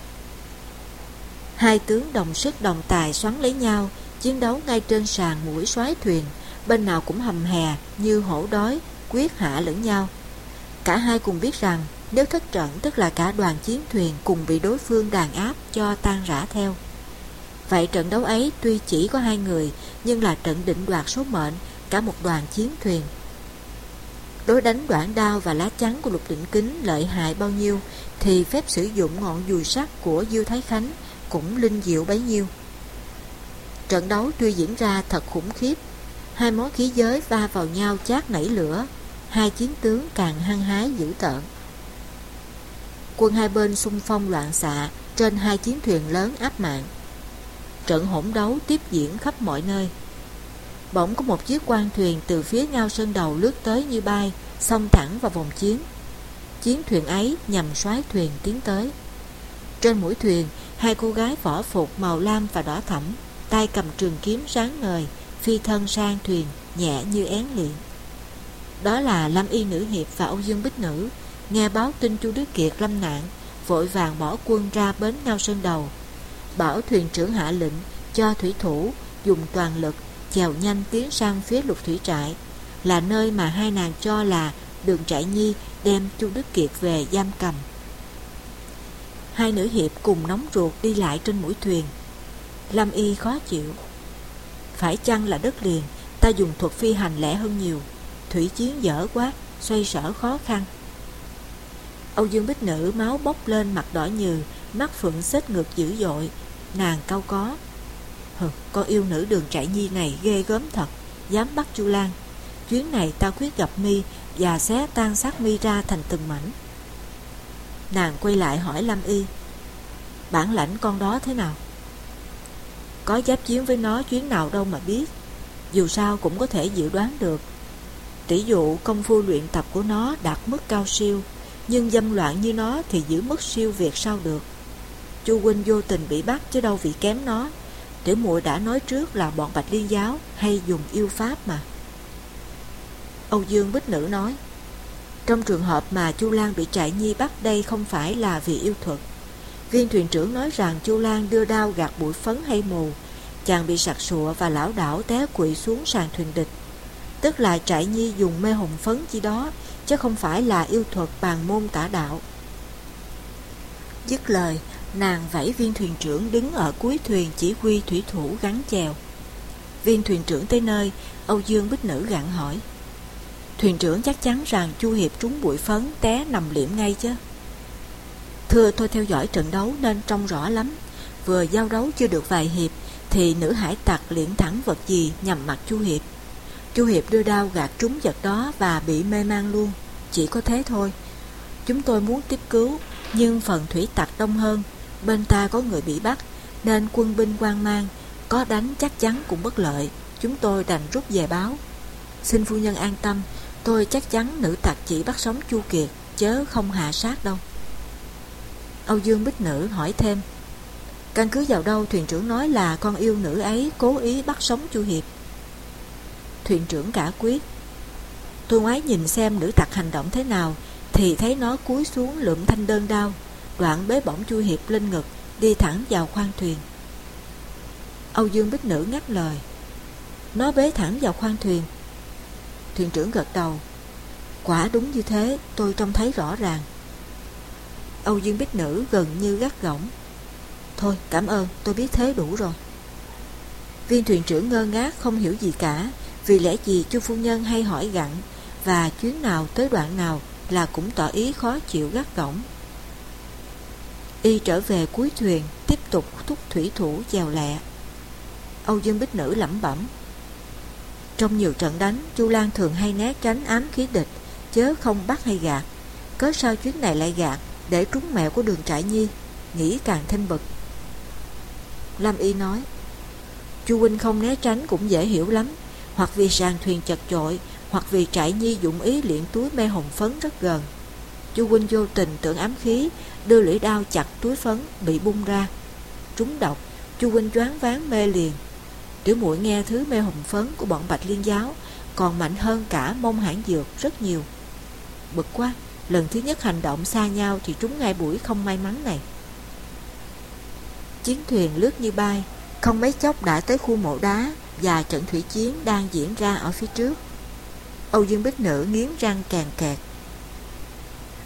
Hai tướng đồng sức đồng tài xoắn lấy nhau, chiến đấu ngay trên sàn mũi soái thuyền, bên nào cũng hầm hè như hổ đói, quyết hạ lẫn nhau. Cả hai cùng biết rằng Nếu thất trận tức là cả đoàn chiến thuyền cùng bị đối phương đàn áp cho tan rã theo. Vậy trận đấu ấy tuy chỉ có 2 người, nhưng là trận định đoạt số mệnh cả một đoàn chiến thuyền. Đối đánh đoạn đao và lá chắn của Lục Định Kính lợi hại bao nhiêu, thì phép sử dụng ngọn dùi sắt của Dương Thái Khánh cũng linh diệu bấy nhiêu. Trận đấu tuy diễn ra thật khủng khiếp, 2 món khí giới va vào nhau chát nảy lửa, 2 chiến tướng càng hăng hái dữ tợn. Quân hai bên xung phong loạn xạ trên 2 chiến thuyền lớn áp mạng. Trận hỗn đấu tiếp diễn khắp mọi nơi. Bỗng có một chiếc quan thuyền từ phía Ngao Sơn Đầu lướt tới như bay, xông thẳng vào vòng chiến. Chiến thuyền ấy nhằm soái thuyền tiến tới. Trên mũi thuyền, 2 cô gái võ phục màu lam và đỏ thẫm, tay cầm trường kiếm sáng ngời, phi thân sang thuyền nhẹ như én liệng. Đó là Lâm Y Nữ Hiệp và Âu Dương Bích Nữ. Nghe báo tin Chu Đức Kiệt lâm nạn, vội vàng bỏ quân ra bến Ngao Sơn Đầu, bảo thuyền trưởng hạ lệnh cho thủy thủ dùng toàn lực chèo nhanh tiến sang phía Lục Thủy Trại, là nơi mà 2 nàng cho là Đường Trại Nhi đem Chu Đức Kiệt về giam cầm. 2 nữ hiệp cùng nóng ruột đi lại trên mũi thuyền. Lâm Y khó chịu. Phải chăng là đất liền, ta dùng thuật phi hành lẻ hơn nhiều, thủy chiến dở quá, xoay sở khó khăn. Âu Dương Bích Nữ máu bốc lên, mặt đỏ nhừ, mắt phượng xếch ngược dữ dội. Nàng cau có: con yêu nữ Đường Trại Nhi này ghê gớm thật, dám bắt Chu Lan. Chuyến này ta quyết gặp mi và xé tan xác mi ra thành từng mảnh. Nàng quay lại hỏi Lâm Y: bản lãnh con đó thế nào? Có giáp chiến với nó chuyến nào đâu mà biết. Dù sao cũng có thể dự đoán được. Tỷ dụ công phu luyện tập của nó đạt mức cao siêu, nhưng dâm loạn như nó thì giữ mức siêu việt sao được. Chu huynh vô tình bị bắt chứ đâu vì kém nó. Tiểu muội đã nói trước là bọn Bạch Liên giáo hay dùng yêu pháp mà. Âu Dương Bích Nữ nói: trong trường hợp mà Chu Lan bị Trại Nhi bắt, đây không phải là vì yêu thuật. Viên thuyền trưởng nói rằng Chu Lan đưa đao gạt bụi phấn hay mù, chàng bị sặc sụa và lảo đảo té quỵ xuống sàn thuyền địch. Tức là Trại Nhi dùng mê hồn phấn chi đó, chứ không phải là yêu thuật bàn môn tả đạo. Dứt lời, nàng vẫy viên thuyền trưởng đứng ở cuối thuyền chỉ huy thủy thủ gắn chèo. Viên thuyền trưởng tới nơi, Âu Dương Bích Nữ gặng hỏi: thuyền trưởng chắc chắn rằng Chu hiệp trúng bụi phấn té nằm liệm ngay chứ? Thưa, tôi theo dõi trận đấu nên trông rõ lắm. Vừa giao đấu chưa được vài hiệp thì nữ hải tặc liệng thẳng vật gì nhằm mặt Chu hiệp. Chu hiệp đưa đao gạt trúng vật đó và bị mê man luôn. Chỉ có thế thôi. Chúng tôi muốn tiếp cứu, nhưng phần thủy tặc đông hơn, bên ta có người bị bắt, nên quân binh hoang mang, có đánh chắc chắn cũng bất lợi. Chúng tôi đành rút về báo. Xin phu nhân an tâm, tôi chắc chắn nữ tặc chỉ bắt sống Chu Kiệt, chớ không hạ sát đâu. Âu Dương Bích Nữ hỏi thêm: căn cứ vào đâu thuyền trưởng nói là con yêu nữ ấy cố ý bắt sống Chu hiệp? Thuyền trưởng cả quyết: tôi ngoái nhìn xem nữ tặc hành động thế nào, thì thấy nó cúi xuống lượm thanh đơn đao, đoạn bế bổng Chu hiệp lên ngực, đi thẳng vào khoang thuyền. Âu Dương Bích Nữ ngắt lời: nó bế thẳng vào khoang thuyền? Thuyền trưởng gật đầu: quả đúng như thế, tôi trông thấy rõ ràng. Âu Dương Bích Nữ gần như gắt gỏng: thôi cảm ơn, tôi biết thế đủ rồi. Viên thuyền trưởng ngơ ngác không hiểu gì cả, vì lẽ gì Chu phu nhân hay hỏi gặn, và chuyến nào tới đoạn nào là cũng tỏ ý khó chịu gắt gỏng. Y trở về cuối thuyền, tiếp tục thúc thủy thủ chèo lẹ. Âu Dương Bích Nữ lẩm bẩm: trong nhiều trận đánh, Chu Lan thường hay né tránh ám khí địch, chớ không bắt hay gạt. Cớ sao chuyến này lại gạt để trúng mẹo của Đường Trại Nhi? Nghĩ càng thêm bực. Lâm Y nói: Chu huynh không né tránh cũng dễ hiểu lắm, hoặc vì sàn thuyền chật chội, hoặc vì Trại Nhi dụng ý liệng túi mê hồn phấn rất gần. Chu huynh vô tình tưởng ám khí, đưa lưỡi đao chặt túi phấn bị bung ra, trúng độc. Chu huynh choáng váng mê liền. Tiểu muội nghe thứ mê hồn phấn của bọn Bạch Liên giáo còn mạnh hơn cả mông hãn dược rất nhiều. Bực quá, lần thứ nhất hành động xa nhau thì trúng ngay buổi không may mắn này. Chiến thuyền lướt như bay, không mấy chốc đã tới khu mộ đá và trận thủy chiến đang diễn ra ở phía trước. Âu Dương Bích Nữ nghiến răng kèn kẹt: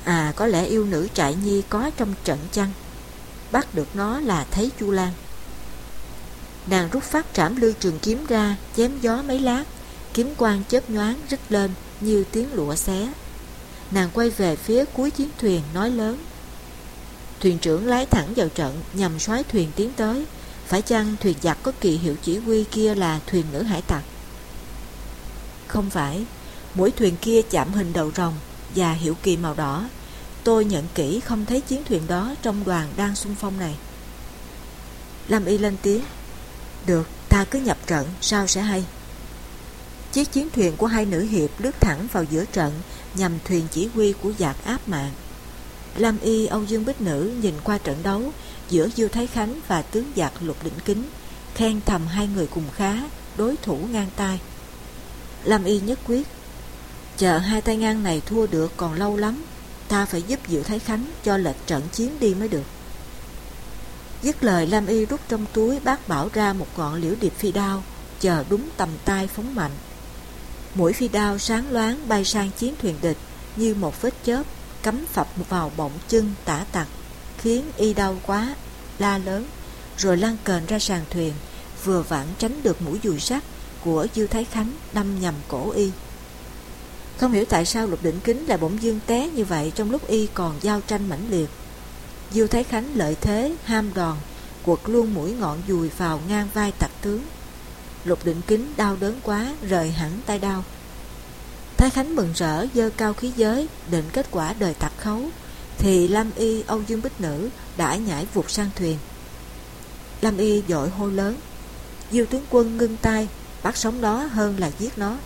À, có lẽ yêu nữ Trại Nhi có trong trận chăng? Bắt được nó là thấy Chu Lan. Nàng rút phát trảm lư trường kiếm ra, chém gió mấy lát, kiếm quang chớp nhoáng rít lên như tiếng lụa xé. Nàng quay về phía cuối chiến thuyền nói lớn: Thuyền trưởng lái thẳng vào trận, nhằm soái thuyền tiến tới. Phải chăng thuyền giặc có kỳ hiệu chỉ huy kia là thuyền nữ hải tặc? Không phải. Mũi thuyền kia chạm hình đầu rồng và hiệu kỳ màu đỏ. Tôi nhận kỹ không thấy chiến thuyền đó trong đoàn đang xung phong này. Lâm Y lên tiếng: Được, ta cứ nhập trận, sao sẽ hay. Chiếc chiến thuyền của hai nữ hiệp lướt thẳng vào giữa trận, nhằm thuyền chỉ huy của giặc áp mạng. Lâm Y, Âu Dương Bích Nữ nhìn qua trận đấu giữa Diêu Thái Khánh và tướng giặc Lục Đỉnh Kính, khen thầm hai người cùng khá, đối thủ ngang tay. Lâm Y nhất quyết: Chờ hai tay ngang này thua được còn lâu lắm, ta phải giúp Diêu Thái Khánh cho lệch trận chiến đi mới được. Dứt lời, Lâm Y rút trong túi bát bảo ra một ngọn liễu điệp phi đao, chờ đúng tầm tay phóng mạnh. Mũi phi đao sáng loáng bay sang chiến thuyền địch như một vết chớp, cắm phập vào bọng chân tả tặc, khiến y đau quá, la lớn, rồi lăn kềnh ra sàn thuyền, vừa vặn tránh được mũi dùi sắt của Diêu Thái Khánh đâm nhằm cổ y. Không hiểu tại sao Lục Đỉnh Kính lại bỗng dưng té như vậy trong lúc y còn giao tranh mãnh liệt. Diêu Thái Khánh lợi thế ham đòn, quật luôn mũi ngọn dùi vào ngang vai tặc tướng. Lục Đỉnh Kính đau đớn quá, rời hẳn tay đao. Thái Khánh mừng rỡ giơ cao khí giới, định kết quả đời tặc khấu, thì Lâm Y, Âu Dương Bích Nữ đã nhảy vụt sang thuyền. Lâm Y vội hô lớn: Diêu tướng quân ngưng tay, bắt sống đó hơn là giết nó.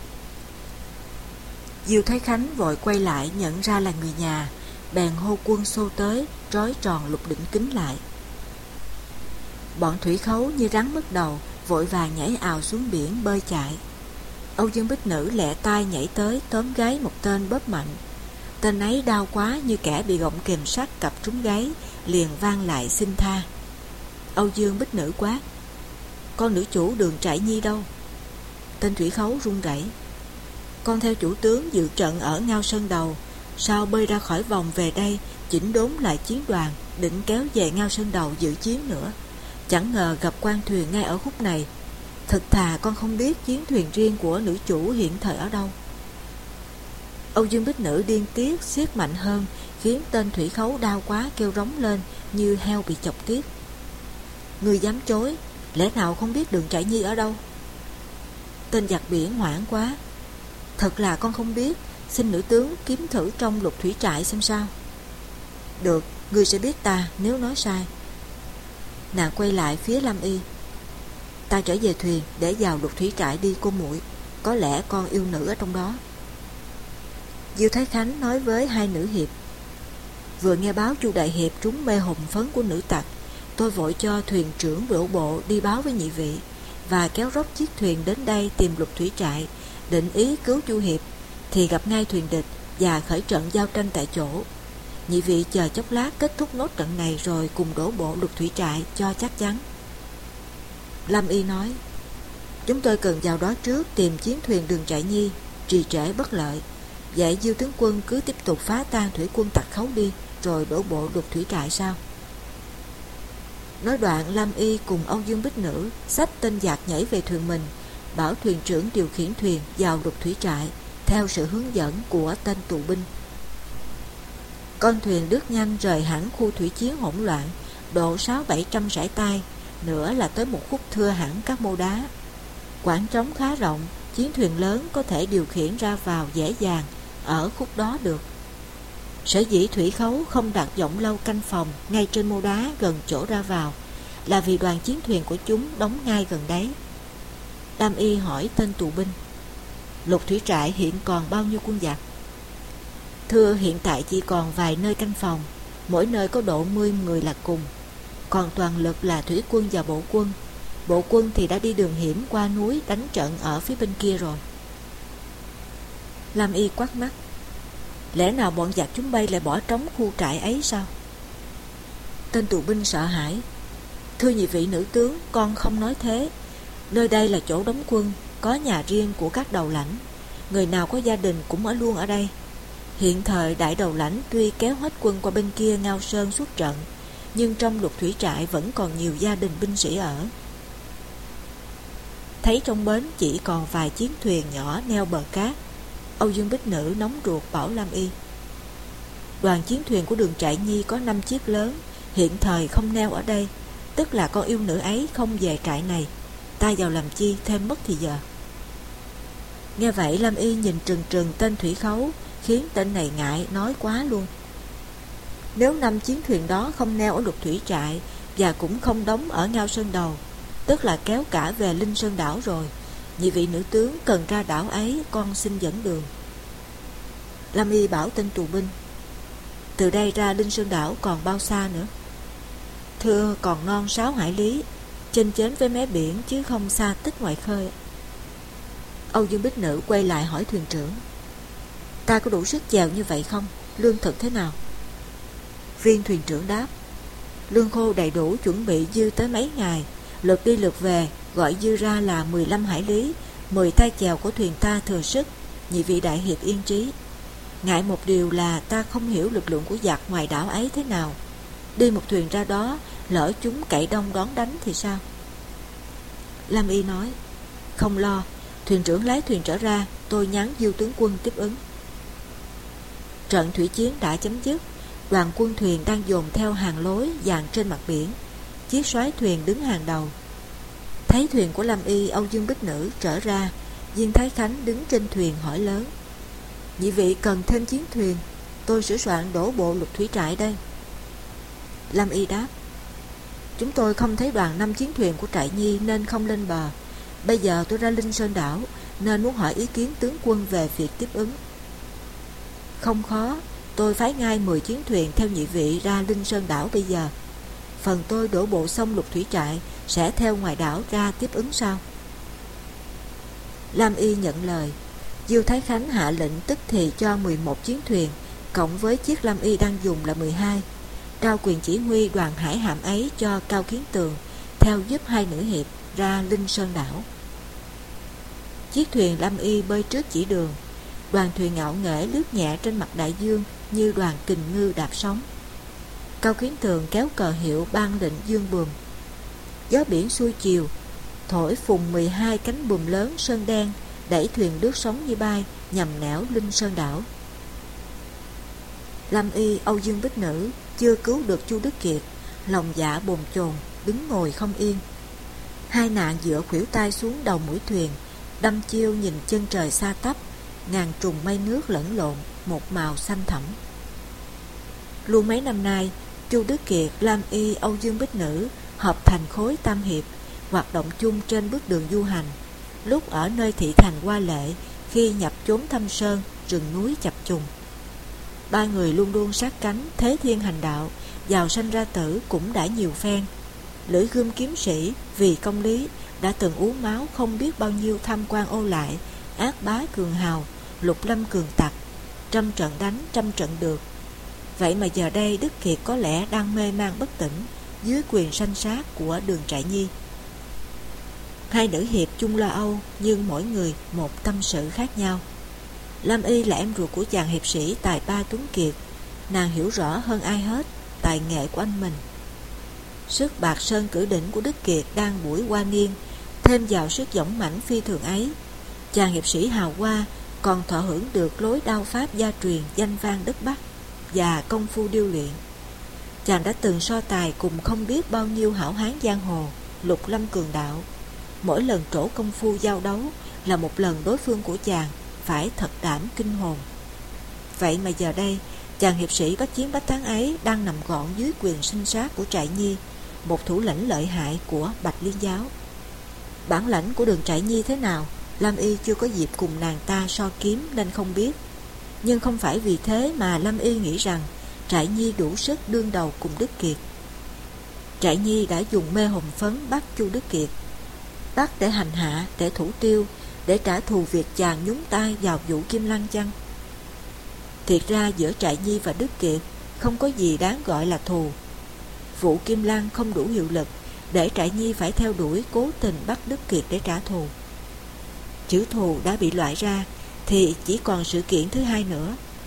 Diêu Thái Khánh vội quay lại nhận ra là người nhà, bèn hô quân xô tới, trói tròn Lục Đỉnh Kính lại. Bọn thủy khấu như rắn mất đầu, vội vàng nhảy ào xuống biển bơi chạy. Âu Dương Bích Nữ lẹ tay nhảy tới tóm gáy một tên bóp mạnh. Tên ấy đau quá như kẻ bị gọng kềm sắt cặp trúng gáy, liền vang lại xin tha. Âu Dương Bích Nữ quát: Con nữ chủ Đường Trại Nhi đâu? Tên thủy khấu run rẩy: Con theo chủ tướng dự trận ở Ngao Sơn Đầu, sao bơi ra khỏi vòng về đây chỉnh đốn lại chiến đoàn, định kéo về Ngao Sơn Đầu dự chiến nữa. Chẳng ngờ gặp quan thuyền ngay ở khúc này. Thực thà con không biết chiến thuyền riêng của nữ chủ hiện thời ở đâu. Âu Dương Bích Nữ điên tiết siết mạnh hơn, khiến tên thủy khấu đau quá kêu rống lên như heo bị chọc tiết. Người dám chối, lẽ nào không biết Đường Trại Nhi ở đâu? Tên giặc biển hoảng quá: Thật là con không biết, xin nữ tướng kiếm thử trong Lục Thủy Trại xem sao. Được, ngươi sẽ biết ta nếu nói sai. Nàng quay lại phía Lâm Y: Ta trở về thuyền để vào Lục Thủy Trại đi cô muội, có lẽ con yêu nữ ở trong đó. Diêu Thái Khánh nói với hai nữ hiệp: Vừa nghe báo Chu đại hiệp trúng mê hồn phấn của nữ tặc, tôi vội cho thuyền trưởng đổ bộ đi báo với nhị vị, và kéo róc chiếc thuyền đến đây tìm Lục Thủy Trại, định ý cứu Chu hiệp, thì gặp ngay thuyền địch và khởi trận giao tranh tại chỗ. Nhị vị chờ chốc lát kết thúc nốt trận này rồi cùng đổ bộ Lục Thủy Trại cho chắc chắn. Lâm Y nói: Chúng tôi cần vào đó trước tìm chiến thuyền Đường Trại Nhi, trì trễ bất lợi. Vậy Diêu tướng quân cứ tiếp tục phá tan thủy quân tặc khấu đi, rồi đổ bộ Lục Thủy Trại sao? Nói đoạn, Lâm Y cùng Âu Dương Bích Nữ xách tên giặc nhảy về thuyền mình, bảo thuyền trưởng điều khiển thuyền vào Lục Thủy Trại theo sự hướng dẫn của tên tù binh. Con thuyền lướt nhanh rời hẳn khu thủy chiến hỗn loạn, độ 600-700 sải tay, nữa là tới một khúc thưa hẳn các mô đá. Quảng trống khá rộng, chiến thuyền lớn có thể điều khiển ra vào dễ dàng ở khúc đó được. Sở dĩ thủy khấu không đặt giọng lâu canh phòng ngay trên mô đá gần chỗ ra vào là vì đoàn chiến thuyền của chúng đóng ngay gần đấy. Tam Y hỏi tên tù binh: Lục Thủy Trại hiện còn bao nhiêu quân giặc? Thưa, hiện tại chỉ còn vài nơi canh phòng, mỗi nơi có độ 10 người là cùng. Còn toàn lực là thủy quân và bộ quân. Bộ quân thì đã đi đường hiểm qua núi đánh trận ở phía bên kia rồi. Lam Y quát mắt: Lẽ nào bọn giặc chúng bay lại bỏ trống khu trại ấy sao? Tên tù binh sợ hãi: Thưa nhị vị nữ tướng, con không nói thế. Nơi đây là chỗ đóng quân, có nhà riêng của các đầu lãnh. Người nào có gia đình cũng ở luôn ở đây. Hiện thời đại đầu lãnh tuy kéo hết quân qua bên kia Ngao Sơn xuất trận, nhưng trong Lục Thủy Trại vẫn còn nhiều gia đình binh sĩ ở. Thấy trong bến chỉ còn vài chiến thuyền nhỏ neo bờ cát, Âu Dương Bích Nữ nóng ruột bảo Lam Y: đoàn chiến thuyền của Đường Trại Nhi có 5 chiếc lớn, hiện thời không neo ở đây, tức là con yêu nữ ấy không về trại này, ta vào làm chi thêm mất thì giờ. Nghe vậy Lam Y nhìn trừng trừng tên thủy khấu, khiến tên này ngại nói quá luôn. Nếu 5 chiến thuyền đó không neo ở Lục Thủy Trại và cũng không đóng ở Ngao Sơn Đầu, tức là kéo cả về Linh Sơn Đảo rồi. Nhị vị nữ tướng cần ra đảo ấy, con xin dẫn đường. Lam Y bảo tên tù binh: từ đây ra Linh Sơn Đảo còn bao xa nữa? Thưa, còn non 6 hải lý, chênh chến với mé biển chứ không xa tích ngoài khơi. Âu Dương Bích Nữ quay lại hỏi thuyền trưởng: ta có đủ sức chèo như vậy không? Lương thực thế nào? Viên thuyền trưởng đáp: lương khô đầy đủ, chuẩn bị dư tới mấy ngày, lượt đi lượt về, gọi dư ra là 15 hải lý, 10 tay chèo của thuyền ta thừa sức. Nhị vị đại hiệp yên trí. Ngại một điều là ta không hiểu lực lượng của giặc ngoài đảo ấy thế nào. Đi một thuyền ra đó, lỡ chúng cậy đông đón đánh thì sao? Lam Y nói: không lo, thuyền trưởng lái thuyền trở ra, tôi nhắn Diêu tướng quân tiếp ứng. Trận thủy chiến đã chấm dứt, đoàn quân thuyền đang dồn theo hàng lối dàn trên mặt biển. Chiếc soái thuyền đứng hàng đầu. Thấy thuyền của Lam Y, Âu Dương Bích Nữ trở ra, Viên Thái Khánh đứng trên thuyền hỏi lớn: nhị vị cần thêm chiến thuyền, tôi sửa soạn đổ bộ Lục Thủy Trại đây. Lam Y đáp: chúng tôi không thấy đoàn 5 chiến thuyền của Trại Nhi nên không lên bờ. Bây giờ tôi ra Linh Sơn Đảo nên muốn hỏi ý kiến tướng quân về việc tiếp ứng. Không khó, tôi phái ngay 10 chiến thuyền theo nhị vị ra Linh Sơn Đảo bây giờ. Phần tôi đổ bộ xong Lục Thủy Trại sẽ theo ngoài đảo ra tiếp ứng sau. Lam Y nhận lời. Diêu Thái Khánh hạ lệnh tức thì cho 11 chiến thuyền, cộng với chiếc Lam Y đang dùng là 12, trao quyền chỉ huy đoàn hải hạm ấy cho Cao Kiến Tường, theo giúp 2 nữ hiệp ra Linh Sơn Đảo. Chiếc thuyền Lam Y bơi trước chỉ đường, đoàn thuyền ngạo nghễ lướt nhẹ trên mặt đại dương như đoàn kình ngư đạp sóng. Cao Kiến Tường kéo cờ hiệu ban lệnh dương buồm. Gió biển xuôi chiều, thổi phùng 12 cánh buồm lớn sơn đen, đẩy thuyền lướt sóng như bay nhằm nẻo Linh Sơn Đảo. Lam Y, Âu Dương Bích Nữ chưa cứu được Chu Đức Kiệt, lòng dạ bồn chồn, đứng ngồi không yên. Hai nạn dựa khuỷu tay xuống đầu mũi thuyền, đăm chiêu nhìn chân trời xa tắp, ngàn trùng mây nước lẫn lộn, một màu xanh thẳm. Luôn mấy năm nay, Chu Đức Kiệt, Lam Y, Âu Dương Bích Nữ hợp thành khối tam hiệp, hoạt động chung trên bước đường du hành. Lúc ở nơi thị thành Hoa Lệ, khi nhập chốn thâm sơn, rừng núi chập trùng, ba người luôn luôn sát cánh, thế thiên hành đạo, giàu sanh ra tử cũng đã nhiều phen. Lưỡi gươm kiếm sĩ vì công lý đã từng uống máu không biết bao nhiêu tham quan ô lại, ác bá cường hào, lục lâm cường tặc, trăm trận đánh, trăm trận được. Vậy mà giờ đây Đức Kiệt có lẽ đang mê man bất tỉnh dưới quyền sanh sát của Đường Trại Nhi. Hai nữ hiệp chung lo âu, nhưng mỗi người một tâm sự khác nhau. Lam Y là em ruột của chàng hiệp sĩ tài ba Tuấn Kiệt, nàng hiểu rõ hơn ai hết tài nghệ của anh mình. Sức bạc sơn cử đỉnh của Đức Kiệt đang buổi hoa niên, thêm vào sức dũng mãnh phi thường ấy, chàng hiệp sĩ hào hoa còn thọ hưởng được lối đao pháp gia truyền danh vang đất Bắc và công phu điêu luyện. Chàng đã từng so tài cùng không biết bao nhiêu hảo hán giang hồ, lục lâm cường đạo. Mỗi lần trổ công phu giao đấu là một lần đối phương của chàng phải thật đảm kinh hồn. Vậy mà giờ đây, chàng hiệp sĩ bách chiến bách thắng ấy đang nằm gọn dưới quyền sinh sát của Trại Nhi, một thủ lĩnh lợi hại của Bạch Liên giáo. Bản lãnh của Đường Trại Nhi thế nào, Lam Y chưa có dịp cùng nàng ta so kiếm nên không biết. Nhưng không phải vì thế mà Lam Y nghĩ rằng Trại Nhi đủ sức đương đầu cùng Đức Kiệt. Trại Nhi đã dùng mê hồn phấn bắt Chu Đức Kiệt, bắt để hành hạ, để thủ tiêu, để trả thù việc chàng nhúng tay vào vụ Kim Lăng chăng? Thiệt ra giữa Trại Nhi và Đức Kiệt không có gì đáng gọi là thù. Vụ Kim Lăng không đủ hiệu lực để Trại Nhi phải theo đuổi cố tình bắt Đức Kiệt để trả thù. Chữ thù đã bị loại ra thì chỉ còn sự kiện thứ hai nữa,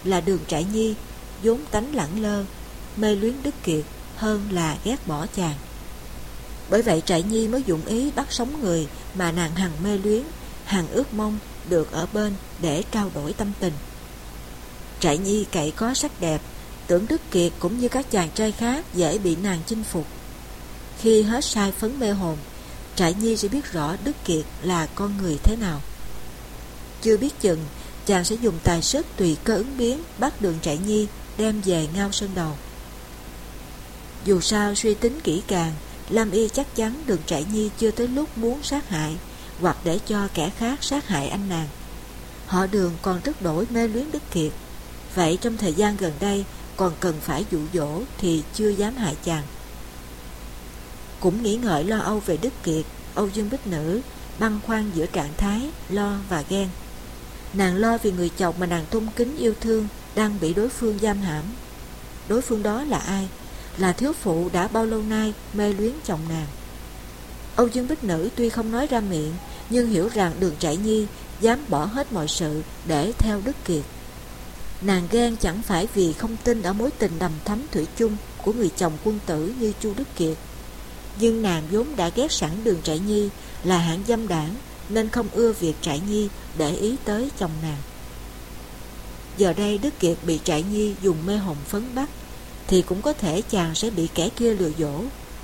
là Đường Trại Nhi, vốn tánh lẳng lơ, mê luyến Đức Kiệt hơn là ghét bỏ chàng. Bởi vậy Trại Nhi mới dụng ý bắt sống người mà nàng hằng mê luyến, hằng ước mong được ở bên để trao đổi tâm tình. Trại Nhi cậy có sắc đẹp, tưởng Đức Kiệt cũng như các chàng trai khác dễ bị nàng chinh phục. Khi hết sai phấn mê hồn, Trại Nhi sẽ biết rõ Đức Kiệt là con người thế nào. Chưa biết chừng chàng sẽ dùng tài sức tùy cơ ứng biến bắt Đường Trại Nhi đem về Ngao Sơn Đầu. Dù sao suy tính kỹ càng, Lam Y chắc chắn Đường Trại Nhi chưa tới lúc muốn sát hại hoặc để cho kẻ khác sát hại anh nàng. Họ Đường còn rất đổi mê luyến Đức Kiệt, vậy trong thời gian gần đây còn cần phải dụ dỗ thì chưa dám hại chàng. Cũng nghĩ ngợi lo âu về Đức Kiệt, Âu Dương Bích Nữ băn khoăn giữa trạng thái lo và ghen. Nàng lo vì người chồng mà nàng tôn kính yêu thương đang bị đối phương giam hãm. Đối phương đó là ai? Là thiếu phụ đã bao lâu nay mê luyến chồng nàng. Âu Dương Bích Nữ tuy không nói ra miệng, nhưng hiểu rằng Đường Trại Nhi dám bỏ hết mọi sự để theo Đức Kiệt. Nàng ghen chẳng phải vì không tin ở mối tình đầm thắm thủy chung của người chồng quân tử như Chu Đức Kiệt, nhưng nàng vốn đã ghét sẵn Đường Trại Nhi là hạng dâm đảng, nên không ưa việc Trại Nhi để ý tới chồng nàng. Giờ đây Đức Kiệt bị Trại Nhi dùng mê hồn phấn bắt, thì cũng có thể chàng sẽ bị kẻ kia lừa dỗ,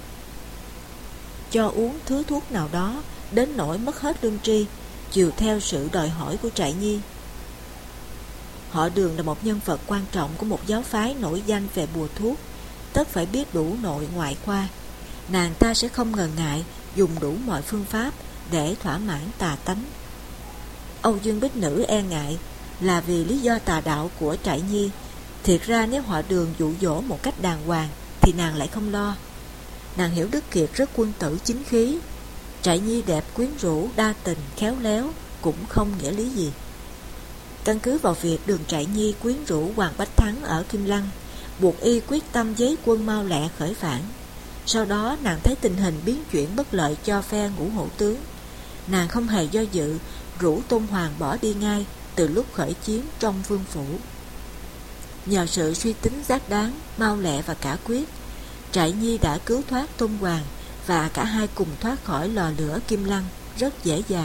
cho uống thứ thuốc nào đó đến nỗi mất hết lương tri, chiều theo sự đòi hỏi của Trại Nhi. Họ Đường là một nhân vật quan trọng của một giáo phái nổi danh về bùa thuốc, tất phải biết đủ nội ngoại khoa. Nàng ta sẽ không ngần ngại dùng đủ mọi phương pháp để thỏa mãn tà tánh. Âu Dương Bích Nữ e ngại là vì lý do tà đạo của Trại Nhi. Thiệt ra nếu họ Đường dụ dỗ một cách đàng hoàng thì nàng lại không lo. Nàng hiểu Đức Kiệt rất quân tử chính khí. Trại Nhi đẹp quyến rũ, đa tình, khéo léo cũng không nghĩa lý gì. Căn cứ vào việc Đường Trại Nhi quyến rũ Hoàng Bách Thắng ở Kim Lăng, buộc y quyết tâm giấy quân mau lẹ khởi phản. Sau đó nàng thấy tình hình biến chuyển bất lợi cho phe Ngũ Hổ tướng. Nàng không hề do dự, rủ Tôn Hoàng bỏ đi ngay từ lúc khởi chiến trong vương phủ. Nhờ sự suy tính xác đáng, mau lẹ và cả quyết, Trại Nhi đã cứu thoát Tôn Hoàng và cả hai cùng thoát khỏi lò lửa Kim Lăng rất dễ dàng.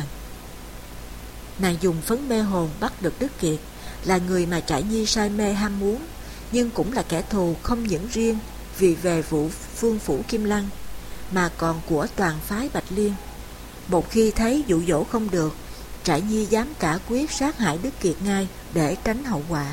Nàng dùng phấn mê hồn bắt được Đức Kiệt, là người mà Trại Nhi say mê ham muốn, nhưng cũng là kẻ thù không những riêng vì về vụ vương phủ Kim Lăng, mà còn của toàn phái Bạch Liên. Một khi thấy dụ dỗ không được, Trại Nhi dám cả quyết sát hại Đức Kiệt ngay để tránh hậu quả.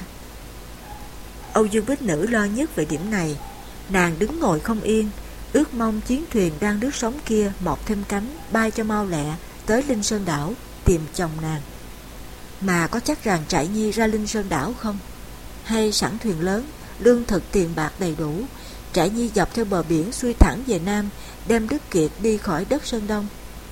Âu Dương Bích Nữ lo nhất về điểm này. Nàng đứng ngồi không yên, ước mong chiến thuyền đang lướt sóng kia mọc thêm cánh bay cho mau lẹ tới Linh Sơn đảo tìm chồng nàng. Mà có chắc rằng Trại Nhi ra Linh Sơn đảo không? Hay sẵn thuyền lớn, lương thực tiền bạc đầy đủ, Trại Nhi dọc theo bờ biển xuôi thẳng về Nam, đem Đức Kiệt đi khỏi đất Sơn Đông?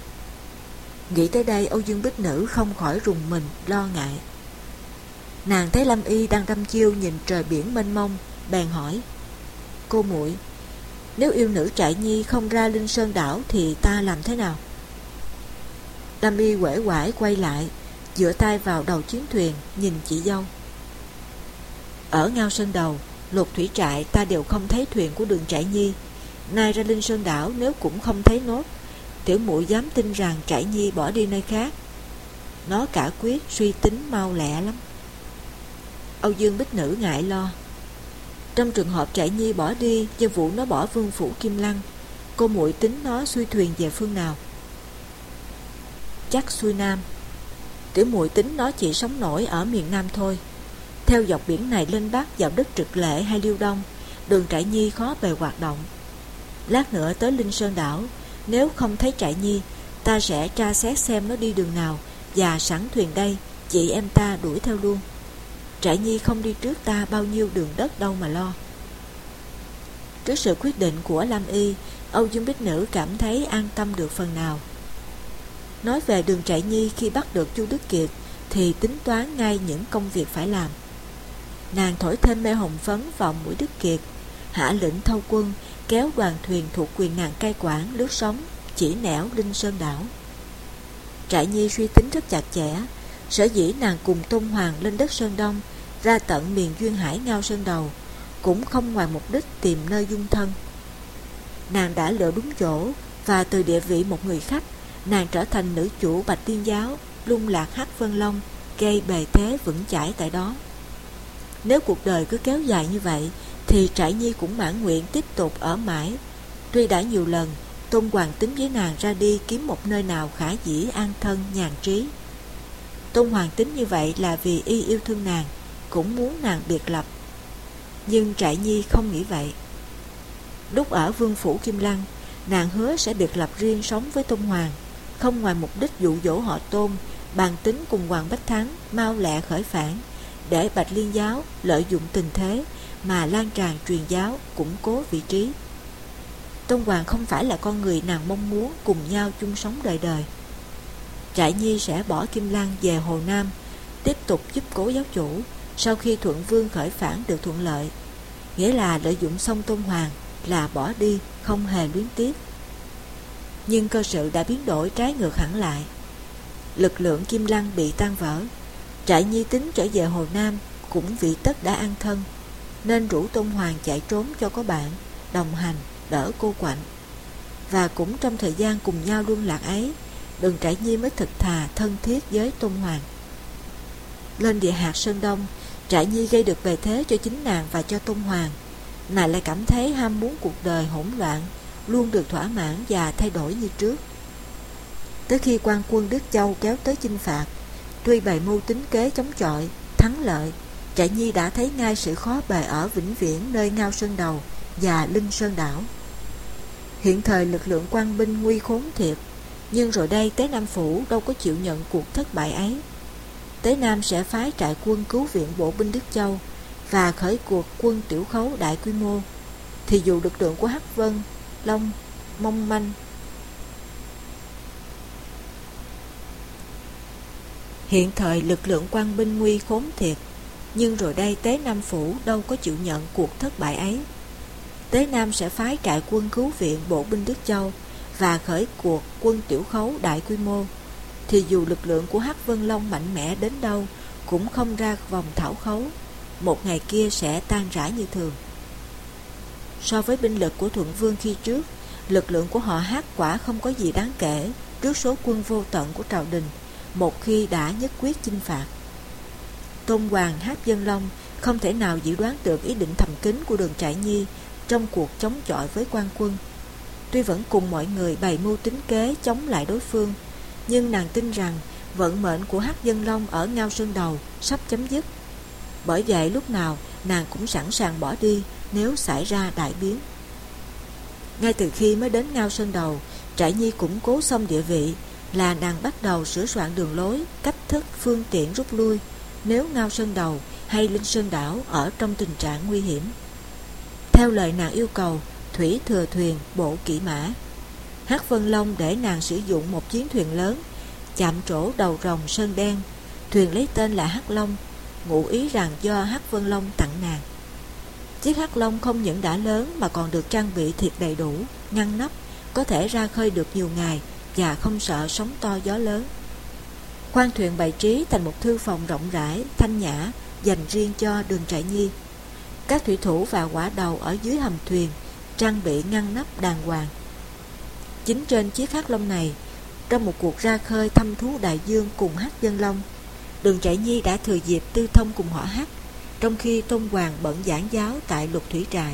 Nghĩ tới đây, Âu Dương Bích Nữ không khỏi rùng mình lo ngại. Nàng thấy Lâm Y đang đăm chiêu nhìn trời biển mênh mông, bèn hỏi: "Cô muội, nếu yêu nữ Trại Nhi không ra Linh Sơn đảo thì ta làm thế nào?" Lâm Y uể oải quay lại, dựa tay vào đầu chiến thuyền, nhìn chị dâu. "Ở Ngao Sơn Đầu, Lục Thủy Trại ta đều không thấy thuyền của Đường Trại Nhi. Nay ra Linh Sơn đảo nếu cũng không thấy nốt, tiểu muội dám tin rằng Trại Nhi bỏ đi nơi khác. Nó cả quyết suy tính mau lẹ lắm." Âu Dương Bích Nữ ngại lo: "Trong trường hợp Trại Nhi bỏ đi do vụ nó bỏ vương phủ Kim Lăng, cô muội tính nó xuôi thuyền về phương nào?" "Chắc xuôi Nam. Tiểu muội tính nó chỉ sống nổi ở miền Nam thôi. Theo dọc biển này lên Bắc vào đất Trực Lệ hay Liêu Đông, Đường Trại Nhi khó bề hoạt động. Lát nữa tới Linh Sơn đảo, nếu không thấy Trại Nhi, ta sẽ tra xét xem nó đi đường nào và sẵn thuyền đây, chị em ta đuổi theo luôn. Trại Nhi không đi trước ta bao nhiêu đường đất đâu mà lo." Trước sự quyết định của Lam Y, Âu Dương Bích Nữ cảm thấy an tâm được phần nào. Nói về Đường Trại Nhi khi bắt được Chu Đức Kiệt thì tính toán ngay những công việc phải làm. Nàng thổi thêm mê hồng phấn vào mũi Đức Kiệt, hạ lệnh thâu quân kéo đoàn thuyền thuộc quyền nàng cai quản lướt sóng chỉ nẻo Linh Sơn đảo. Trại Nhi suy tính rất chặt chẽ. Sở dĩ nàng cùng Tôn Hoàng lên đất Sơn Đông ra tận miền duyên hải Ngao Sơn Đầu, cũng không ngoài mục đích tìm nơi dung thân. Nàng đã lựa đúng chỗ, và từ địa vị một người khách, nàng trở thành nữ chủ Bạch Liên Giáo, lung lạc Hắc Vân Long, gây bề thế vững chãi tại đó. Nếu cuộc đời cứ kéo dài như vậy, thì Trải Nhi cũng mãn nguyện tiếp tục ở mãi. Tuy đã nhiều lần Tôn Hoàng tính với nàng ra đi kiếm một nơi nào khả dĩ an thân nhàn trí. Tôn Hoàng tính như vậy là vì y yêu thương nàng, cũng muốn nàng biệt lập. Nhưng Trải Nhi không nghĩ vậy. Lúc ở Vương phủ Kim Lăng, nàng hứa sẽ biệt lập riêng sống với Tôn Hoàng, không ngoài mục đích dụ dỗ họ Tôn, bàn tính cùng Hoàng Bách Thắng mau lẹ khởi phản, để Bạch Liên Giáo lợi dụng tình thế mà lan tràn truyền giáo, củng cố vị trí. Tôn Hoàng không phải là con người nàng mong muốn cùng nhau chung sống đời đời. Trải Nhi sẽ bỏ Kim Lăng về Hồ Nam, tiếp tục giúp cố giáo chủ sau khi Thuận Vương khởi phản được thuận lợi, nghĩa là lợi dụng xong Tôn Hoàng là bỏ đi, không hề luyến tiếc. Nhưng cơ sự đã biến đổi trái ngược hẳn lại. Lực lượng Kim Lăng bị tan vỡ, Trải Nhi tính trở về Hồ Nam cũng vì tất đã an thân, nên rủ Tôn Hoàng chạy trốn cho có bạn đồng hành đỡ cô quạnh. Và cũng trong thời gian cùng nhau luân lạc ấy, Đường Trải Nhi mới thực thà thân thiết với Tôn Hoàng. Lên địa hạt Sơn Đông, Trải Nhi gây được bề thế cho chính nàng và cho Tôn Hoàng. Nàng lại cảm thấy ham muốn cuộc đời hỗn loạn luôn được thỏa mãn và thay đổi như trước. Tới khi quan quân Đức Châu kéo tới chinh phạt, tuy bày mưu tính kế chống chọi thắng lợi, Trải Nhi đã thấy ngay sự khó bề ở vĩnh viễn nơi Ngao Sơn Đầu và Linh Sơn Đảo. Hiện thời lực lượng quan binh nguy khốn thiệt, nhưng rồi đây Tế Nam Phủ đâu có chịu nhận cuộc thất bại ấy. Tế Nam sẽ phái trại quân cứu viện bộ binh Đức Châu và khởi cuộc quân tiểu khấu đại quy mô, thì dù lực lượng của Hắc Vân Long mong manh, hiện thời lực lượng quan binh nguy khốn thiệt, nhưng rồi đây Tế Nam Phủ đâu có chịu nhận cuộc thất bại ấy. Tế Nam sẽ phái trại quân cứu viện bộ binh Đức Châu và khởi cuộc quân tiểu khấu đại quy mô, thì dù lực lượng của Hắc Vân Long mạnh mẽ đến đâu cũng không ra vòng thảo khấu, một ngày kia sẽ tan rã như thường. So với binh lực của Thuận Vương khi trước, lực lượng của họ Hắc quả không có gì đáng kể trước số quân vô tận của triều đình một khi đã nhất quyết chinh phạt. Tôn Hoàng Hắc Vân Long không thể nào dự đoán được ý định thầm kín của Đường Trải Nhi trong cuộc chống chọi với quan quân. Tuy vẫn cùng mọi người bày mưu tính kế chống lại đối phương, nhưng nàng tin rằng vận mệnh của Hắc Vân Long ở Ngao Sơn Đầu sắp chấm dứt. Bởi vậy lúc nào nàng cũng sẵn sàng bỏ đi nếu xảy ra đại biến. Ngay từ khi mới đến Ngao Sơn Đầu, Trải Nhi củng cố xong địa vị, là nàng bắt đầu sửa soạn đường lối, cách thức, phương tiện rút lui nếu Ngao Sơn Đầu hay Linh Sơn Đảo ở trong tình trạng nguy hiểm. Theo lời nàng yêu cầu, thủy thừa thuyền, bộ kỵ mã. Hắc Vân Long để nàng sử dụng một chiến thuyền lớn, chạm trổ đầu rồng sơn đen. Thuyền lấy tên là Hắc Long, ngụ ý rằng do Hắc Vân Long tặng nàng. Chiếc Hắc Long không những đã lớn mà còn được trang bị thiệt đầy đủ, ngăn nắp, có thể ra khơi được nhiều ngày và không sợ sóng to gió lớn. Khoang thuyền bày trí thành một thư phòng rộng rãi, thanh nhã, dành riêng cho Đường Trải Nhi. Các thủy thủ và quả đầu ở dưới hầm thuyền trang bị ngăn nắp đàng hoàng. Chính trên chiếc Hắc Long này, trong một cuộc ra khơi thăm thú đại dương cùng Hắc Vân Long, Đường Trải Nhi đã thừa dịp tư thông cùng họ Hắc, trong khi Tôn Hoàng bận giảng giáo tại Lục Thủy Trại.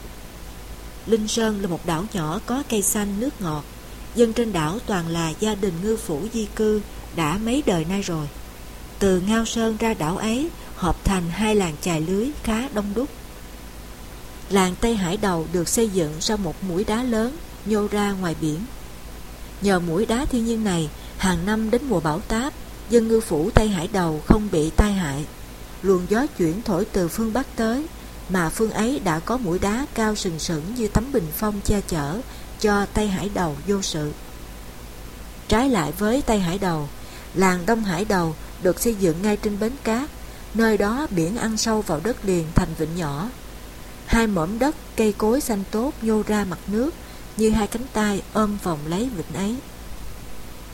Linh Sơn là một đảo nhỏ có cây xanh nước ngọt, dân trên đảo toàn là gia đình ngư phủ di cư đã mấy đời nay rồi. Từ Ngao Sơn ra đảo ấy hợp thành hai làng chài lưới khá đông đúc. Làng Tây Hải Đầu được xây dựng sau một mũi đá lớn nhô ra ngoài biển. Nhờ mũi đá thiên nhiên này, hàng năm đến mùa bão táp, dân ngư phủ Tây Hải Đầu không bị tai hại. Luồng gió chuyển thổi từ phương Bắc tới, mà phương ấy đã có mũi đá cao sừng sững như tấm bình phong che chở cho Tây Hải Đầu vô sự. Trái lại với Tây Hải Đầu, làng Đông Hải Đầu được xây dựng ngay trên bến cát, nơi đó biển ăn sâu vào đất liền thành vịnh nhỏ. Hai mỏm đất cây cối xanh tốt nhô ra mặt nước như hai cánh tay ôm vòng lấy vịnh ấy.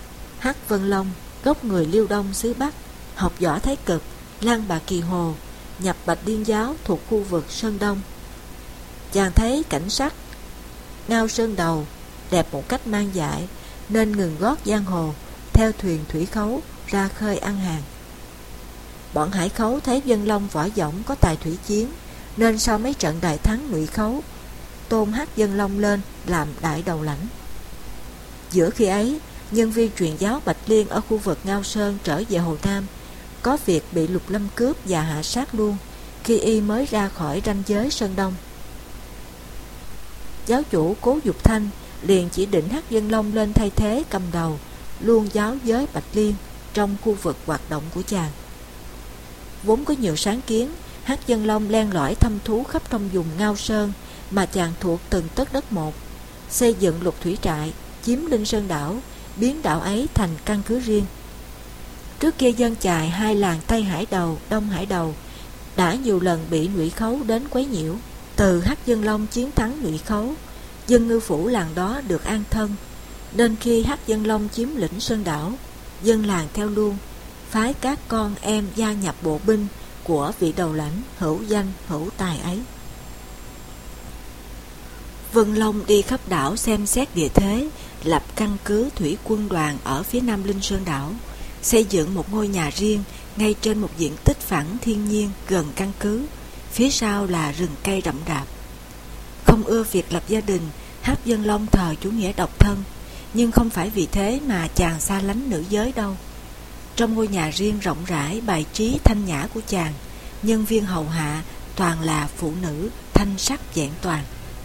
Hắc Vân Long, gốc người Liêu Đông xứ Bắc, học võ Thái Cực, Lan Bà Kỳ Hồ, nhập Bạch Liên giáo thuộc khu vực Sơn Đông. Chàng thấy cảnh sắc Ngao Sơn Đầu đẹp một cách mang dại, nên ngừng gót giang hồ, theo thuyền thủy khấu ra khơi ăn hàng. Bọn hải khấu thấy Vân Long võ dõng có tài thủy chiến, nên sau mấy trận đại thắng Ngụy khấu, tôn hắc Vân Long lên làm đại đầu lãnh. Giữa khi ấy, nhân viên truyền giáo Bạch Liên ở khu vực Ngao Sơn trở về Hồ Nam, có việc bị Lục Lâm cướp và hạ sát luôn khi y mới ra khỏi ranh giới Sơn Đông. Giáo chủ Cố Dục Thanh liền chỉ định hắc Vân Long lên thay thế cầm đầu luôn giáo giới Bạch Liên trong khu vực hoạt động của chàng. Vốn có nhiều sáng kiến, hắc Vân Long len lỏi thăm thú khắp trong vùng Ngao Sơn mà chàng thuộc từng tấc đất một, xây dựng lục thủy trại, chiếm Linh Sơn đảo, biến đảo ấy thành căn cứ riêng. Trước kia dân chài hai làng Tây Hải Đầu, Đông Hải Đầu đã nhiều lần bị Ngụy khấu đến quấy nhiễu. Từ hắc Vân Long chiến thắng Ngụy khấu, dân ngư phủ làng đó được an thân, nên khi hắc Vân Long chiếm lĩnh Sơn đảo, dân làng theo luôn, phái các con em gia nhập bộ binh của vị đầu lãnh hữu danh hữu tài ấy. Vân Long đi khắp đảo xem xét địa thế, lập căn cứ thủy quân đoàn ở phía nam Linh Sơn đảo, xây dựng một ngôi nhà riêng ngay trên một diện tích phẳng thiên nhiên gần căn cứ, phía sau là rừng cây rậm rạp. Không ưa việc lập gia đình, hắc Vân Long thờ chủ nghĩa độc thân, nhưng không phải vì thế mà chàng xa lánh nữ giới đâu. Trong ngôi nhà riêng rộng rãi bài trí thanh nhã của chàng, nhân viên hầu hạ toàn là phụ nữ thanh sắc vẹn toàn.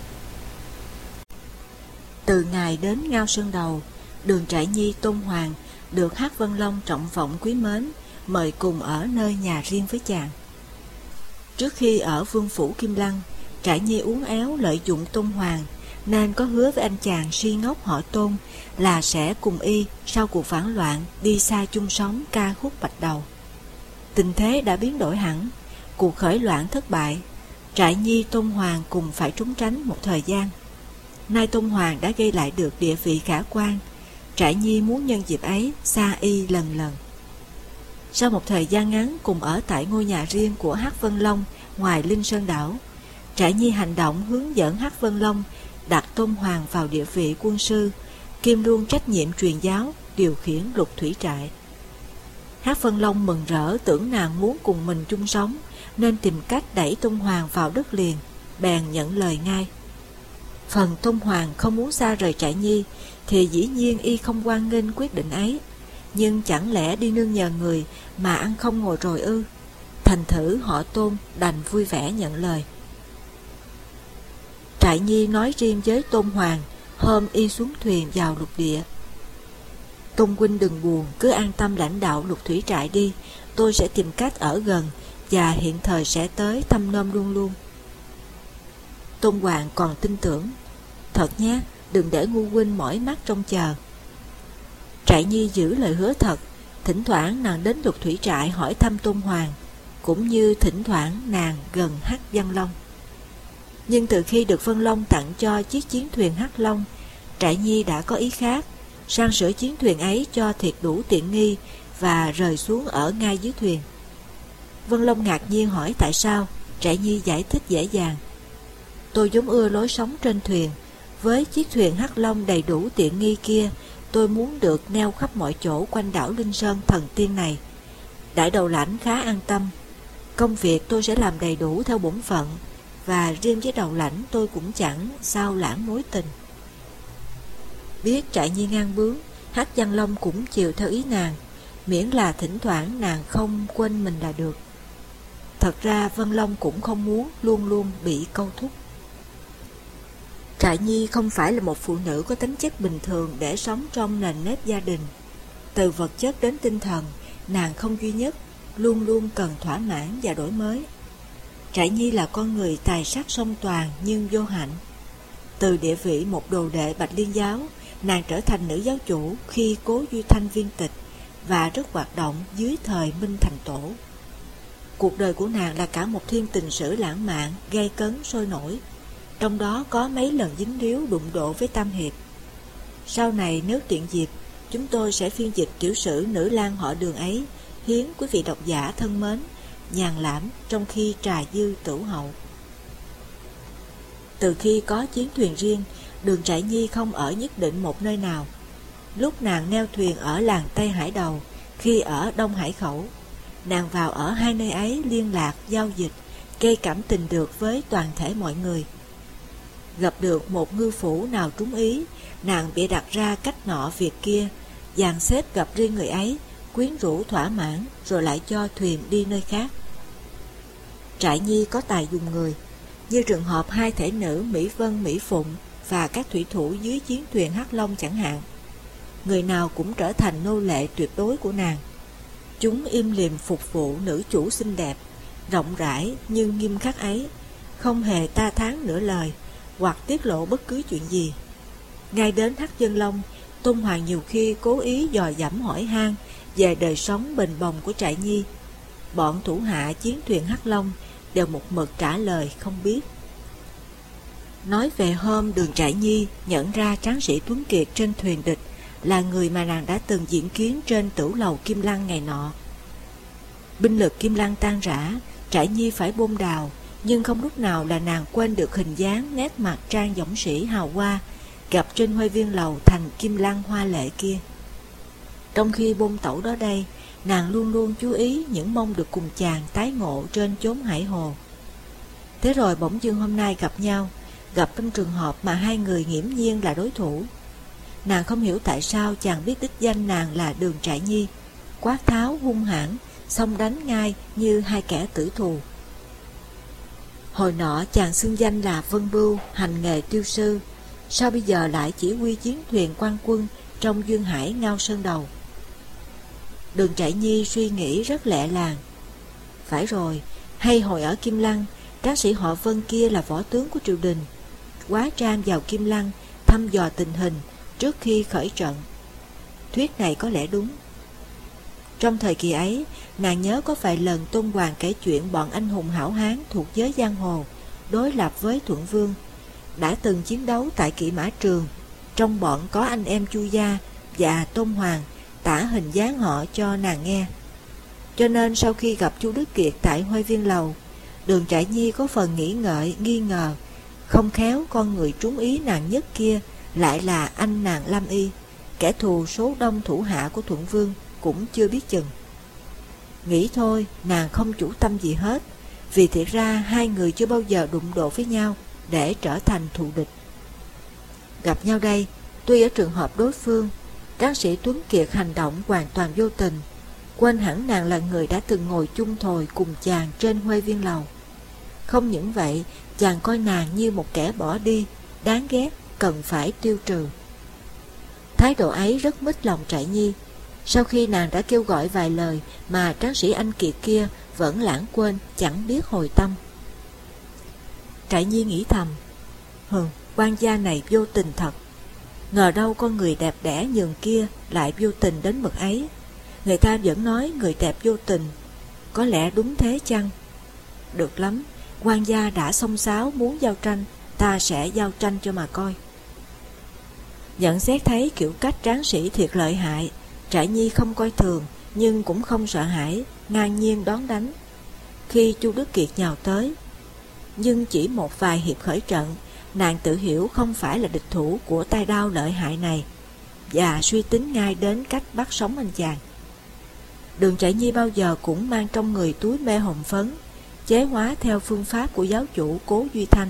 Từ ngày đến Ngao Sơn Đầu, Đường Trại Nhi Tôn Hoàng được hắc Vân Long trọng vọng quý mến, mời cùng ở nơi nhà riêng với chàng. Trước khi ở Vương phủ Kim Lăng, Trại Nhi uốn éo lợi dụng Tôn Hoàng, nên có hứa với anh chàng si ngốc họ Tôn là sẽ cùng y sau cuộc phản loạn đi xa chung sống ca khúc Bạch Đầu. Tình thế đã biến đổi hẳn, cuộc khởi loạn thất bại, Trại Nhi Tôn Hoàng cùng phải trốn tránh một thời gian. Nay Tôn Hoàng đã gây lại được địa vị khả quan, Trại Nhi muốn nhân dịp ấy xa y lần lần. Sau một thời gian ngắn cùng ở tại ngôi nhà riêng của hắc Vân Long ngoài Linh Sơn đảo, Trại Nhi hành động hướng dẫn hắc Vân Long đặt Tôn Hoàng vào địa vị quân sư, kiêm luôn trách nhiệm truyền giáo, điều khiển lục thủy trại. hắc Vân Long mừng rỡ tưởng nàng muốn cùng mình chung sống, nên tìm cách đẩy Tôn Hoàng vào đất liền, bèn nhận lời ngay. Phần Tôn Hoàng không muốn xa rời Trại Nhi thì dĩ nhiên y không hoan nghênh quyết định ấy, nhưng chẳng lẽ đi nương nhờ người mà ăn không ngồi rồi ư? Thành thử họ Tôn đành vui vẻ nhận lời. Trại Nhi nói riêng với Tôn Hoàng hôm y xuống thuyền vào lục địa: Tôn huynh đừng buồn, cứ an tâm lãnh đạo lục thủy trại đi, tôi sẽ tìm cách ở gần và hiện thời sẽ tới thăm nom luôn luôn. Tôn Hoàng còn tin tưởng: Thật nhé, đừng để ngu huynh mỏi mắt trông chờ. Trại Nhi giữ lời hứa thật, thỉnh thoảng nàng đến lục thủy trại hỏi thăm Tôn Hoàng, cũng như thỉnh thoảng nàng gần hắc Vân Long. Nhưng từ khi được Vân Long tặng cho chiếc chiến thuyền Hắc Long, Trại Nhi đã có ý khác, sang sửa chiến thuyền ấy cho thiệt đủ tiện nghi và rời xuống ở ngay dưới thuyền. Vân Long ngạc nhiên hỏi tại sao, Trại Nhi giải thích dễ dàng: Tôi vốn ưa lối sống trên thuyền, với chiếc thuyền Hắc Long đầy đủ tiện nghi kia, tôi muốn được neo khắp mọi chỗ quanh đảo Linh Sơn thần tiên này. Đại đầu lãnh khá an tâm, công việc tôi sẽ làm đầy đủ theo bổn phận, và riêng với đầu lãnh tôi cũng chẳng sao lãng mối tình. Biết Trại Nhi ngang bướng, hắc Vân Long cũng chiều theo ý nàng, miễn là thỉnh thoảng nàng không quên mình là được. Thật ra Vân Long cũng không muốn luôn luôn bị câu thúc. Trại Nhi không phải là một phụ nữ có tính chất bình thường để sống trong nền nếp gia đình. Từ vật chất đến tinh thần, nàng không duy nhất, luôn luôn cần thỏa mãn và đổi mới. Trại Nhi là con người tài sắc song toàn nhưng vô hạnh. Từ địa vị một đồ đệ Bạch Liên giáo, nàng trở thành nữ giáo chủ khi Cố Duy Thanh viên tịch và rất hoạt động dưới thời Minh Thành Tổ. Cuộc đời của nàng là cả một thiên tình sử lãng mạn, gay cấn, sôi nổi, trong đó có mấy lần dính líu đụng độ với Tam Hiệp. Sau này nếu tiện dịp, chúng tôi sẽ phiên dịch tiểu sử nữ lang họ Đường ấy hiến quý vị độc giả thân mến nhàn lãm trong khi trà dư tửu hậu. Từ khi có chiến thuyền riêng, Đường Trại Nhi không ở nhất định một nơi nào. Lúc nàng neo thuyền ở làng Tây Hải Đầu, khi ở Đông Hải Khẩu, nàng vào ở hai nơi ấy liên lạc, giao dịch, gây cảm tình được với toàn thể mọi người. Gặp được một ngư phủ nào trúng ý, nàng bịa đặt ra cách nọ việc kia, dàn xếp gặp riêng người ấy, quyến rũ thỏa mãn, rồi lại cho thuyền đi nơi khác. Trại Nhi có tài dùng người, như trường hợp hai thể nữ Mỹ Vân, Mỹ Phụng và các thủy thủ dưới chiến thuyền Hắc Long chẳng hạn. Người nào cũng trở thành nô lệ tuyệt đối của nàng. Chúng im lìm phục vụ nữ chủ xinh đẹp, rộng rãi nhưng nghiêm khắc ấy, không hề ta thán nửa lời hoặc tiết lộ bất cứ chuyện gì. Ngay đến Hắc Dân Long, Tôn Hoàng nhiều khi cố ý dò dẫm hỏi han về đời sống bềnh bồng của Trại Nhi. Bọn thủ hạ chiến thuyền Hắc Long đều một mực trả lời không biết. Nói về hôm Đường Trại Nhi nhận ra tráng sĩ Tuấn Kiệt trên thuyền địch là người mà nàng đã từng diễn kiến trên tửu lầu Kim Lăng ngày nọ. Binh lực Kim Lăng tan rã, Trại Nhi phải bôn đào, nhưng không lúc nào là nàng quên được hình dáng nét mặt trang dũng sĩ hào hoa gặp trên huê viên lầu thành Kim Lăng hoa lệ kia. Trong khi bôn tẩu đó đây, nàng luôn luôn chú ý những mong được cùng chàng tái ngộ trên chốn hải hồ. Thế rồi bỗng dưng hôm nay gặp nhau, gặp trong trường hợp mà hai người nghiễm nhiên là đối thủ. Nàng không hiểu tại sao chàng biết đích danh nàng là Đường Trại Nhi, quát tháo hung hãn, xông đánh ngay như hai kẻ tử thù. Hồi nọ chàng xưng danh là Vân Bưu, hành nghề tiêu sư, sao bây giờ lại chỉ huy chiến thuyền quan quân trong duyên hải Ngao Sơn Đầu? Đường Trại Nhi suy nghĩ rất lẹ làng. Phải rồi, hay hồi ở Kim Lăng, tráng sĩ họ Vân kia là võ tướng của triều đình, hóa trang vào Kim Lăng thăm dò tình hình trước khi khởi trận. Thuyết này có lẽ đúng. Trong thời kỳ ấy, nàng nhớ có vài lần Tôn Hoàng kể chuyện bọn anh hùng hảo hán thuộc giới giang hồ đối lập với Thuận Vương, đã từng chiến đấu tại Kỵ Mã Trường. Trong bọn có anh em Chu Gia và Tôn Hoàng tả hình dáng họ cho nàng nghe. Cho nên sau khi gặp Chu Đức Kiệt tại huê viên lầu, Đường Trại Nhi có phần nghĩ ngợi, nghi ngờ, không khéo con người trúng ý nàng nhất kia lại là anh nàng Lam Y, kẻ thù số đông thủ hạ của Thuận Vương cũng chưa biết chừng. Nghĩ thôi, nàng không chủ tâm gì hết, vì thiệt ra hai người chưa bao giờ đụng độ với nhau để trở thành thù địch. Gặp nhau đây, tuy ở trường hợp đối phương, tráng sĩ Tuấn Kiệt hành động hoàn toàn vô tình, quên hẳn nàng là người đã từng ngồi chung thồi cùng chàng trên huê viên lầu. Không những vậy, chàng coi nàng như một kẻ bỏ đi, đáng ghét, cần phải tiêu trừ. Thái độ ấy rất mít lòng Trại Nhi. Sau khi nàng đã kêu gọi vài lời mà tráng sĩ anh Kiệt kia vẫn lãng quên, chẳng biết hồi tâm. Trại Nhi nghĩ thầm, quan gia này vô tình thật. Ngờ đâu con người đẹp đẽ nhường kia lại vô tình đến mực ấy. Người ta vẫn nói người đẹp vô tình, có lẽ đúng thế chăng? Được lắm, quan gia đã xông xáo muốn giao tranh, ta sẽ giao tranh cho mà coi. Nhận xét thấy kiểu cách tráng sĩ thiệt lợi hại, Trại Nhi không coi thường nhưng cũng không sợ hãi, ngang nhiên đón đánh. Khi Chu Đức Kiệt nhào tới, nhưng chỉ một vài hiệp khởi trận, nàng tự hiểu không phải là địch thủ của tay đao lợi hại này, và suy tính ngay đến cách bắt sống anh chàng. Đường Trại Nhi bao giờ cũng mang trong người túi mê hồn phấn, chế hóa theo phương pháp của giáo chủ Cố Duy Thanh.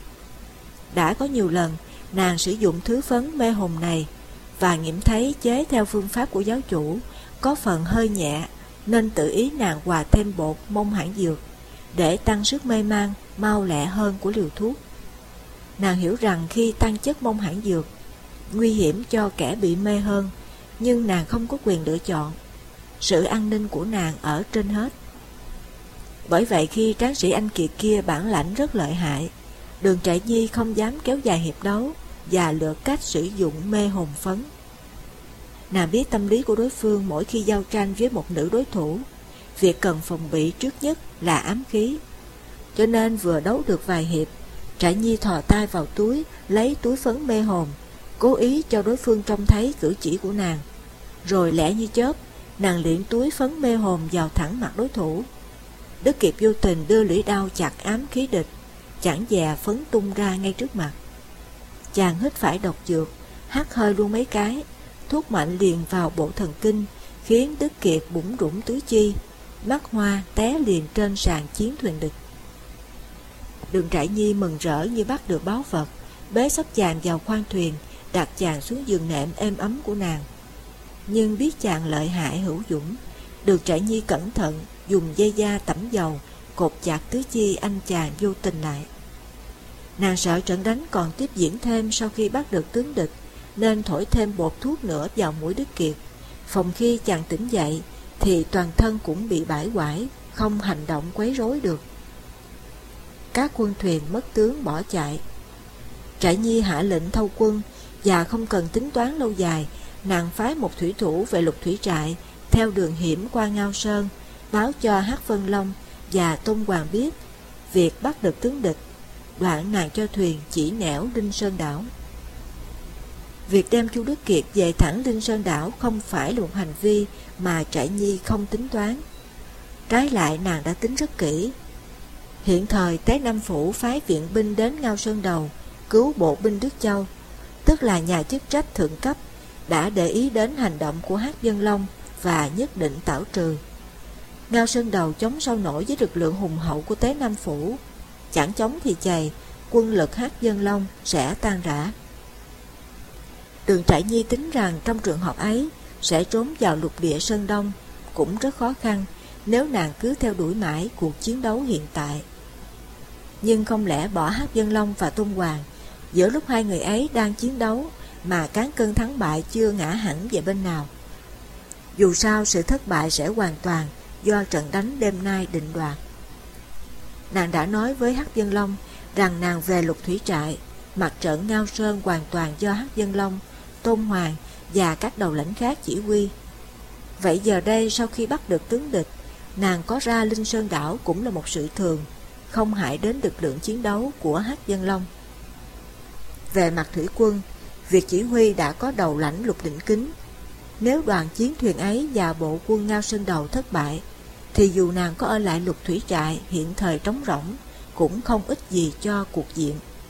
Đã có nhiều lần nàng sử dụng thứ phấn mê hồn này, và nghiệm thấy chế theo phương pháp của giáo chủ có phần hơi nhẹ, nên tự ý nàng hòa thêm bột mông hãn dược để tăng sức mê man mau lẹ hơn của liều thuốc. Nàng hiểu rằng khi tăng chất mông hãn dược nguy hiểm cho kẻ bị mê hơn, nhưng nàng không có quyền lựa chọn. Sự an ninh của nàng ở trên hết. Bởi vậy khi tráng sĩ anh Kiệt kia bản lãnh rất lợi hại, Đường Trại Nhi không dám kéo dài hiệp đấu và lựa cách sử dụng mê hồn phấn. Nàng biết tâm lý của đối phương mỗi khi giao tranh với một nữ đối thủ, việc cần phòng bị trước nhất là ám khí. Cho nên vừa đấu được vài hiệp, Trại Nhi thò tay vào túi, lấy túi phấn mê hồn, cố ý cho đối phương trông thấy cử chỉ của nàng. Rồi lẹ như chớp, nàng liệng túi phấn mê hồn vào thẳng mặt đối thủ. Đức Kiệt vô tình đưa lưỡi đao chặt ám khí địch, chẳng dè phấn tung ra ngay trước mặt. Chàng hít phải độc dược, hắt hơi luôn mấy cái, thuốc mạnh liền vào bộ thần kinh, khiến Đức Kiệt bủn rủn tứ chi, mắt hoa té liền trên sàn chiến thuyền địch. Đường Trại Nhi mừng rỡ như bắt được báu vật, bế xốc chàng vào khoang thuyền, đặt chàng xuống giường nệm êm ấm của nàng. Nhưng biết chàng lợi hại hữu dũng, Đường Trại Nhi cẩn thận dùng dây da tẩm dầu cột chặt tứ chi anh chàng vô tình lại. Nàng sợ trận đánh còn tiếp diễn thêm sau khi bắt được tướng địch, nên thổi thêm bột thuốc nữa vào mũi Đức Kiệt, phòng khi chàng tỉnh dậy thì toàn thân cũng bị bãi quải, không hành động quấy rối được. Các quân thuyền mất tướng bỏ chạy. Trại Nhi hạ lệnh thâu quân, và không cần tính toán lâu dài, nàng phái một thủy thủ về Lục Thủy Trại theo đường hiểm qua Ngao Sơn, báo cho Hắc Vân Long và Tôn Hoàng biết việc bắt được tướng địch. Đoạn nàng cho thuyền chỉ nẻo Linh Sơn đảo. Việc đem Chu Đức Kiệt về thẳng Linh Sơn đảo không phải là một hành vi mà Trại Nhi không tính toán. Trái lại, nàng đã tính rất kỹ. Hiện thời Tế Nam Phủ phái viện binh đến Ngao Sơn Đầu cứu bộ binh Đức Châu, tức là nhà chức trách thượng cấp, đã để ý đến hành động của Hắc Vân Long và nhất định tảo trừ. Ngao Sơn Đầu chống sao nổi với lực lượng hùng hậu của Tế Nam Phủ, chẳng chống thì chày, quân lực Hắc Vân Long sẽ tan rã. Đường Trại Nhi tính rằng trong trường hợp ấy sẽ trốn vào lục địa Sơn Đông cũng rất khó khăn nếu nàng cứ theo đuổi mãi cuộc chiến đấu hiện tại. Nhưng không lẽ bỏ Hắc Vân Long và Tôn Hoàng giữa lúc hai người ấy đang chiến đấu mà cán cân thắng bại chưa ngã hẳn về bên nào? Dù sao sự thất bại sẽ hoàn toàn do trận đánh đêm nay định đoạt. Nàng đã nói với Hắc Vân Long rằng nàng về Lục Thủy Trại, mặt trận Ngao Sơn hoàn toàn do Hắc Vân Long, Tôn Hoàng và các đầu lãnh khác chỉ huy. Vậy giờ đây sau khi bắt được tướng địch, nàng có ra Linh Sơn đảo cũng là một sự thường, không hại đến lực lượng chiến đấu của Hắc Vân Long. Về mặt thủy quân, việc chỉ huy đã có đầu lãnh Lục Định Kính. Nếu đoàn chiến thuyền ấy và bộ quân Ngao Sơn Đầu thất bại, thì dù nàng có ở lại Lục Thủy Trại hiện thời trống rỗng cũng không ích gì cho cuộc diện.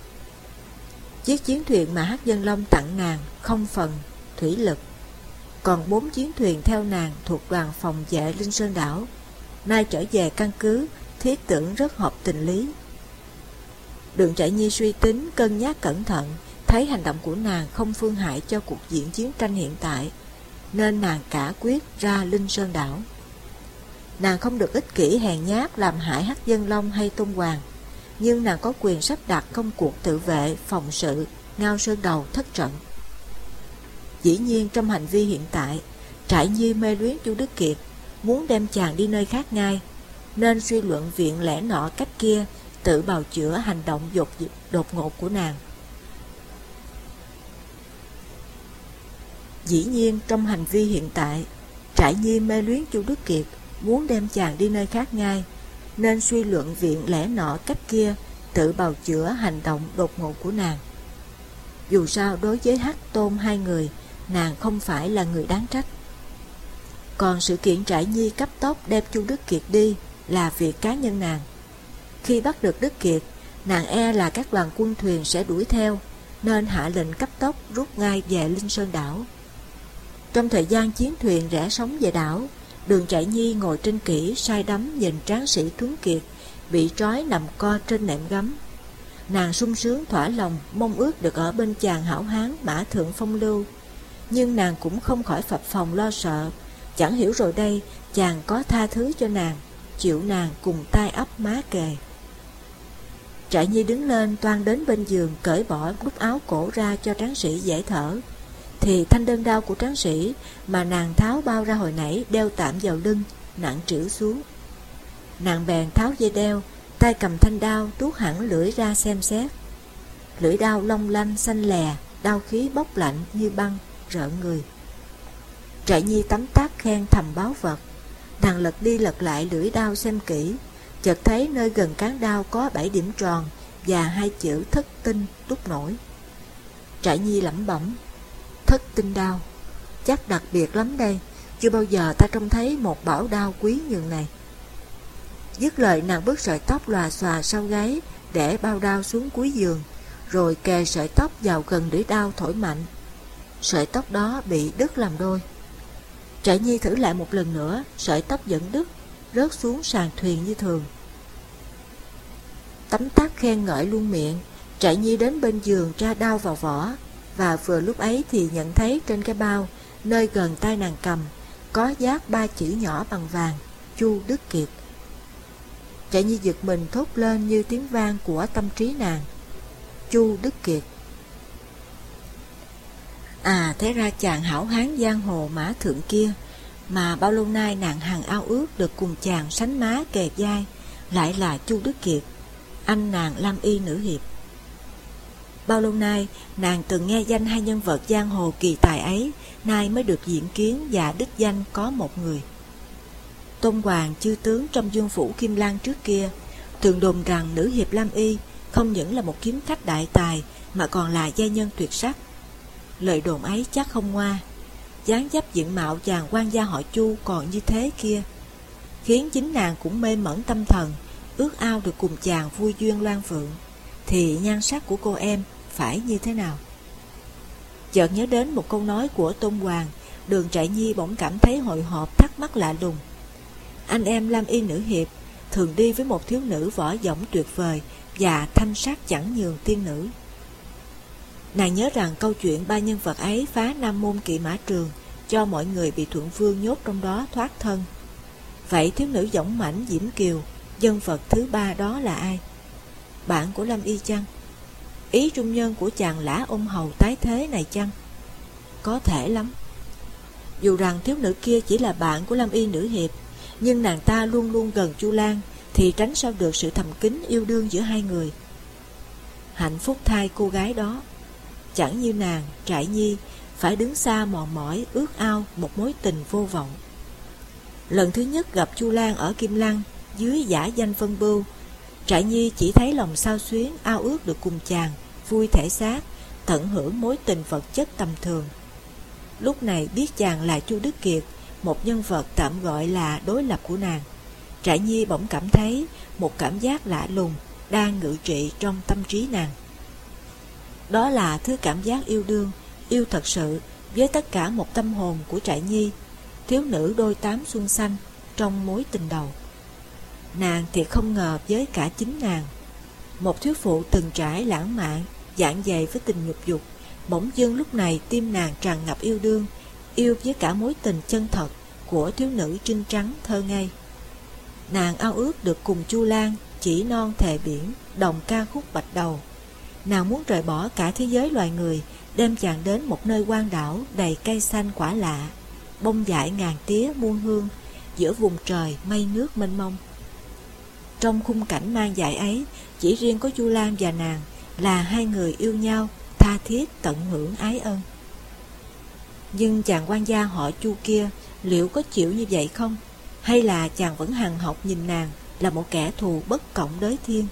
Chiếc chiến thuyền mà Hắc Vân Long tặng nàng không phần thủy lực, còn 4 chiến thuyền theo nàng thuộc đoàn phòng vệ Linh Sơn đảo, nay trở về căn cứ, thiết tưởng rất hợp tình lý. Đường Trại Nhi suy tính cân nhắc cẩn thận, thấy hành động của nàng không phương hại cho cuộc diện chiến tranh hiện tại, nên nàng cả quyết ra Linh Sơn đảo. Nàng không được ích kỷ hèn nhát làm hại Hắc Vân Long hay Tôn Hoàng, nhưng nàng có quyền sắp đặt công cuộc tự vệ phòng sự Ngao Sơn Đầu thất trận. Dĩ nhiên trong hành vi hiện tại, Trại Nhi mê luyến Chu Đức Kiệt, muốn đem chàng đi nơi khác ngay, nên suy luận viện lẽ nọ cách kia, tự bào chữa hành động đột ngột của nàng. Dĩ nhiên trong hành vi hiện tại, Trại Nhi mê luyến Chu Đức Kiệt, muốn đem chàng đi nơi khác ngay, nên suy luận viện lẽ nọ cách kia, tự bào chữa hành động đột ngột của nàng. Dù sao đối với Hắc Tôn hai người, nàng không phải là người đáng trách. Còn sự kiện Trại Nhi cấp tốc đem Chu Đức Kiệt đi là việc cá nhân nàng. Khi bắt được Đức Kiệt, nàng e là các đoàn quân thuyền sẽ đuổi theo, nên hạ lệnh cấp tốc rút ngay về Linh Sơn đảo. Trong thời gian chiến thuyền rẽ sóng về đảo, Đường Trại Nhi ngồi trên kỹ say đắm nhìn tráng sĩ Tuấn Kiệt bị trói nằm co trên nệm gấm. Nàng sung sướng thỏa lòng, mong ước được ở bên chàng hảo hán mã thượng phong lưu. Nhưng nàng cũng không khỏi phập phồng lo sợ, chẳng hiểu rồi đây chàng có tha thứ cho nàng, chịu nàng cùng tay ấp má kề. Trại Nhi đứng lên toan đến bên giường cởi bỏ nút áo cổ ra cho tráng sĩ dễ thở, thì thanh đơn đao của tráng sĩ mà nàng tháo bao ra hồi nãy đeo tạm vào lưng nặng trĩu xuống. Nàng bèn tháo dây đeo, tay cầm thanh đao tuốt hẳn lưỡi ra xem xét. Lưỡi đao long lanh xanh lè, đao khí bốc lạnh như băng, rợn người. Trại Nhi tấm tắc khen thầm báu vật. Nàng lật đi lật lại lưỡi đao xem kỹ, chợt thấy nơi gần cán đao có 7 điểm tròn và 2 chữ thất tinh túc nổi. Trại Nhi lẩm bẩm, thất tinh đao, chắc đặc biệt lắm đây, chưa bao giờ ta trông thấy một bảo đao quý nhường này. Dứt lời, nàng bứt sợi tóc lòa xòa sau gáy để bao đao xuống cuối giường, rồi kề sợi tóc vào gần lưỡi đao thổi mạnh. Sợi tóc đó bị đứt làm đôi. Trại Nhi thử lại một lần nữa, sợi tóc vẫn đứt, rớt xuống sàn thuyền như thường. Tấm tắc khen ngợi luôn miệng, Trại Nhi đến bên giường tra đao vào vỏ, và vừa lúc ấy thì nhận thấy trên cái bao, nơi gần tay nàng cầm, có dát 3 chữ nhỏ bằng vàng: Chu Đức Kiệt. Trại Nhi giật mình thốt lên như tiếng vang của tâm trí nàng. Chu Đức Kiệt. À, thế ra chàng hảo hán giang hồ mã thượng kia mà bao lâu nay nàng hằng ao ước được cùng chàng sánh má kề vai, lại là Chu Đức Kiệt, anh nàng Lam Y nữ hiệp. Bao lâu nay nàng từng nghe danh hai nhân vật giang hồ kỳ tài ấy, nay mới được diện kiến và đích danh có một người. Tôn Hoàng chư tướng trong Dương phủ Kim Lăng trước kia thường đồn rằng nữ hiệp Lam Y không những là một kiếm khách đại tài mà còn là giai nhân tuyệt sắc. Lời đồn ấy chắc không ngoa. Dáng dấp diện mạo chàng quan gia họ Chu còn như thế kia, khiến chính nàng cũng mê mẩn tâm thần, ước ao được cùng chàng vui duyên loan phượng. Thì nhan sắc của cô em phải như thế nào? Chợt nhớ đến một câu nói của Tôn Hoàng, Đường Trại Nhi bỗng cảm thấy hồi hộp, thắc mắc lạ lùng. Anh em Lam Y nữ hiệp thường đi với một thiếu nữ võ dõng tuyệt vời và thanh sắc chẳng nhường tiên nữ. Nàng nhớ rằng câu chuyện ba nhân vật ấy phá Nam môn Kỵ Mã Trường, cho mọi người bị Thuận Vương nhốt trong đó thoát thân. Vậy thiếu nữ dõng mãnh Diễm Kiều, nhân vật thứ ba đó là ai? Bạn của Lam Y chăng? Ý trung nhân của chàng lã ông hầu tái thế này chăng? Có thể lắm. Dù rằng thiếu nữ kia chỉ là bạn của Lam Y nữ hiệp, nhưng nàng ta luôn luôn gần Chu Lan, thì tránh sao được sự thầm kín yêu đương giữa hai người. Hạnh phúc thay cô gái đó. Chẳng như nàng, Trại Nhi, phải đứng xa mòn mỏi ước ao một mối tình vô vọng. Lần thứ nhất gặp Chu Lan ở Kim Lăng, dưới giả danh Vân Bưu, Trại Nhi chỉ thấy lòng xao xuyến ao ước được cùng chàng, vui thể xác, tận hưởng mối tình vật chất tầm thường. Lúc này biết chàng là Chu Đức Kiệt, một nhân vật tạm gọi là đối lập của nàng, Trại Nhi bỗng cảm thấy một cảm giác lạ lùng đang ngự trị trong tâm trí nàng. Đó là thứ cảm giác yêu đương, yêu thật sự với tất cả một tâm hồn của Trại Nhi, thiếu nữ đôi tám xuân xanh trong mối tình đầu. Nàng thì không ngờ với cả chính nàng, một thiếu phụ từng trải lãng mạn, dạn dày với tình nhục dục, bỗng dưng lúc này tim nàng tràn ngập yêu đương, yêu với cả mối tình chân thật của thiếu nữ trinh trắng thơ ngây. Nàng ao ước được cùng Chu Lan chỉ non thề biển, đồng ca khúc bạch đầu. Nàng muốn rời bỏ cả thế giới loài người, đem chàng đến một nơi hoang đảo đầy cây xanh quả lạ, bông dại ngàn tía muôn hương, giữa vùng trời mây nước mênh mông. Trong khung cảnh mang dại ấy, chỉ riêng có Chu Lan và nàng là hai người yêu nhau, tha thiết tận hưởng ái ân. Nhưng chàng quan gia họ Chu kia liệu có chịu như vậy không? Hay là chàng vẫn hằn học nhìn nàng là một kẻ thù bất cộng đới thiên?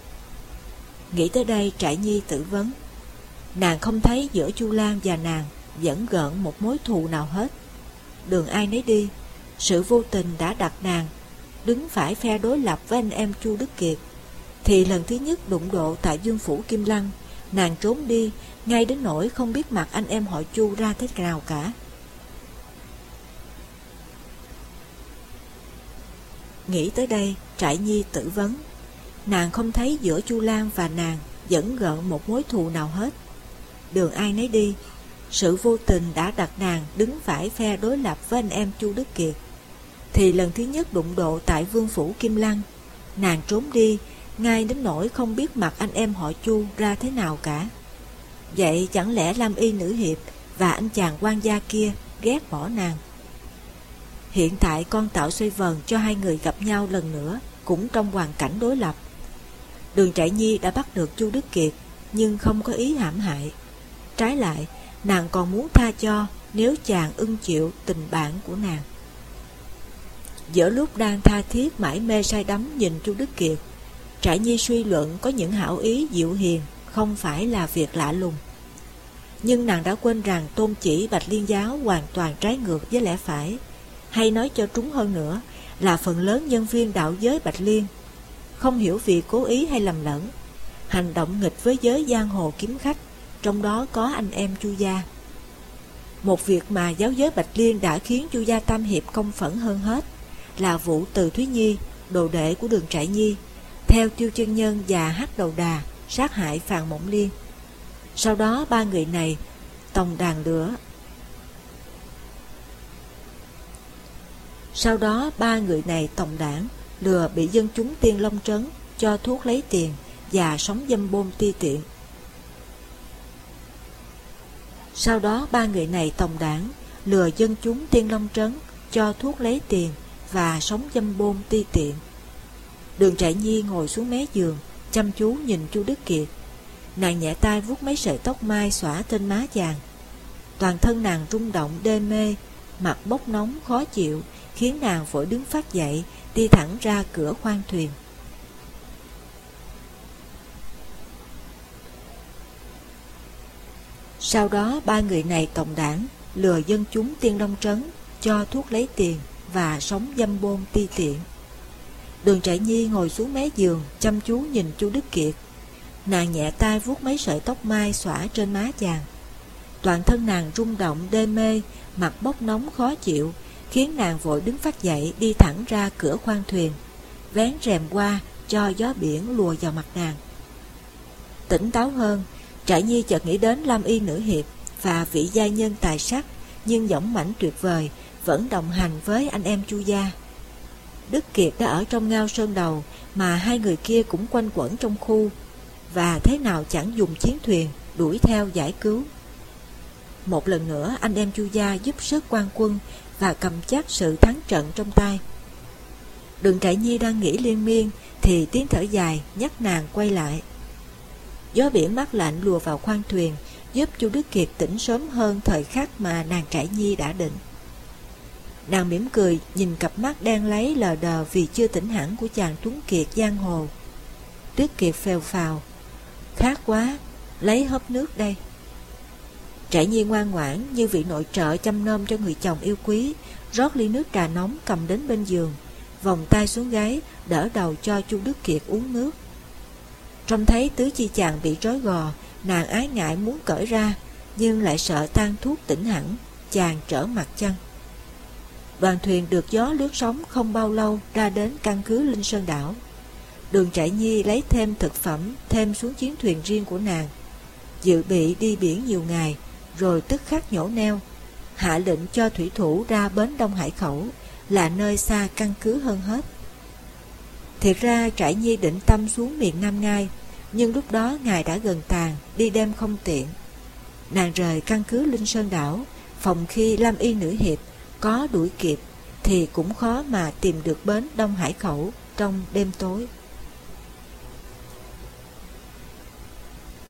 Nghĩ tới đây, Trại Nhi tự vấn. Nàng không thấy giữa Chu Lan và nàng vẫn gợn một mối thù nào hết. Đường ai nấy đi, sự vô tình đã đặt nàng đứng phải phe đối lập với anh em Chu Đức Kiệt. Thì lần thứ nhất đụng độ tại Dương phủ Kim Lăng, nàng trốn đi ngay đến nỗi không biết mặt anh em họ Chu ra thế nào cả. Nghĩ tới đây, Trại Nhi tự vấn. Nàng không thấy giữa Chu Lan và nàng vẫn gợn một mối thù nào hết. Đường ai nấy đi, sự vô tình đã đặt nàng đứng phải phe đối lập với anh em Chu Đức Kiệt. Thì lần thứ nhất đụng độ tại Vương phủ Kim Lăng, nàng trốn đi ngay đến nỗi không biết mặt anh em họ Chu ra thế nào cả. Vậy chẳng lẽ Lam Y nữ hiệp và anh chàng quan gia kia ghét bỏ nàng? Hiện tại con tạo xoay vần cho hai người gặp nhau lần nữa, cũng trong hoàn cảnh đối lập. Đường Trại Nhi đã bắt được Chu Đức Kiệt, nhưng không có ý hãm hại. Trái lại, nàng còn muốn tha cho nếu chàng ưng chịu tình bạn của nàng. Giữa lúc đang tha thiết mải mê say đắm nhìn Chu Đức Kiệt, Trại Nhi suy luận có những hảo ý dịu hiền không phải là việc lạ lùng. Nhưng nàng đã quên rằng tôn chỉ Bạch Liên giáo hoàn toàn trái ngược với lẽ phải. Hay nói cho trúng hơn nữa là phần lớn nhân viên đạo giới Bạch Liên, không hiểu vì cố ý hay lầm lẫn, hành động nghịch với giới giang hồ kiếm khách, trong đó có anh em Chu gia. Một việc mà giáo giới Bạch Liên đã khiến Chu gia Tam Hiệp công phẫn hơn hết là vụ Từ Thúy Nhi, đồ đệ của Đường Trại Nhi, theo Tiêu Chân Nhân và Hắc Đầu Đà sát hại Phàn Mộng Liên. Sau đó ba người này tòng đảng lừa bị dân chúng Tiên Long Trấn cho thuốc lấy tiền và sống dâm bôn ti tiện. Đường Trại Nhi ngồi xuống mé giường, chăm chú nhìn Chu Đức Kiệt. Nàng nhẹ tay vuốt mấy sợi tóc mai xõa trên má chàng. Toàn thân nàng rung động đê mê, mặt bốc nóng khó chịu, khiến nàng vội đứng phát dậy, đi thẳng ra cửa khoang thuyền. Sau đó ba người này cộng đảng lừa dân chúng Tiên Long Trấn cho thuốc lấy tiền và sống dâm bôn ti tiện. Đường Trại Nhi ngồi xuống mé giường, chăm chú nhìn Chu Đức Kiệt. Nàng nhẹ tay vuốt mấy sợi tóc mai xõa trên má chàng. Toàn thân nàng rung động đê mê, mặt bốc nóng khó chịu, khiến nàng vội đứng phát dậy, đi thẳng ra cửa khoang thuyền, vén rèm qua cho gió biển lùa vào mặt nàng. Tỉnh táo hơn, Trại Nhi chợt nghĩ đến Lam Y nữ hiệp và vị giai nhân tài sắc nhưng dõng mãnh tuyệt vời vẫn đồng hành với anh em Chu gia. Đức Kiệt đã ở trong Ngao Sơn Đầu, mà hai người kia cũng quanh quẩn trong khu, và thế nào chẳng dùng chiến thuyền đuổi theo giải cứu. Một lần nữa anh em Chu gia giúp sức quan quân và cầm chắc sự thắng trận trong tay. Đường Trại Nhi đang nghĩ liên miên thì tiếng thở dài nhắc nàng quay lại. Gió biển mát lạnh lùa vào khoang thuyền, giúp Chu Đức Kiệt tỉnh sớm hơn thời khắc mà nàng Trại Nhi đã định. Nàng mỉm cười nhìn cặp mắt đen láy lờ đờ vì chưa tỉnh hẳn của chàng Tuấn Kiệt giang hồ. Đức Kiệt phèo phào: "Khát quá, lấy hớp nước đây." Trại Nhi ngoan ngoãn như vị nội trợ chăm nom cho người chồng yêu quý, rót ly nước trà nóng cầm đến bên giường, vòng tay xuống gáy đỡ đầu cho Chu Đức Kiệt uống nước. Trông thấy tứ chi chàng bị trói gò, nàng ái ngại muốn cởi ra, nhưng lại sợ tan thuốc tỉnh hẳn, chàng trở mặt chăn. Đoàn thuyền được gió lướt sóng không bao lâu ra đến căn cứ Linh Sơn đảo. Đường Trại Nhi lấy thêm thực phẩm thêm xuống chiến thuyền riêng của nàng, dự bị đi biển nhiều ngày, rồi tức khắc nhổ neo, hạ lệnh cho thủy thủ ra bến Đông Hải Khẩu, là nơi xa căn cứ hơn hết. Thiệt ra Trại Nhi định tâm xuống miền Nam ngay, nhưng lúc đó ngày đã gần tàn, đi đêm không tiện. Nàng rời căn cứ Linh Sơn đảo, phòng khi Lam Y nữ hiệp có đuổi kịp thì cũng khó mà tìm được bến Đông Hải Khẩu trong đêm tối.